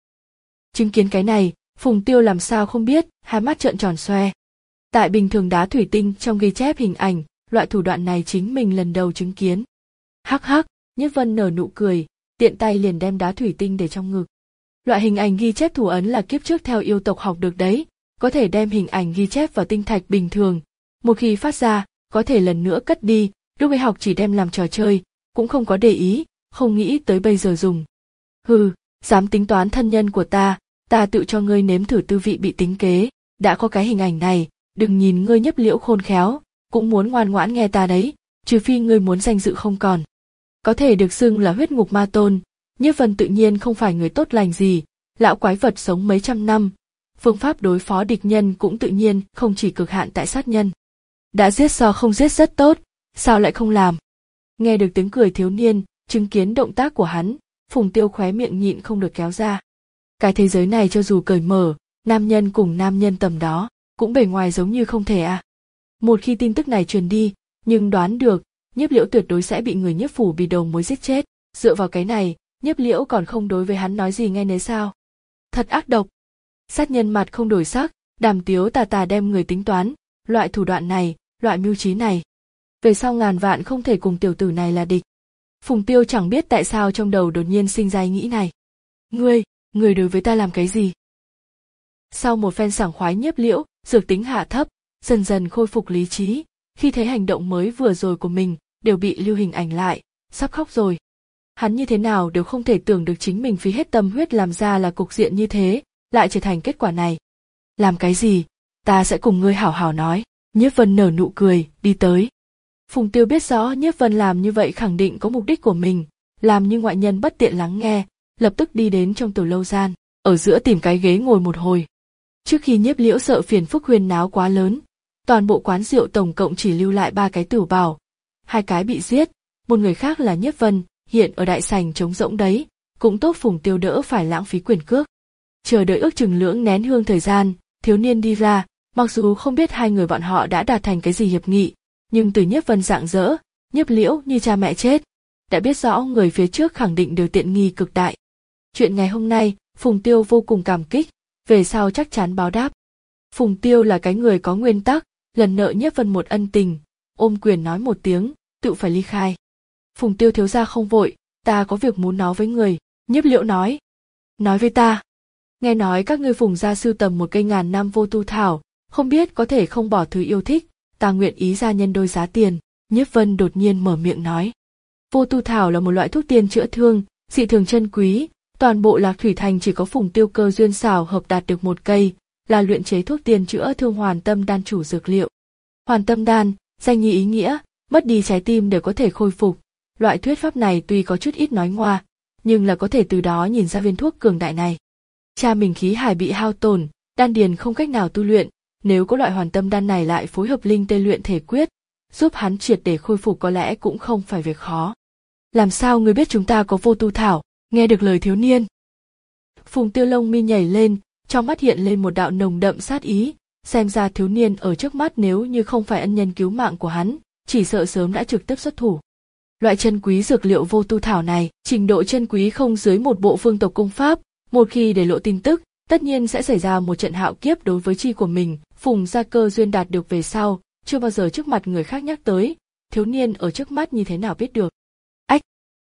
A: Chứng kiến cái này, Phùng Tiêu làm sao không biết, hai mắt trợn tròn xoe. Tại bình thường đá thủy tinh trong ghi chép hình ảnh, loại thủ đoạn này chính mình lần đầu chứng kiến. Hắc hắc, Nhiếp Vân nở nụ cười, tiện tay liền đem đá thủy tinh để trong ngực. Loại hình ảnh ghi chép thủ ấn là kiếp trước theo yêu tộc học được đấy, có thể đem hình ảnh ghi chép vào tinh thạch bình thường. Một khi phát ra, có thể lần nữa cất đi, lúc ấy học chỉ đem làm trò chơi, cũng không có để ý, không nghĩ tới bây giờ dùng. Hừ, dám tính toán thân nhân của ta, ta tự cho ngươi nếm thử tư vị bị tính kế, đã có cái hình ảnh này, đừng nhìn ngươi Nhiếp Liễu khôn khéo, cũng muốn ngoan ngoãn nghe ta đấy, trừ phi ngươi muốn danh dự không còn. Có thể được xưng là huyết ngục ma tôn, Nhiếp Vân tự nhiên không phải người tốt lành gì, lão quái vật sống mấy trăm năm, phương pháp đối phó địch nhân cũng tự nhiên không chỉ cực hạn tại sát nhân. Đã giết so không giết rất tốt, sao lại không làm? Nghe được tiếng cười thiếu niên, chứng kiến động tác của hắn, Phùng Tiêu khóe miệng nhịn không được kéo ra. Cái thế giới này cho dù cởi mở, nam nhân cùng nam nhân tầm đó, cũng bề ngoài giống như không thể à. Một khi tin tức này truyền đi, nhưng đoán được, Nhiếp Liễu tuyệt đối sẽ bị người Nhiếp phủ bì đầu mối giết chết, dựa vào cái này, Nhiếp Liễu còn không đối với hắn nói gì nghe nấy sao. Thật ác độc. Sát nhân mặt không đổi sắc, đàm tiếu tà tà đem người tính toán, loại thủ đoạn này, loại mưu trí này. Về sau ngàn vạn không thể cùng tiểu tử này là địch. Phùng Tiêu chẳng biết tại sao trong đầu đột nhiên sinh ra ý nghĩ này. Ngươi, ngươi đối với ta làm cái gì? Sau một phen sảng khoái Nhiếp Liễu, dược tính hạ thấp, dần dần khôi phục lý trí, khi thấy hành động mới vừa rồi của mình, đều bị lưu hình ảnh lại, sắp khóc rồi. Hắn như thế nào đều không thể tưởng được chính mình phí hết tâm huyết làm ra là cục diện như thế, lại trở thành kết quả này. Làm cái gì? Ta sẽ cùng ngươi hảo hảo nói. Nhiếp Vân nở nụ cười, đi tới. Phùng Tiêu biết rõ Nhiếp Vân làm như vậy khẳng định có mục đích của mình, làm như ngoại nhân bất tiện lắng nghe, lập tức đi đến trong tiểu lâu gian, ở giữa tìm cái ghế ngồi một hồi. Trước khi Nhiếp Liễu sợ phiền phức huyên náo quá lớn, toàn bộ quán rượu tổng cộng chỉ lưu lại ba cái tửu bảo, hai cái bị giết, một người khác là Nhiếp Vân, hiện ở đại sảnh trống rỗng đấy, cũng tốt Phùng Tiêu đỡ phải lãng phí quyền cước. Chờ đợi ước chừng lưỡng nén hương thời gian, thiếu niên đi ra, mặc dù không biết hai người bọn họ đã đạt thành cái gì hiệp nghị, nhưng từ Nhiếp Vân rạng rỡ, Nhiếp Liễu như cha mẹ chết, đã biết rõ người phía trước khẳng định đều tiện nghi cực đại. Chuyện ngày hôm nay, Phùng Tiêu vô cùng cảm kích, về sau chắc chắn báo đáp. Phùng Tiêu là cái người có nguyên tắc, lần nợ Nhiếp Vân một ân tình, ôm quyền nói một tiếng, tự phải ly khai. Phùng Tiêu thiếu gia không vội, ta có việc muốn nói với người, Nhiếp Liễu nói. Nói với ta. Nghe nói các ngươi Phùng gia sưu tầm một cây ngàn năm vô tu thảo, không biết có thể không bỏ thứ yêu thích, ta nguyện ý ra nhân đôi giá tiền, Nhiếp Vân đột nhiên mở miệng nói. Vô tu thảo là một loại thuốc tiên chữa thương, dị thường chân quý, toàn bộ Lạc Thủy Thành chỉ có Phùng Tiêu cơ duyên xảo hợp đạt được một cây, là luyện chế thuốc tiên chữa thương hoàn tâm đan chủ dược liệu. Hoàn tâm đan, danh như ý nghĩa, mất đi trái tim đều có thể khôi phục. Loại thuyết pháp này tuy có chút ít nói ngoa, nhưng là có thể từ đó nhìn ra viên thuốc cường đại này. Cha mình khí hải bị hao tổn, đan điền không cách nào tu luyện, nếu có loại hoàn tâm đan này lại phối hợp linh tê luyện thể quyết, giúp hắn triệt để khôi phục có lẽ cũng không phải việc khó. Làm sao ngươi biết chúng ta có vô tu thảo? Nghe được lời thiếu niên, Phùng Tiêu lông mi nhảy lên, trong mắt hiện lên một đạo nồng đậm sát ý, xem ra thiếu niên ở trước mắt nếu như không phải ân nhân cứu mạng của hắn, chỉ sợ sớm đã trực tiếp xuất thủ. Loại chân quý dược liệu vô tu thảo này, trình độ chân quý không dưới một bộ phương tộc công pháp, một khi để lộ tin tức, tất nhiên sẽ xảy ra một trận hạo kiếp đối với chi của mình, Phùng gia cơ duyên đạt được về sau, chưa bao giờ trước mặt người khác nhắc tới, thiếu niên ở trước mắt như thế nào biết được. Ách!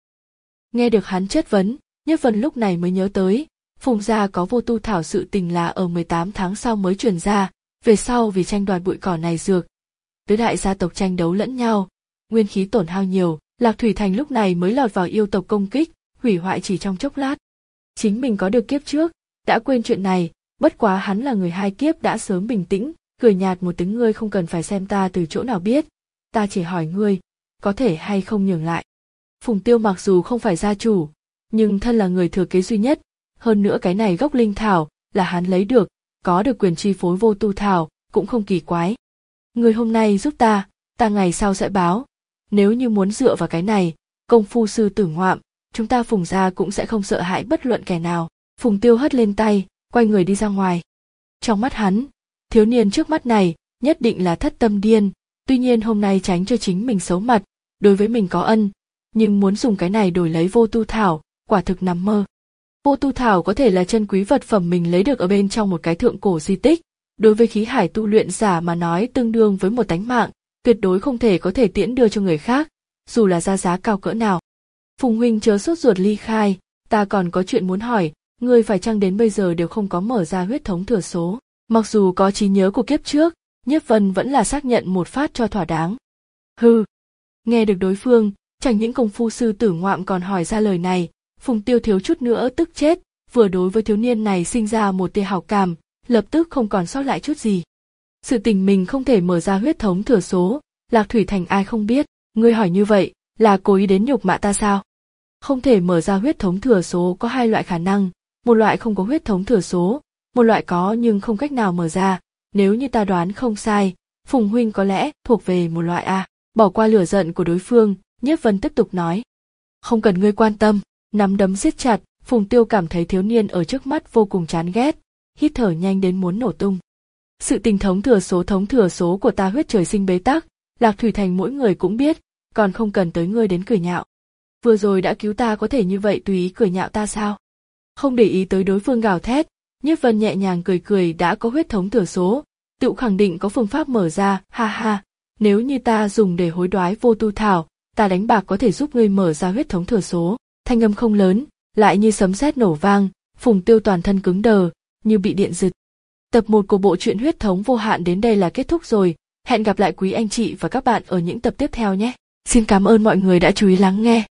A: Nghe được hắn chất vấn, Nhiếp Vân lúc này mới nhớ tới, Phùng gia có vô tu thảo sự tình là ở mười tám tháng sau mới truyền ra, về sau vì tranh đoạt bụi cỏ này dược. Tứ đại gia tộc tranh đấu lẫn nhau, nguyên khí tổn hao nhiều, Lạc Thủy Thành lúc này mới lọt vào yêu tộc công kích, hủy hoại chỉ trong chốc lát. Chính mình có được kiếp trước, đã quên chuyện này, bất quá hắn là người hai kiếp đã sớm bình tĩnh, cười nhạt một tiếng ngươi không cần phải xem ta từ chỗ nào biết, ta chỉ hỏi ngươi, có thể hay không nhường lại. Phùng Tiêu mặc dù không phải gia chủ, nhưng thân là người thừa kế duy nhất, hơn nữa cái này gốc linh thảo là hắn lấy được, có được quyền chi phối vô tu thảo, cũng không kỳ quái. Ngươi hôm nay giúp ta, ta ngày sau sẽ báo. Nếu như muốn dựa vào cái này, công phu sư tử ngoạm, chúng ta Phùng gia cũng sẽ không sợ hãi bất luận kẻ nào. Phùng Tiêu hất lên tay, quay người đi ra ngoài. Trong mắt hắn, thiếu niên trước mắt này nhất định là thất tâm điên, tuy nhiên hôm nay tránh cho chính mình xấu mặt, đối với mình có ân, nhưng muốn dùng cái này đổi lấy vô tu thảo, quả thực nằm mơ. Vô tu thảo có thể là chân quý vật phẩm mình lấy được ở bên trong một cái thượng cổ di tích, đối với khí hải tu luyện giả mà nói tương đương với một tánh mạng, tuyệt đối không thể có thể tiễn đưa cho người khác, dù là ra giá cao cỡ nào. Phùng huynh chớ sốt ruột ly khai, ta còn có chuyện muốn hỏi, ngươi phải chăng đến bây giờ đều không có mở ra huyết thống thừa số? Mặc dù có trí nhớ của kiếp trước, Nhiếp Vân vẫn là xác nhận một phát cho thỏa đáng. Hừ, nghe được đối phương, chẳng những công phu sư tử ngoạm còn hỏi ra lời này, Phùng Tiêu thiếu chút nữa tức chết, vừa đối với thiếu niên này sinh ra một tia hảo cảm, lập tức không còn sót lại chút gì. Sự tình mình không thể mở ra huyết thống thừa số, Lạc Thủy Thành ai không biết, ngươi hỏi như vậy, là cố ý đến nhục mạ ta sao? Không thể mở ra huyết thống thừa số có hai loại khả năng, một loại không có huyết thống thừa số, một loại có nhưng không cách nào mở ra, nếu như ta đoán không sai, Phùng huynh có lẽ thuộc về một loại A. Bỏ qua lửa giận của đối phương, Nhiếp Vân tiếp tục nói. Không cần ngươi quan tâm, nắm đấm siết chặt, Phùng Tiêu cảm thấy thiếu niên ở trước mắt vô cùng chán ghét, hít thở nhanh đến muốn nổ tung. Sự tình thống thừa số thống thừa số của ta huyết trời sinh bế tắc, Lạc Thủy Thành mỗi người cũng biết, còn không cần tới ngươi đến cười nhạo. Vừa rồi đã cứu ta có thể như vậy tùy ý cười nhạo ta sao? Không để ý tới đối phương gào thét, Nhiếp Vân nhẹ nhàng cười cười đã có huyết thống thừa số, tự khẳng định có phương pháp mở ra, ha ha, nếu như ta dùng để hối đoái vô tu thảo, ta đánh bạc có thể giúp ngươi mở ra huyết thống thừa số. Thanh âm không lớn, lại như sấm sét nổ vang, Phùng Tiêu toàn thân cứng đờ, như bị điện giật. Tập một của bộ truyện huyết thống vô hạn đến đây là kết thúc rồi, hẹn gặp lại quý anh chị và các bạn ở những tập tiếp theo nhé. Xin cảm ơn mọi người đã chú ý lắng nghe.